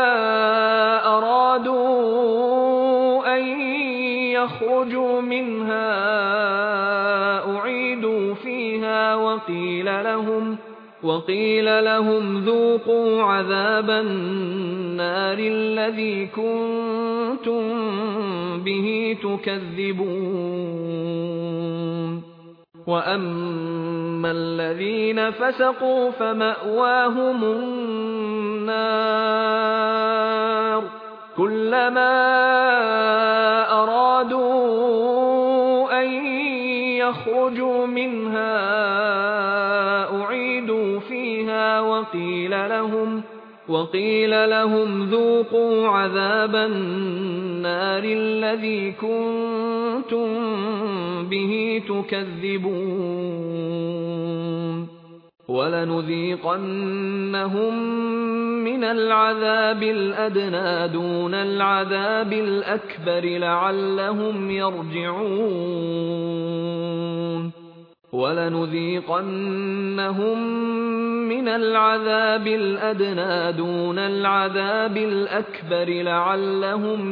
أَرَادُوا أَن يَخْرُجُوا مِنْهَا أُعِيدُوا فِيهَا وَقِيلَ لَهُمْ وَقِيلَ لَهُمْ ذُوقُوا عَذَابَ النَّارِ الَّذِي كُنتُم بِهِ تُكَذِّبُونَ وَأَمَّا الَّذِينَ فَسَقُوا فَمَأْوَاهُمُ النَّارُ كُلَّمَا أَرَادُوا أَن يَخْرُجُوا مِنْهَا أُعِيدُوا فِيهَا وَقِيلَ لَهُمْ وَقِيلَ لَهُمْ ذُوقُوا عَذَابَ النَّارِ الَّذِي كُنتُم بِهِ تُكَذِّبُونَ وَلَنُذِيقَنَّهُم مِّنَ الْعَذَابِ الْأَدْنَىٰ دُونَ الْعَذَابِ الْأَكْبَرِ لَعَلَّهُمْ يَرْجِعُونَ وَلَنُذِيقَنَّهُم مِّنَ الْعَذَابِ الْأَدْنَىٰ دُونَ الْعَذَابِ الْأَكْبَرِ لَعَلَّهُمْ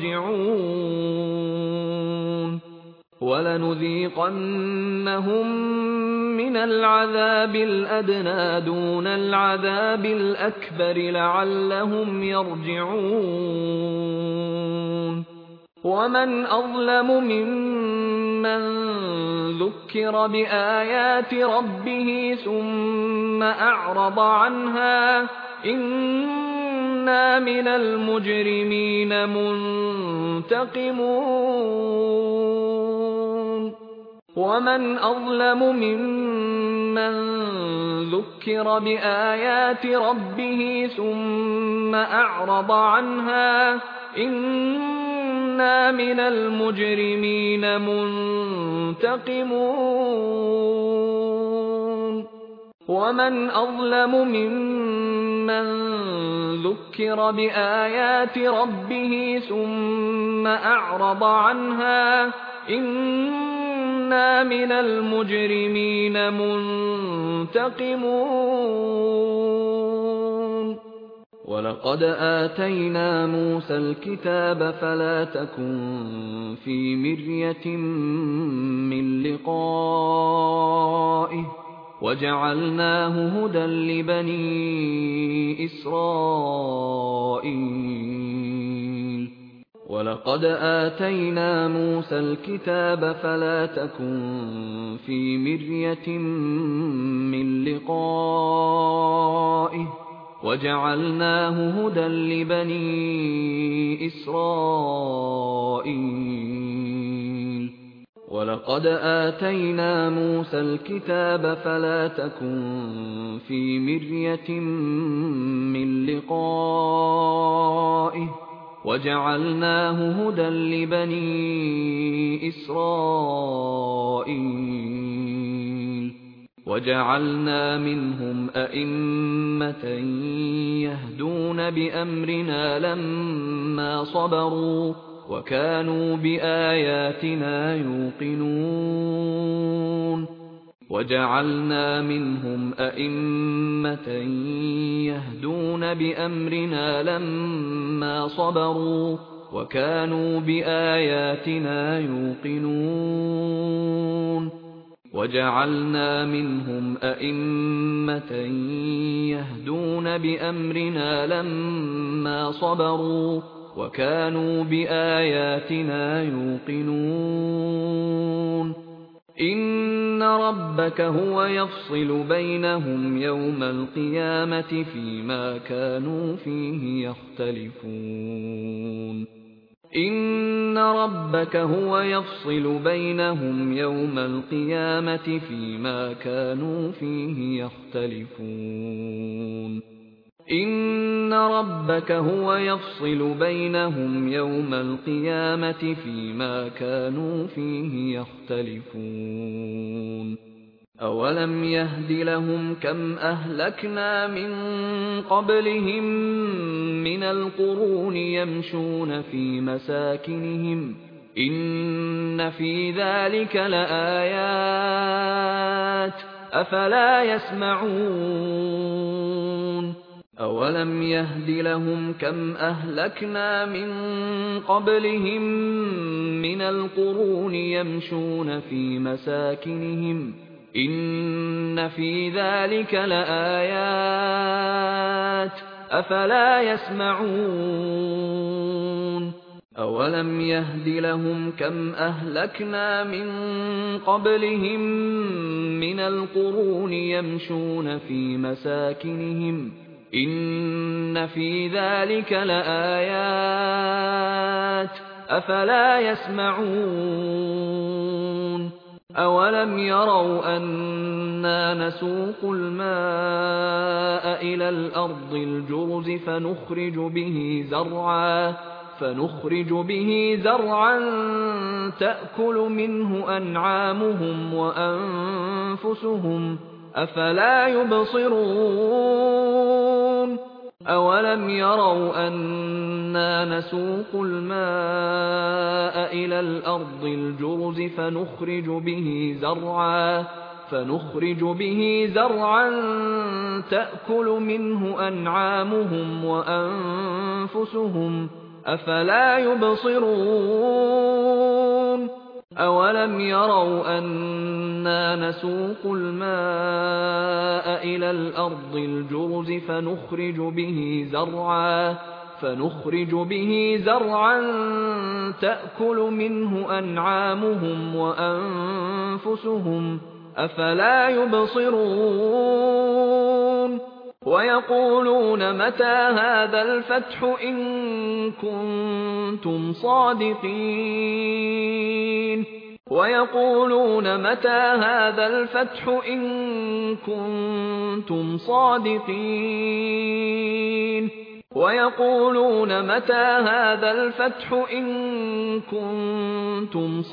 يَرْجِعُونَ وَلَنُذِيقَنَّهُم مِّنَ الْعَذَابِ الْأَدْنَىٰ دُونَ الْعَذَابِ الْأَكْبَرِ لَعَلَّهُمْ يَرْجِعُونَ وَمَنْ أَظْلَمُ مِمَّن ذُكِّرَ بِآيَاتِ رَبِّهِ ثُمَّ أَعْرَضَ عَنْهَا إِنَّا مِنَ الْمُجْرِمِينَ مُنتَقِمُونَ وَمَنْ أَظْلَمُ مِمَّن ذُكِّرَ بِآيَاتِ رَبِّهِ ثُمَّ أَعْرَضَ عَنْهَا إِنَّا مِنَ الْمُجْرِمِينَ مُنتَقِمُونَ وَمَنْ أَظْلَمُ مِمَّن ذُكِّرَ بِآيَاتِ رَبِّهِ ثُمَّ أَعْرَضَ عَنْهَا إِنَّا مِنَ الْمُجْرِمِينَ مُنتَقِمُونَ وَلَقَدْ آتَيْنَا مُوسَى الْكِتَابَ فَلَا تَكُن فِي مِرْيَةٍ مِّن لِّقَائِهِ وَجَعَلْنَاهُ هُدًى لِّبَنِي إِسْرَائِيلَ وَلَقَدْ آتَيْنَا مُوسَى الْكِتَابَ فَلَا تَكُن فِي مِرْيَةٍ مِّن لِّقَائِهِ وَجَعَلْنَاهُ هُدًى لِّبَنِي إِسْرَائِيلَ وَلَقَدْ آتَيْنَا مُوسَى الْكِتَابَ فَلَا تَكُن فِي مِرْيَةٍ مِّن لِّقَائِهِ وَجَعَلْنَاهُ هُدًى لِّبَنِي إِسْرَائِيلَ وجعلنا منهم أئمة يهدون بأمرنا لما صبروا وكانوا بآياتنا يوقنون وجعلنا منهم أئمة يهدون بأمرنا لما صبروا وكانوا بآياتنا يوقنون وجعلنا منهم أئمة يهدون بأمرنا لما صبروا وكانوا بآياتنا يوقنون إن ربك هو يفصل بينهم يوم القيامة فيما كانوا فيه يختلفون إن ربك هو يفصل بينهم يوم القيامة فيما كانوا فيه يختلفون إن ربك هو يفصل بينهم يوم القيامة فيما كانوا فيه يختلفون أولم يهد لهم كم أهلكنا من قبلهم من القرون يمشون في مساكنهم إن في ذلك لآيات أفلا يسمعون أولم يهد لهم كم أهلكنا من قبلهم من القرون يمشون في مساكنهم إن في ذلك لآيات أفلا يسمعون أولم يهد لهم كم أهلكنا من قبلهم من القرون يمشون في مساكنهم إن في ذلك لآيات أفلا يسمعون أولم يروا أنا نسوق الماء إلى الأرض الجرز فنخرج به زرعا فنخرج به زرعا تأكل منه أنعامهم وأنفسهم أفلا يبصرون أولم يروا أنا نسوق الماء إلى الأرض الجرز فنخرج به زرعا فنخرج به زرعا تأكل منه أنعامهم وأنفسهم أفلا يبصرون أولم يروا أنا نسوق الماء إلى الأرض الجرز فنخرج به زرعا فنخرج به زرعا تأكل منه أنعامهم وأنفسهم أفلا يبصرون ويقولون متى هذا الفتح إن كنتم صادقين ويقولون متى هذا الفتح إن كنتم صادقين ويقولون متى هذا الفتح إن كنتم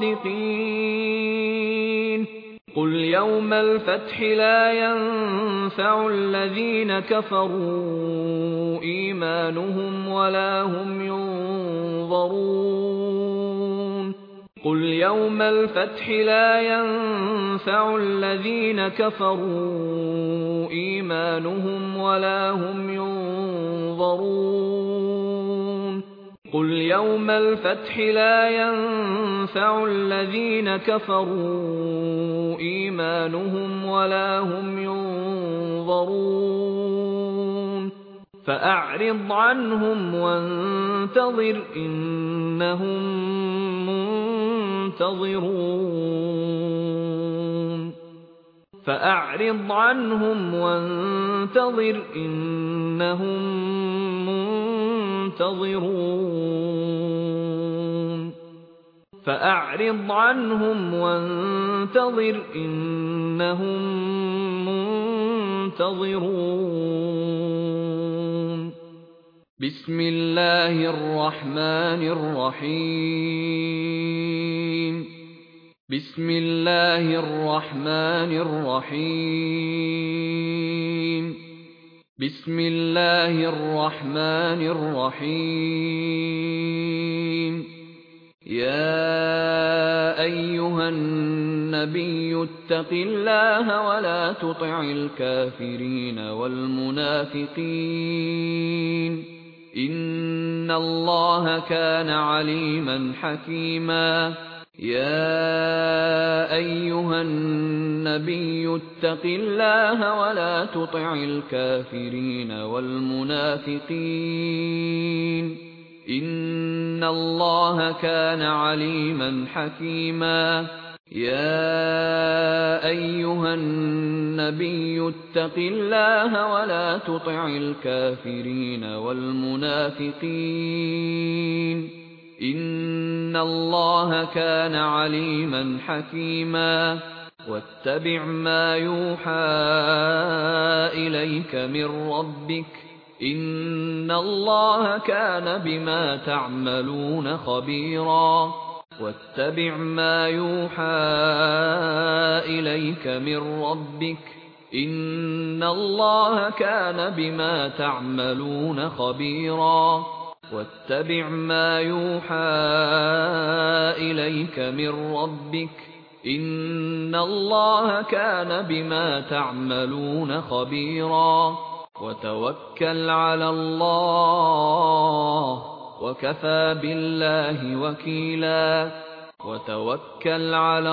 صادقين قل يوم الفتح لا ينفع الذين كفروا إيمانهم ولا هم ينظرون قل يوم الفتح لا ينفع الذين كفروا إيمانهم ولا هم ينظرون قل يوم الفتح لا ينفع الذين كفروا إيمانهم ولا هم ينظرون فأعرض عنهم وانتظر إنهم منتظرون فأعرض عنهم وانتظر إنهم منتظرون فأعرض عنهم وانتظر إنهم منتظرون بسم الله الرحمن الرحيم بسم الله الرحمن الرحيم بسم الله الرحمن الرحيم يا أيها النبي اتق الله ولا تطع الكافرين والمنافقين إن الله كان عليما حكيما يا أيها النبي اتق الله ولا تطع الكافرين والمنافقين إن الله كان عليما حكيما يا أيها النبي اتق الله ولا تطع الكافرين والمنافقين إن الله كان عليما حكيما واتبع ما يوحى إليك من ربك إن الله كان بما تعملون خبيرا واتبع ما يوحى إليك من ربك إن الله كان بما تعملون خبيرا واتبع ما يوحى إليك من ربك إن الله كان بما تعملون خبيرا وتوكل على الله وكفى بالله وكيلا وتوكل على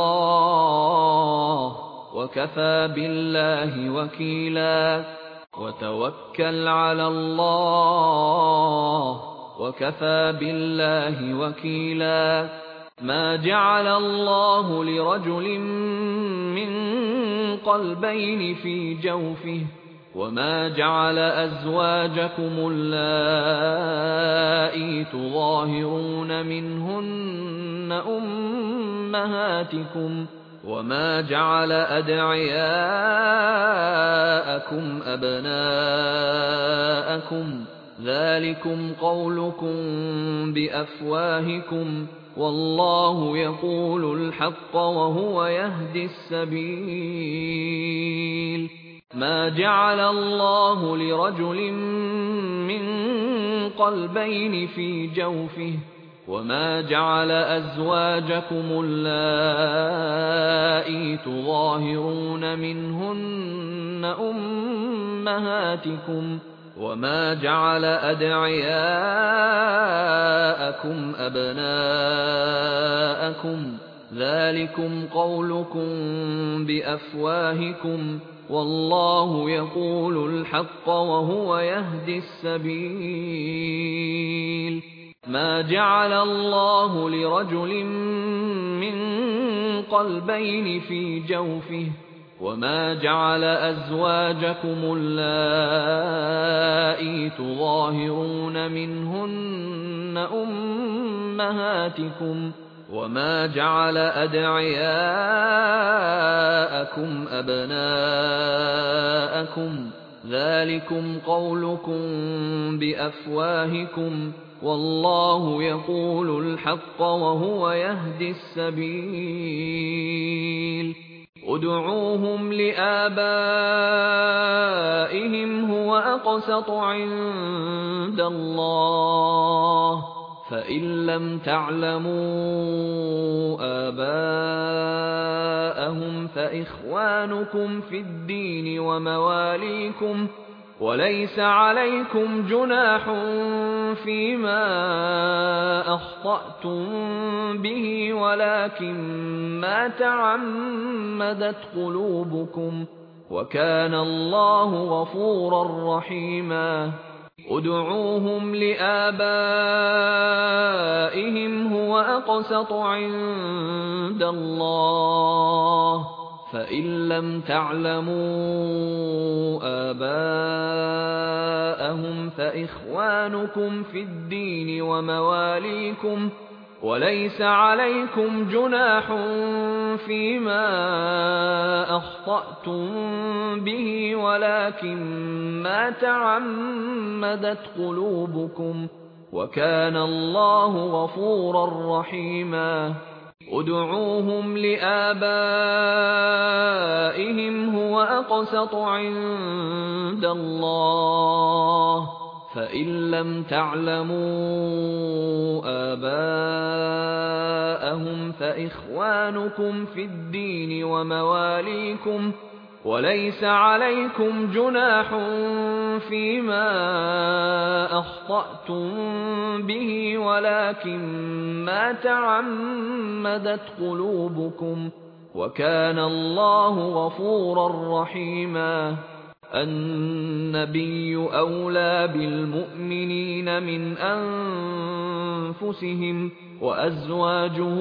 الله وكفى بالله وكيلا وتوكل على الله وكفى بالله وكيلا ما جعل الله لرجل من قلبين في جوفه وما جعل أزواجكم اللائي تظاهرون منهن أمهاتكم وما جعل أدعياءكم أبناءكم ذلكم قولكم بأفواهكم والله يقول الحق وهو يهدي السبيل ما جعل الله لرجل من قلبين في جوفه وما جعل أزواجكم اللائي تظاهرون منهن أمهاتكم وما جعل أدعياءكم أبناءكم ذلكم قولكم بأفواهكم والله يقول الحق وهو يهدي السبيل ما جعل الله لرجل من قلبين في جوفه وما جعل أزواجكم اللائي تظاهرون منهن أمهاتكم وما جعل أدعياءكم أبناءكم ذلكم قولكم بأفواهكم والله يقول الحق وهو يهدي السبيل ادعوهم لآبائهم هو أقسط عند الله فإن لم تعلموا آباءهم فإخوانكم في الدين ومواليكم وليس عليكم جناح فيما أخطأتم به ولكن ما تعمدت قلوبكم وكان الله غفورا رحيما ادعوهم لآبائهم هو أقسط عند الله فإن لم تعلموا آباءهم فإخوانكم في الدين ومواليكم وليس عليكم جناح فيما أخطأتم به ولكن ما تعمدت قلوبكم وكان الله غفورا رحيما ادْعُوهُمْ لِآبَائِهِمْ هُوَ أَقْسَطُ عِندَ اللَّهِ ۚ فَإِن لَّمْ تَعْلَمُوا آبَاءَهُمْ فَإِخْوَانُكُمْ فِي الدِّينِ وَمَوَالِيكُمْ ۚ وَلَيْسَ عَلَيْكُمْ جُنَاحٌ فِيمَا أَخْطَأْتُم بِهِ وَلَٰكِن مَّا تَعَمَّدَتْ قُلُوبُكُمْ ۚ وَكَانَ اللَّهُ غَفُورًا رَّحِيمًا. النَّبِيُّ أَوْلَىٰ بِالْمُؤْمِنِينَ مِنْ أَنفُسِهِمْ ۖ وَأَزْوَاجُهُ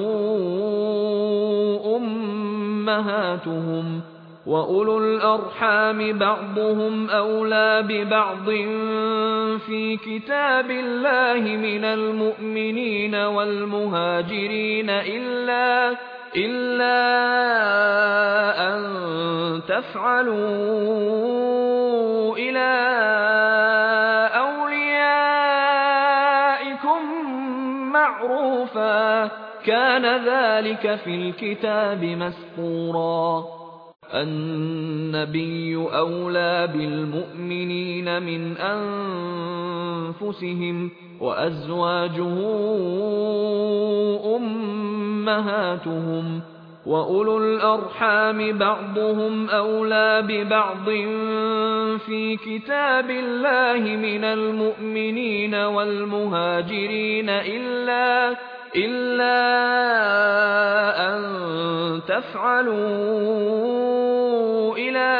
أُمَّهَاتُهُمْ ۖ وَأُولُو الْأَرْحَامِ بَعْضُهُمْ أَوْلَىٰ بِبَعْضٍ فِي كِتَابِ اللَّهِ مِنَ الْمُؤْمِنِينَ وَالْمُهَاجِرِينَ إِلَّا إِلَّا أَن تَفْعَلُوا إِلَىٰ أَوْلِيَائِكُم مَّعْرُوفًا ۚ كَانَ ذَٰلِكَ فِي الْكِتَابِ مَسْطُورًا. النَّبِيُّ أَوْلَىٰ بِالْمُؤْمِنِينَ مِنْ أَنفُسِهِمْ ۖ وَأَزْوَاجُهُ أُمَّهَاتُهُمْ ۖ وَأُولُو الْأَرْحَامِ بَعْضُهُمْ أَوْلَىٰ بِبَعْضٍ فِي كِتَابِ اللَّهِ مِنَ الْمُؤْمِنِينَ وَالْمُهَاجِرِينَ إِلَّا إِلَّا أَن تَفْعَلُوا إِلَىٰ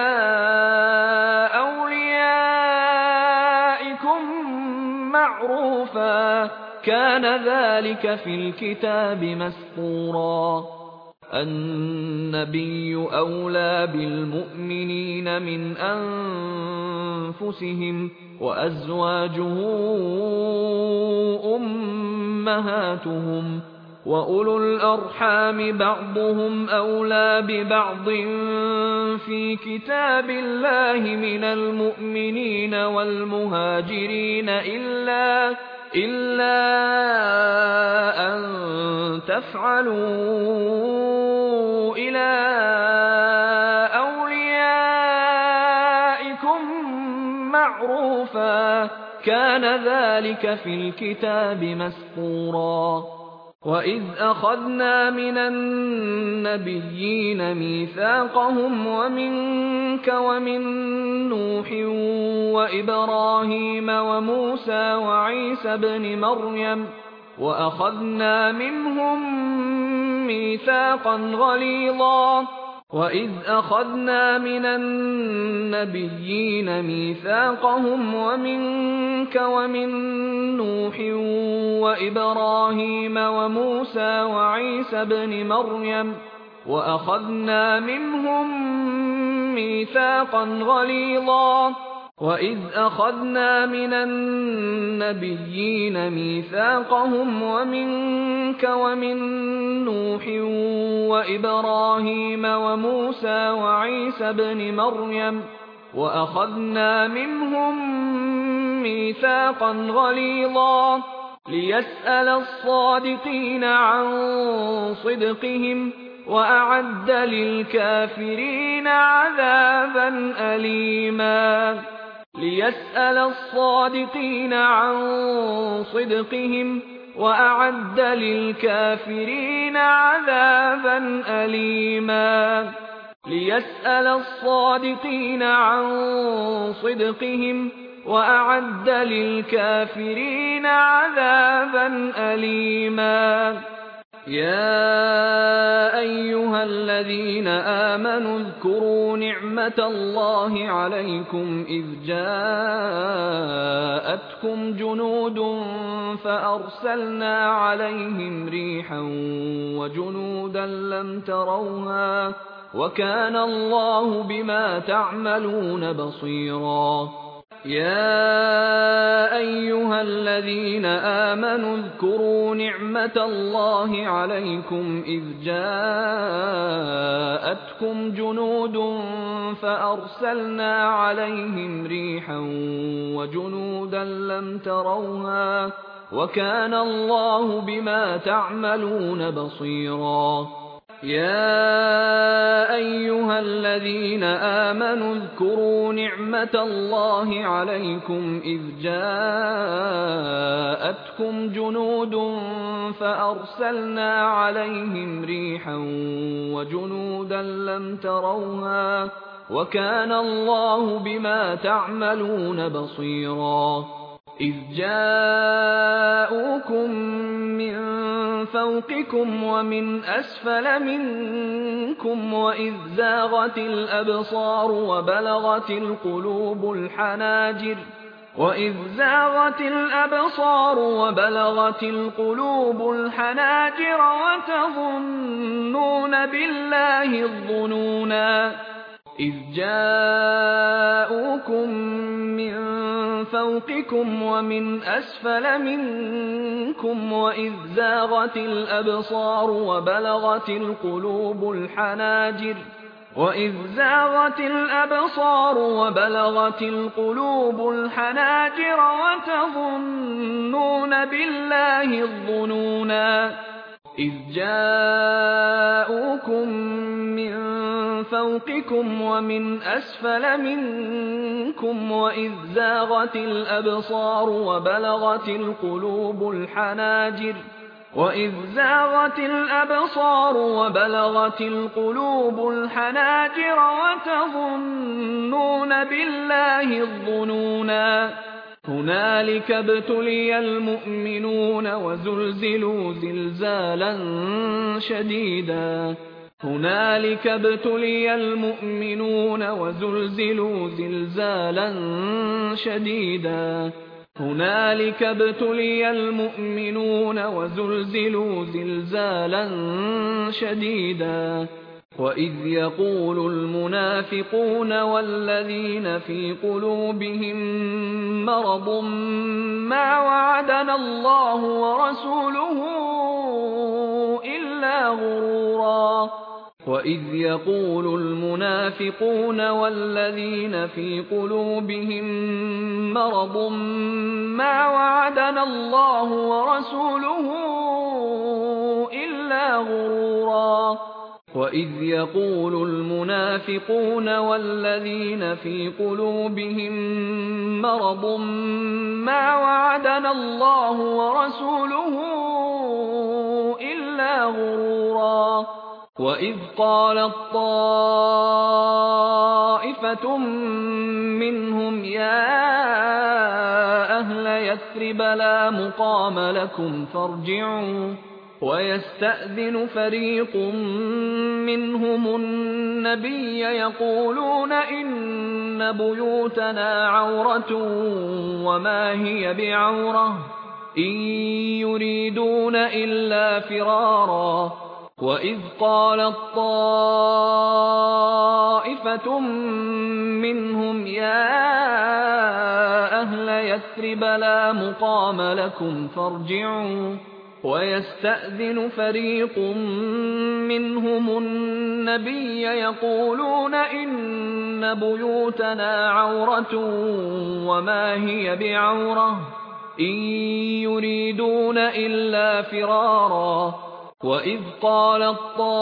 أَوْلِيَائِكُم مَّعْرُوفًا ۚ كَانَ ذَٰلِكَ فِي الْكِتَابِ مَسْطُورًا. النَّبِيُّ أَوْلَىٰ بِالْمُؤْمِنِينَ مِنْ أَنفُسِهِمْ ۖ وَأَزْوَاجُهُ أُمَّهَاتُهُمْ ۖ وَأُولُو الْأَرْحَامِ بَعْضُهُمْ أَوْلَىٰ بِبَعْضٍ فِي كِتَابِ اللَّهِ مِنَ الْمُؤْمِنِينَ وَالْمُهَاجِرِينَ إِلَّا إِلَّا أَن تَفْعَلُوا إِلَىٰ أَوْلِيَائِكُم مَّعْرُوفًا ۚ كَانَ ذَٰلِكَ فِي الْكِتَابِ مَسْطُورًا. وَإِذْ أَخَذْنَا مِنَ النَّبِيِّينَ مِيثَاقَهُمْ وَمِنكَ وَمِن نُّوحٍ وَإِبْرَاهِيمَ وَمُوسَىٰ وَعِيسَى ابْنِ مَرْيَمَ وَأَخَذْنَا مِنْهُم مِّيثَاقًا غَلِيظًا. وَإِذْ أَخَذْنَا مِنَ النَّبِيِّينَ مِيثَاقَهُمْ وَمِنكَ وَمِن نُّوحٍ وَإِبْرَاهِيمَ وَمُوسَىٰ وَعِيسَى ابْنِ مَرْيَمَ وَأَخَذْنَا مِنْهُم مِّيثَاقًا غَلِيظًا. وَإِذْ أَخَذْنَا مِنَ النَّبِيِّينَ مِيثَاقَهُمْ وَمِنكَ وَمِن نُّوحٍ وَإِبْرَاهِيمَ وَمُوسَىٰ وَعِيسَى ابْنِ مَرْيَمَ وَأَخَذْنَا مِنْهُم مِّيثَاقًا غَلِيظًا لِّيَسْأَلَ الصَّادِقِينَ عَن صِدْقِهِمْ وَأَعَدَّ لِلْكَافِرِينَ عَذَابًا أَلِيمًا. لِّيَسْأَلَ الصَّادِقِينَ عَن صِدْقِهِمْ وَأَعَدَّ لِلْكَافِرِينَ عَذَابًا أَلِيمًا. لِّيَسْأَلَ الصَّادِقِينَ عَن صِدْقِهِمْ وَأَعَدَّ لِلْكَافِرِينَ عَذَابًا أَلِيمًا. يَا أَيُّهَا الَّذِينَ آمَنُوا اذْكُرُوا نِعْمَةَ اللَّهِ عَلَيْكُمْ إِذْ جَاءَتْكُمْ جُنُودٌ فَأَرْسَلْنَا عَلَيْهِمْ رِيحًا وَجُنُودًا لَّمْ تَرَوْهَا ۚ وَكَانَ اللَّهُ بِمَا تَعْمَلُونَ بَصِيرًا. يَا أَيُّهَا الَّذِينَ آمَنُوا اذْكُرُوا نِعْمَةَ اللَّهِ عَلَيْكُمْ إِذْ جَاءَتْكُمْ جُنُودٌ فَأَرْسَلْنَا عَلَيْهِمْ رِيحًا وَجُنُودًا لَّمْ تَرَوْهَا ۚ وكان الله بما تعملون بصيرا يا أيها الذين آمنوا اذكروا نعمة الله عليكم إذ جاءتكم جنود فأرسلنا عليهم ريحا وجنودا لم تروها وكان الله بما تعملون بصيرا إذ جاءوكم من فوقكم ومن أسفل منكم وإذ زاغت الأبصار وبلغت القلوب الحناجر وإذ زاغت الأبصار وبلغت القلوب الحناجر وتظنون بالله الظنونا إذ جاءوكم من فوقكم ومن أسفل منكم وإذ زاغت الأبصار وبلغت القلوب الحناجر وإذ زاغت الأبصار وبلغت القلوب الحناجر وتظنون بالله الظنونا إذ جاءوكم من فوقكم ومن أسفل منكم وإذ زاغت الأبصار وبلغت القلوب الحناجر وإذ زاغت الأبصار وبلغت القلوب الحناجر وتظنون بالله الظنونا هنالك ابتلي المؤمنون وزلزلوا زلزالا شديدا هنالك ابتلي المؤمنون وزلزلوا زلزالا شديدا هنالك ابتلي المؤمنون وزلزلوا زلزالا شديدا وإذ يقول المنافقون والذين في قلوبهم مرض ما وعدنا الله ورسوله إلا غرورا وإذ يقول المنافقون والذين في قلوبهم مرض ما وعدنا الله ورسوله إلا غرورا وإذ يقول المنافقون والذين في قلوبهم مرض ما وعدنا الله ورسوله إلا غرورا وإذ قالت طائفة منهم يا أهل يثرب لا مقام لكم فارجعوا ويستأذن فريق منهم النبي يقولون إن بيوتنا عورة وما هي بعورة إن يريدون إلا فرارا وإذ قالت طائفة منهم يا أهل يثرب لا مقام لكم فارجعوا ويستأذن فريق منهم النبي يقولون إن بيوتنا عورة وما هي بعورة إن يريدون إلا فرارا وإذ قالت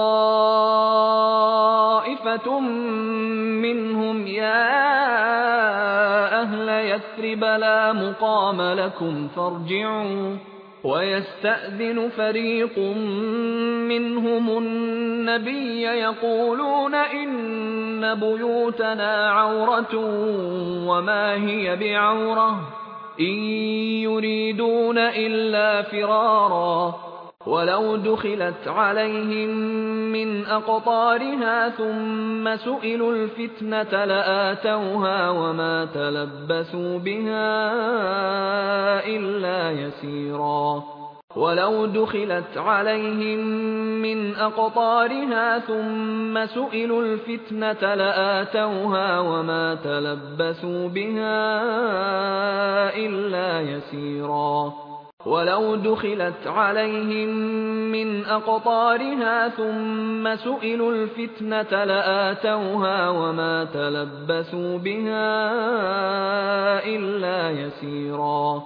طائفة منهم يا أهل يثرب لا مقام لكم فارجعوا ويستأذن فريق منهم النبي يقولون إن بيوتنا عورة وما هي بعورة إن يريدون إلا فرارا ولو دخلت عليهم من أقطارها ثم سئلوا الفتنة لآتوها وما تلبثوا بها إلا يسيرا ولو دخلت عليهم من أقطارها ثم سئلوا الفتنة لآتوها وما تلبثوا بها إلا يسيرا ولو دخلت عليهم من أقطارها ثم سئلوا الفتنة لآتوها وما تلبثوا بها إلا يسيرا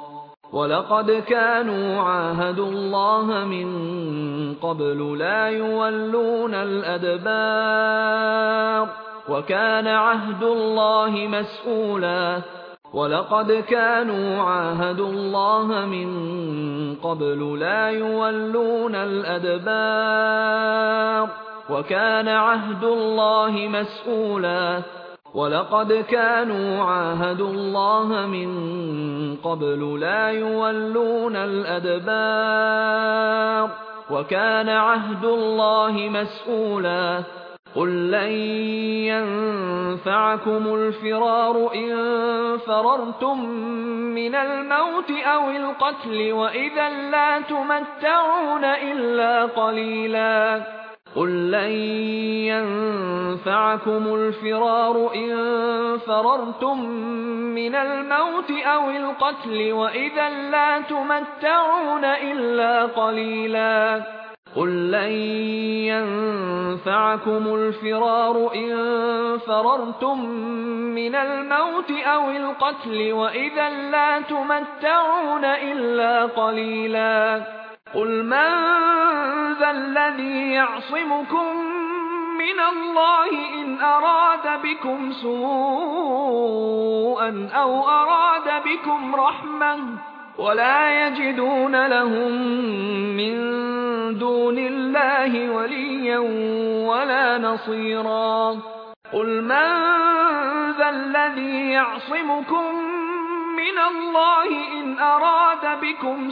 وَلَقَدْ كَانُوا عَاهَدُوا اللَّهَ مِن قَبْلُ لَا يُوَلُّونَ الْأَدْبَارَ وَكَانَ عَهْدُ اللَّهِ مَسْئُولًا وَلَقَدْ كَانُوا عَاهَدُوا اللَّهَ مِن قَبْلُ لَا يُوَلُّونَ الْأَدْبَارَ وَكَانَ عَهْدُ اللَّهِ مَسْئُولًا وَلَقَدْ كَانُوا عَاهَدُوا اللَّهَ مِن قَبْلُ لَا يُوَلُّونَ الْأَدْبَارَ وَكَانَ عَهْدُ اللَّهِ مَسْئُولًا قُل لَّن يَنفَعَكُمُ الْفِرَارُ إِن فَرَرْتُم مِّنَ الْمَوْتِ أَوِ الْقَتْلِ وَإِذًا لَّا تُمَتَّعُونَ إِلَّا قَلِيلًا قُل لَّن يَنفَعَكُمُ الْفِرَارُ إِن فَرَرْتُم مِّنَ الْمَوْتِ أَوِ الْقَتْلِ وَإِذًا لَّا تُمَتَّعُونَ إِلَّا قَلِيلًا قُل لَّن يَنفَعَكُمُ الْفِرَارُ إِن فَرَرْتُم مِّنَ الْمَوْتِ أَوِ الْقَتْلِ وَإِذًا لَّا تُمَتَّعُونَ إِلَّا قَلِيلًا قُلْ مَن ذَا الَّذِي يَعْصِمُكُم مِّنَ اللَّهِ إِنْ أَرَادَ بِكُمْ سُوءًا أَوْ أَرَادَ بِكُمْ رَحْمَةً وَلَا يَجِدُونَ لَهُم مِّن دُونِ اللَّهِ وَلِيًّا وَلَا نَصِيرًا قُلْ مَن ذَا الَّذِي يَعْصِمُكُم مِّنَ اللَّهِ إِنْ أَرَادَ بِكُمْ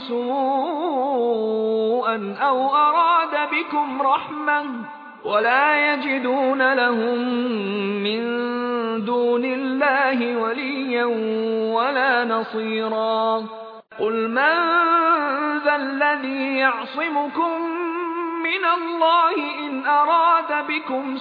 سُوءًا أَوْ أَرَادَ بِكُمْ رَحْمَةً وَلَا يَجِدُونَ لَهُم مِّن دُونِ اللَّهِ وَلِيًّا وَلَا نَصِيرًا قُلْ مَن ذَا الَّذِي يَعْصِمُكُم مِّنَ اللَّهِ إِنْ أَرَادَ بِكُمْ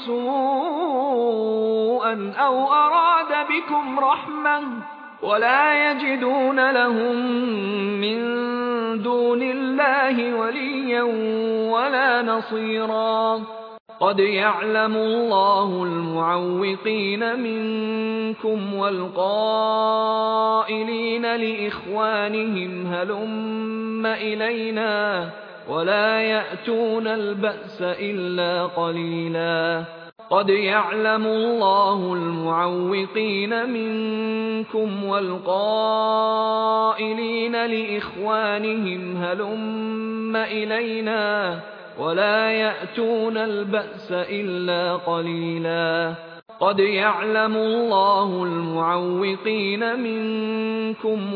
سُوءًا أَوْ أَرَادَ بِكُمْ رَحْمَةً وَلَا يَجِدُونَ لَهُم مِّن دُونِ اللَّهِ وَلِيًّا وَلَا نَصِيرًا قَدْ يَعْلَمُ اللَّهُ الْمُعَوِّقِينَ مِنكُمْ وَالْقَائِلِينَ لِإِخْوَانِهِمْ هَلُمَّ إِلَيْنَا وَلَا يَأْتُونَ الْبَأْسَ إِلَّا قَلِيلًا قَدْ يَعْلَمُ اللَّهُ الْمُعَوِّقِينَ مِنكُمْ وَالْقَائِلِينَ لِإِخْوَانِهِمْ هَلُمَّ إِلَيْنَا وَلَا يَأْتُونَ الْبَأْسَ إِلَّا قَلِيلًا قَدْ يَعْلَمُ اللَّهُ الْمُعَوِّقِينَ مِنكُمْ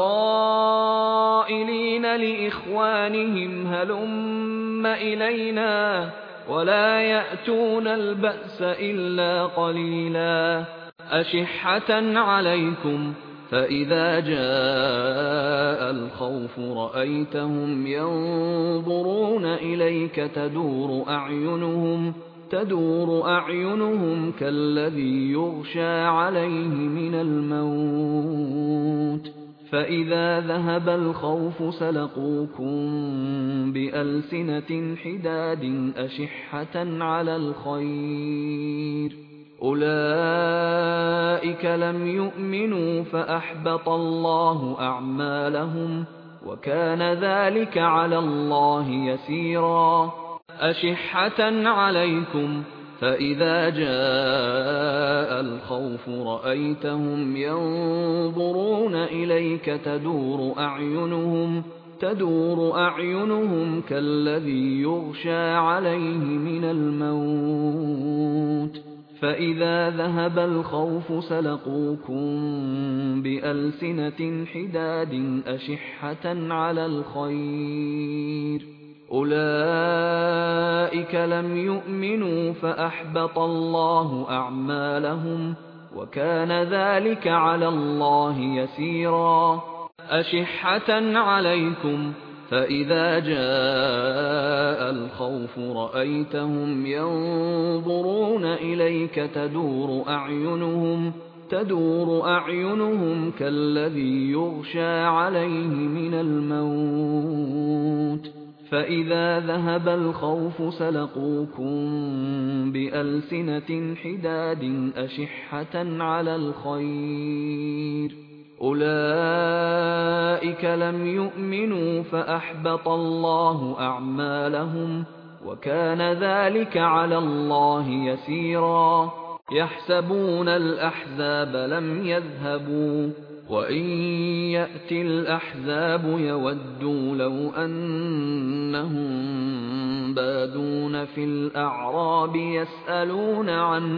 وَالْقَائِلِينَ لِإِخْوَانِهِمْ هَلُمَّ إِلَيْنَا وَلَا يَأْتُونَ الْبَأْسَ إِلَّا قَلِيلًا أَشِحَّةً عَلَيْكُمْ فَإِذَا جَاءَ الْخَوْفُ رَأَيْتَهُمْ يَنظُرُونَ إِلَيْكَ تَدُورُ أَعْيُنُهُمْ تَدُورُ أَعْيُنُهُمْ كَالَّذِي يُغْشَىٰ عَلَيْهِ مِنَ الْمَوْتِ فَإِذَا ذَهَبَ الْخَوْفُ سَلَقُوكُم بِأَلْسِنَةٍ حِدَادٍ أَشِحَّةً عَلَى الْخَيْرِ أُولَٰئِكَ لَمْ يُؤْمِنُوا فَأَحْبَطَ اللَّهُ أَعْمَالَهُمْ وَكَانَ ذَٰلِكَ عَلَى اللَّهِ يَسِيرًا أَشِحَّةً عَلَيْكُمْ فَإِذَا جَاءَ الْخَوْفُ رَأَيْتَهُمْ يَنظُرُونَ إِلَيْكَ تَدُورُ أَعْيُنُهُمْ تَدُورُ أَعْيُنُهُمْ كَالَّذِي يُغْشَىٰ عَلَيْهِ مِنَ الْمَوْتِ فَإِذَا ذَهَبَ الْخَوْفُ سَلَقُوكُم بِأَلْسِنَةٍ حِدَادٍ أَشِحَّةً عَلَى الْخَيْرِ أُولَٰئِكَ لَمْ يُؤْمِنُوا فَأَحْبَطَ اللَّهُ أَعْمَالَهُمْ وَكَانَ ذَٰلِكَ عَلَى اللَّهِ يَسِيرًا أَشِحَّةً عَلَيْكُمْ فَإِذَا جَاءَ الْخَوْفُ رَأَيْتَهُمْ يَنظُرُونَ إِلَيْكَ تَدُورُ أَعْيُنُهُمْ تَدُورُ أَعْيُنُهُمْ كَالَّذِي يُغْشَىٰ عَلَيْهِ مِنَ الْمَوْتِ فَإِذَا ذَهَبَ الْخَوْفُ سَلَقُوكُم بِأَلْسِنَةٍ حِدَادٍ أَشِحَّةً عَلَى الْخَيْرِ أولئك لم يؤمنوا فأحبط الله أعمالهم وكان ذلك على الله يسيرا يحسبون الأحزاب لم يذهبوا وإن يأتي الأحزاب يودوا لو أنهم بادون في الأعراب يسألون عن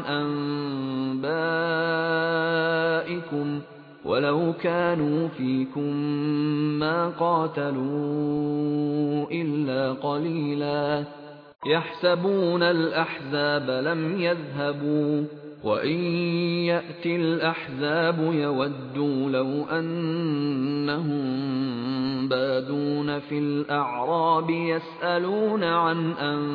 أنبائكم ولو كانوا فيكم ما قاتلوا إلا قليلا يحسبون الأحزاب لم يذهبوا وإن يأتي الأحزاب يودوا لو أنهم بادون في الأعراب يسألون عن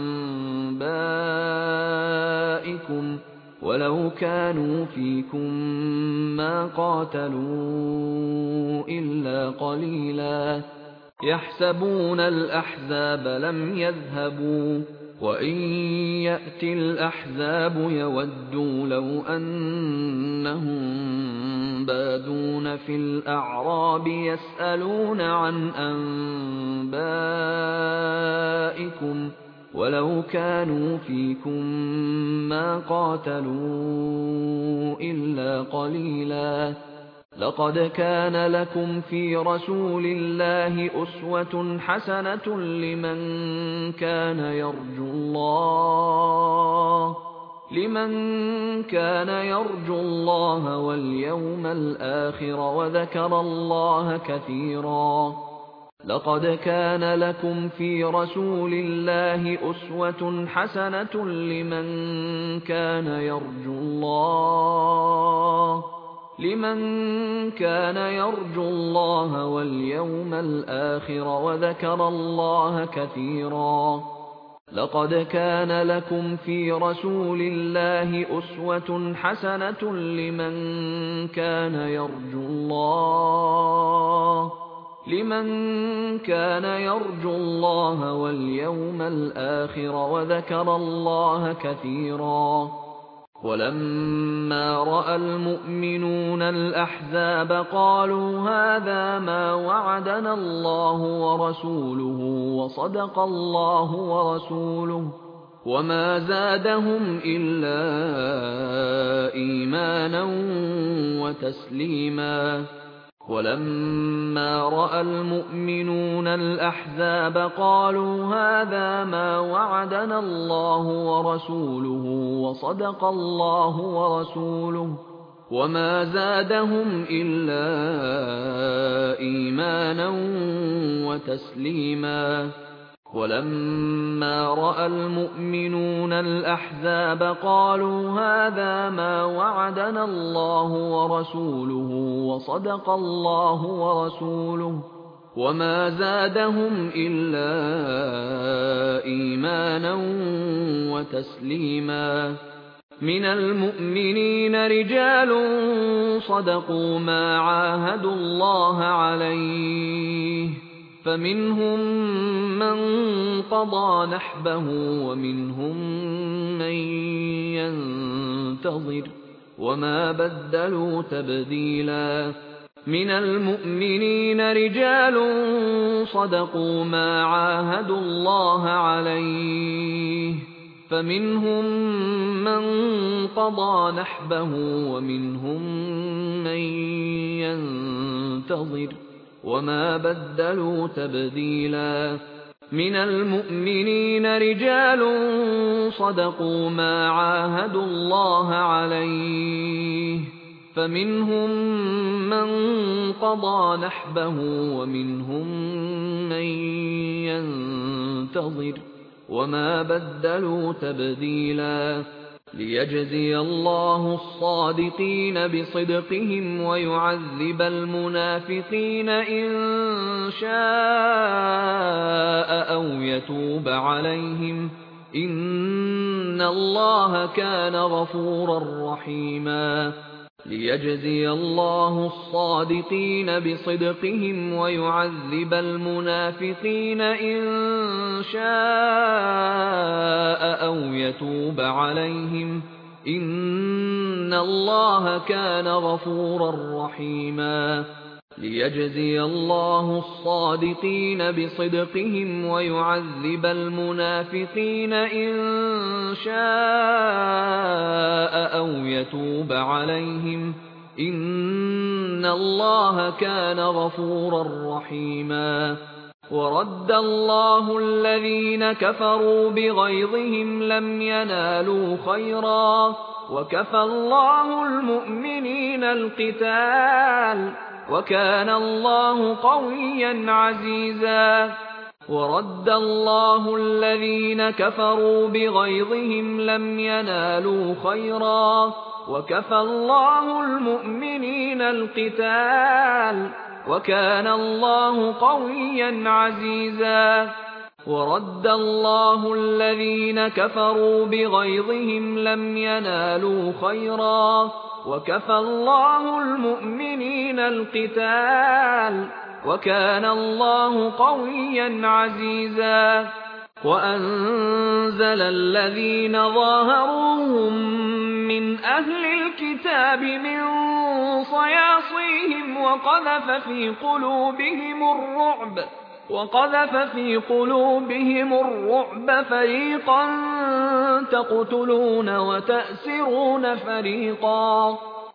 أنبائكم ولو كانوا فيكم ما قاتلوا إلا قليلا يحسبون الأحزاب لم يذهبوا وإن يأتي الأحزاب يودوا لو أنهم بادون في الأعراب يسألون عن أنبائكم ولو كانوا فيكم ما قاتلوا إلا قليلا لقد كان لكم في رسول الله أسوة حسنة لمن كان يرجو الله لمن كان يرجو الله واليوم الآخر وذكر الله كثيرا لقد كان لكم في رسول الله أسوة حسنة لمن كان يرجو الله لمن كان يرجو الله واليوم الآخر وذكر الله كثيرا لقد كان لكم في رسول الله أسوة حسنة لمن كان يرجو الله لمن كان يرجو الله واليوم الآخر وذكر الله كثيرا ولما رأى المؤمنون الأحزاب قالوا هذا ما وعدنا الله ورسوله وصدق الله ورسوله وما زادهم إلا إيمانا وتسليما ولما رأى المؤمنون الأحزاب قالوا هذا ما وعدنا الله ورسوله وصدق الله ورسوله وما زادهم إلا إيمانا وتسليما ولما رأى المؤمنون الأحزاب قالوا هذا ما وعدنا الله ورسوله وصدق الله ورسوله وما زادهم إلا إيمانا وتسليما من المؤمنين رجال صدقوا ما عاهدوا الله عليه فمنهم من قضى نحبه ومنهم من ينتظر وما بدلوا تبديلا من المؤمنين رجال صدقوا ما عاهدوا الله عليه فمنهم من قضى نحبه ومنهم من ينتظر وما بدلوا تبديلا من المؤمنين رجال صدقوا ما عاهدوا الله عليه فمنهم من قضى نحبه ومنهم من ينتظر وما بدلوا تبديلا ليجزي الله الصادقين بصدقهم ويعذب المنافقين إن شاء أو يتوب عليهم إن الله كان غفورا رحيما ليجزي الله الصادقين بصدقهم ويعذب المنافقين إن شاء أو يتوب عليهم إن الله كان غفورا رحيما ليجزي الله الصادقين بصدقهم ويعذب المنافقين إن شاء أو يتوب عليهم إن الله كان غفورا رحيما ورد الله الذين كفروا بغيظهم لم ينالوا خيرا وكفى الله المؤمنين القتال وكان الله قويا عزيزا ورد الله الذين كفروا بغيظهم لم ينالوا خيرا وكفى الله المؤمنين القتال وكان الله قويا عزيزا ورد الله الذين كفروا بغيظهم لم ينالوا خيرا وكفى الله المؤمنين القتال وكان الله قويا عزيزا وأنزل الذين ظاهروهم من أهل الكتاب من صياصيهم وقذف في قلوبهم الرعب وقذف في قلوبهم الرعب فريقا تقتلون وتأسرون فريقا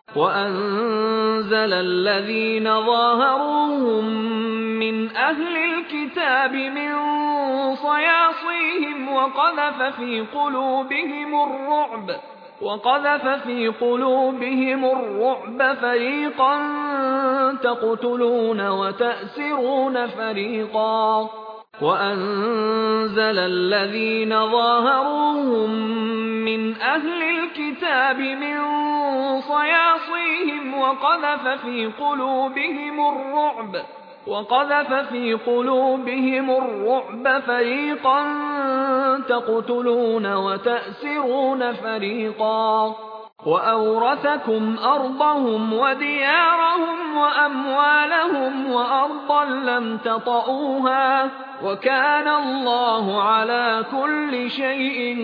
وأنزل الذين ظاهروهم من أهل الكتاب من صياصيهم وقذف في قلوبهم الرعب وقذف في قلوبهم الرعب فريقا تقتلون وتأسرون فريقا وأنزل الذين ظاهروهم من أهل الكتاب من صياصيهم وقذف في قلوبهم الرعب وقذف في قلوبهم الرعب فريقا تقتلون وتأسرون فريقا وأورثكم أرضهم وديارهم وأموالهم وأرضا لم تطئوها وكان الله على كل شيء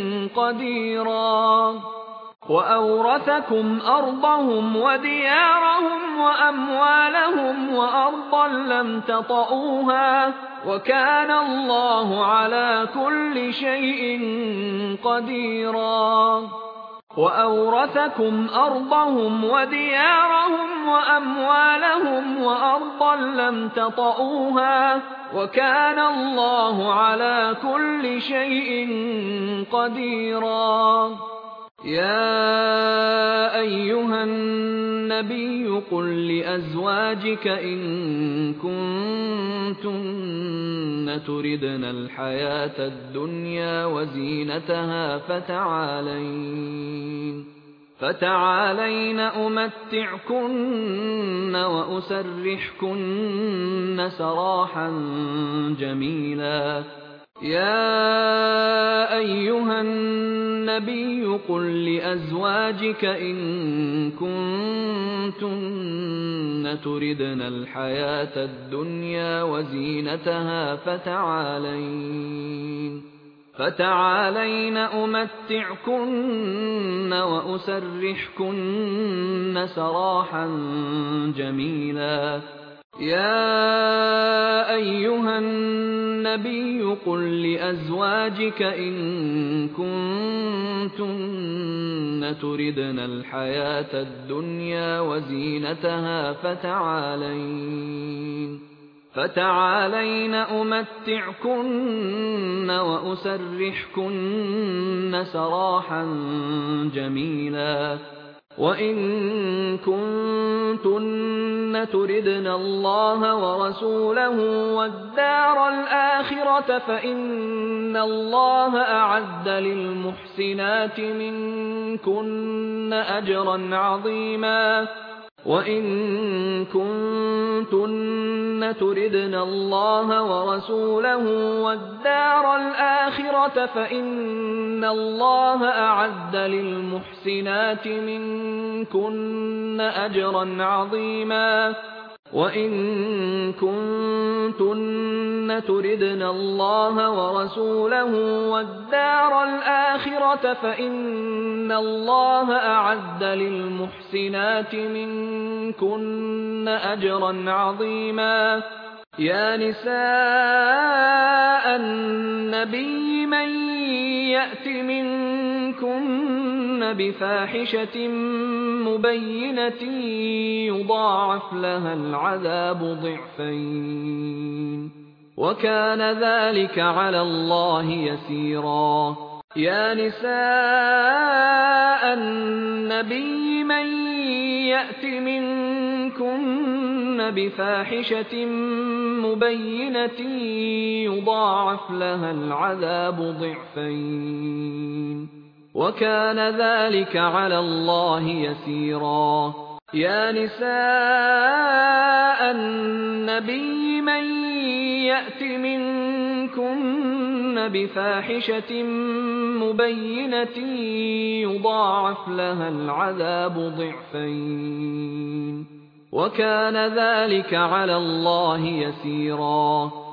قديرا وأورثكم أرضهم وديارهم وأموالهم وأرضا لم تطئوها وكان الله على كل شيء قديرا وأورثكم أرضهم وديارهم وأموالهم وأرضا لم تطئوها وكان الله على كل شيء قديرا يا أيها النبي قل لأزواجك إن كنتن تردن الحياة الدنيا وزينتها فتعالين فتعالين أمتعكن وأسرحكن سراحا جميلا يا أيها النبي قل لأزواجك إن كنتن تردن الحياة الدنيا وزينتها فتعالين فتعالين أمتعكن وأسرحكن سراحا جميلا يا أيها النبي قل لأزواجك إن كنتن تردن الحياة الدنيا وزينتها فتعالين فتعالين أمتعكن وأسرحكن سراحا جميلا وإن كنتن تردن الله ورسوله والدار الآخرة فإن الله أعد للمحسنات منكن أجرا عظيما وإن كنتن تردن الله ورسوله والدار الآخرة فإن الله أعد للمحسنات منكن أجرا عظيما وَإِن كُنتُنَّ تُرِدْنَ اللَّهَ وَرَسُولَهُ وَالدَّارَ الْآخِرَةَ فَإِنَّ اللَّهَ أَعَدَّ لِلْمُحْسِنَاتِ مِنكُنَّ أَجْرًا عَظِيمًا. يَا نِسَاءَ النَّبِيِّ مَن يَأْتِ مِنكُنَّ بِفَاحِشَةٍ مُّبَيِّنَةٍ يُضَاعَفْ لَهَا الْعَذَابُ ضِعْفَيْنِ ۚ وَكَانَ ذَلِكَ عَلَى اللَّهِ يَسِيرًا. يَا نِسَاءَ النَّبِيِّ مَن يَأْتِ مِنكُنَّ بِفَاحِشَةٍ مُّبَيِّنَةٍ يُضَاعَفْ لَهَا الْعَذَابُ ضِعْفَيْنِ ۚ وَكَانَ ذَلِكَ عَلَى اللَّهِ يَسِيرًا. يَا نِسَاءَ النَّبِيِّ مَن يَأْتِ مِنكُنَّ بِفَاحِشَةٍ مُّبَيِّنَةٍ يُضَاعَفْ لَهَا الْعَذَابُ ضِعْفَيْنِ ۚ وَكَانَ ذَلِكَ عَلَى اللَّهِ يَسِيرًا.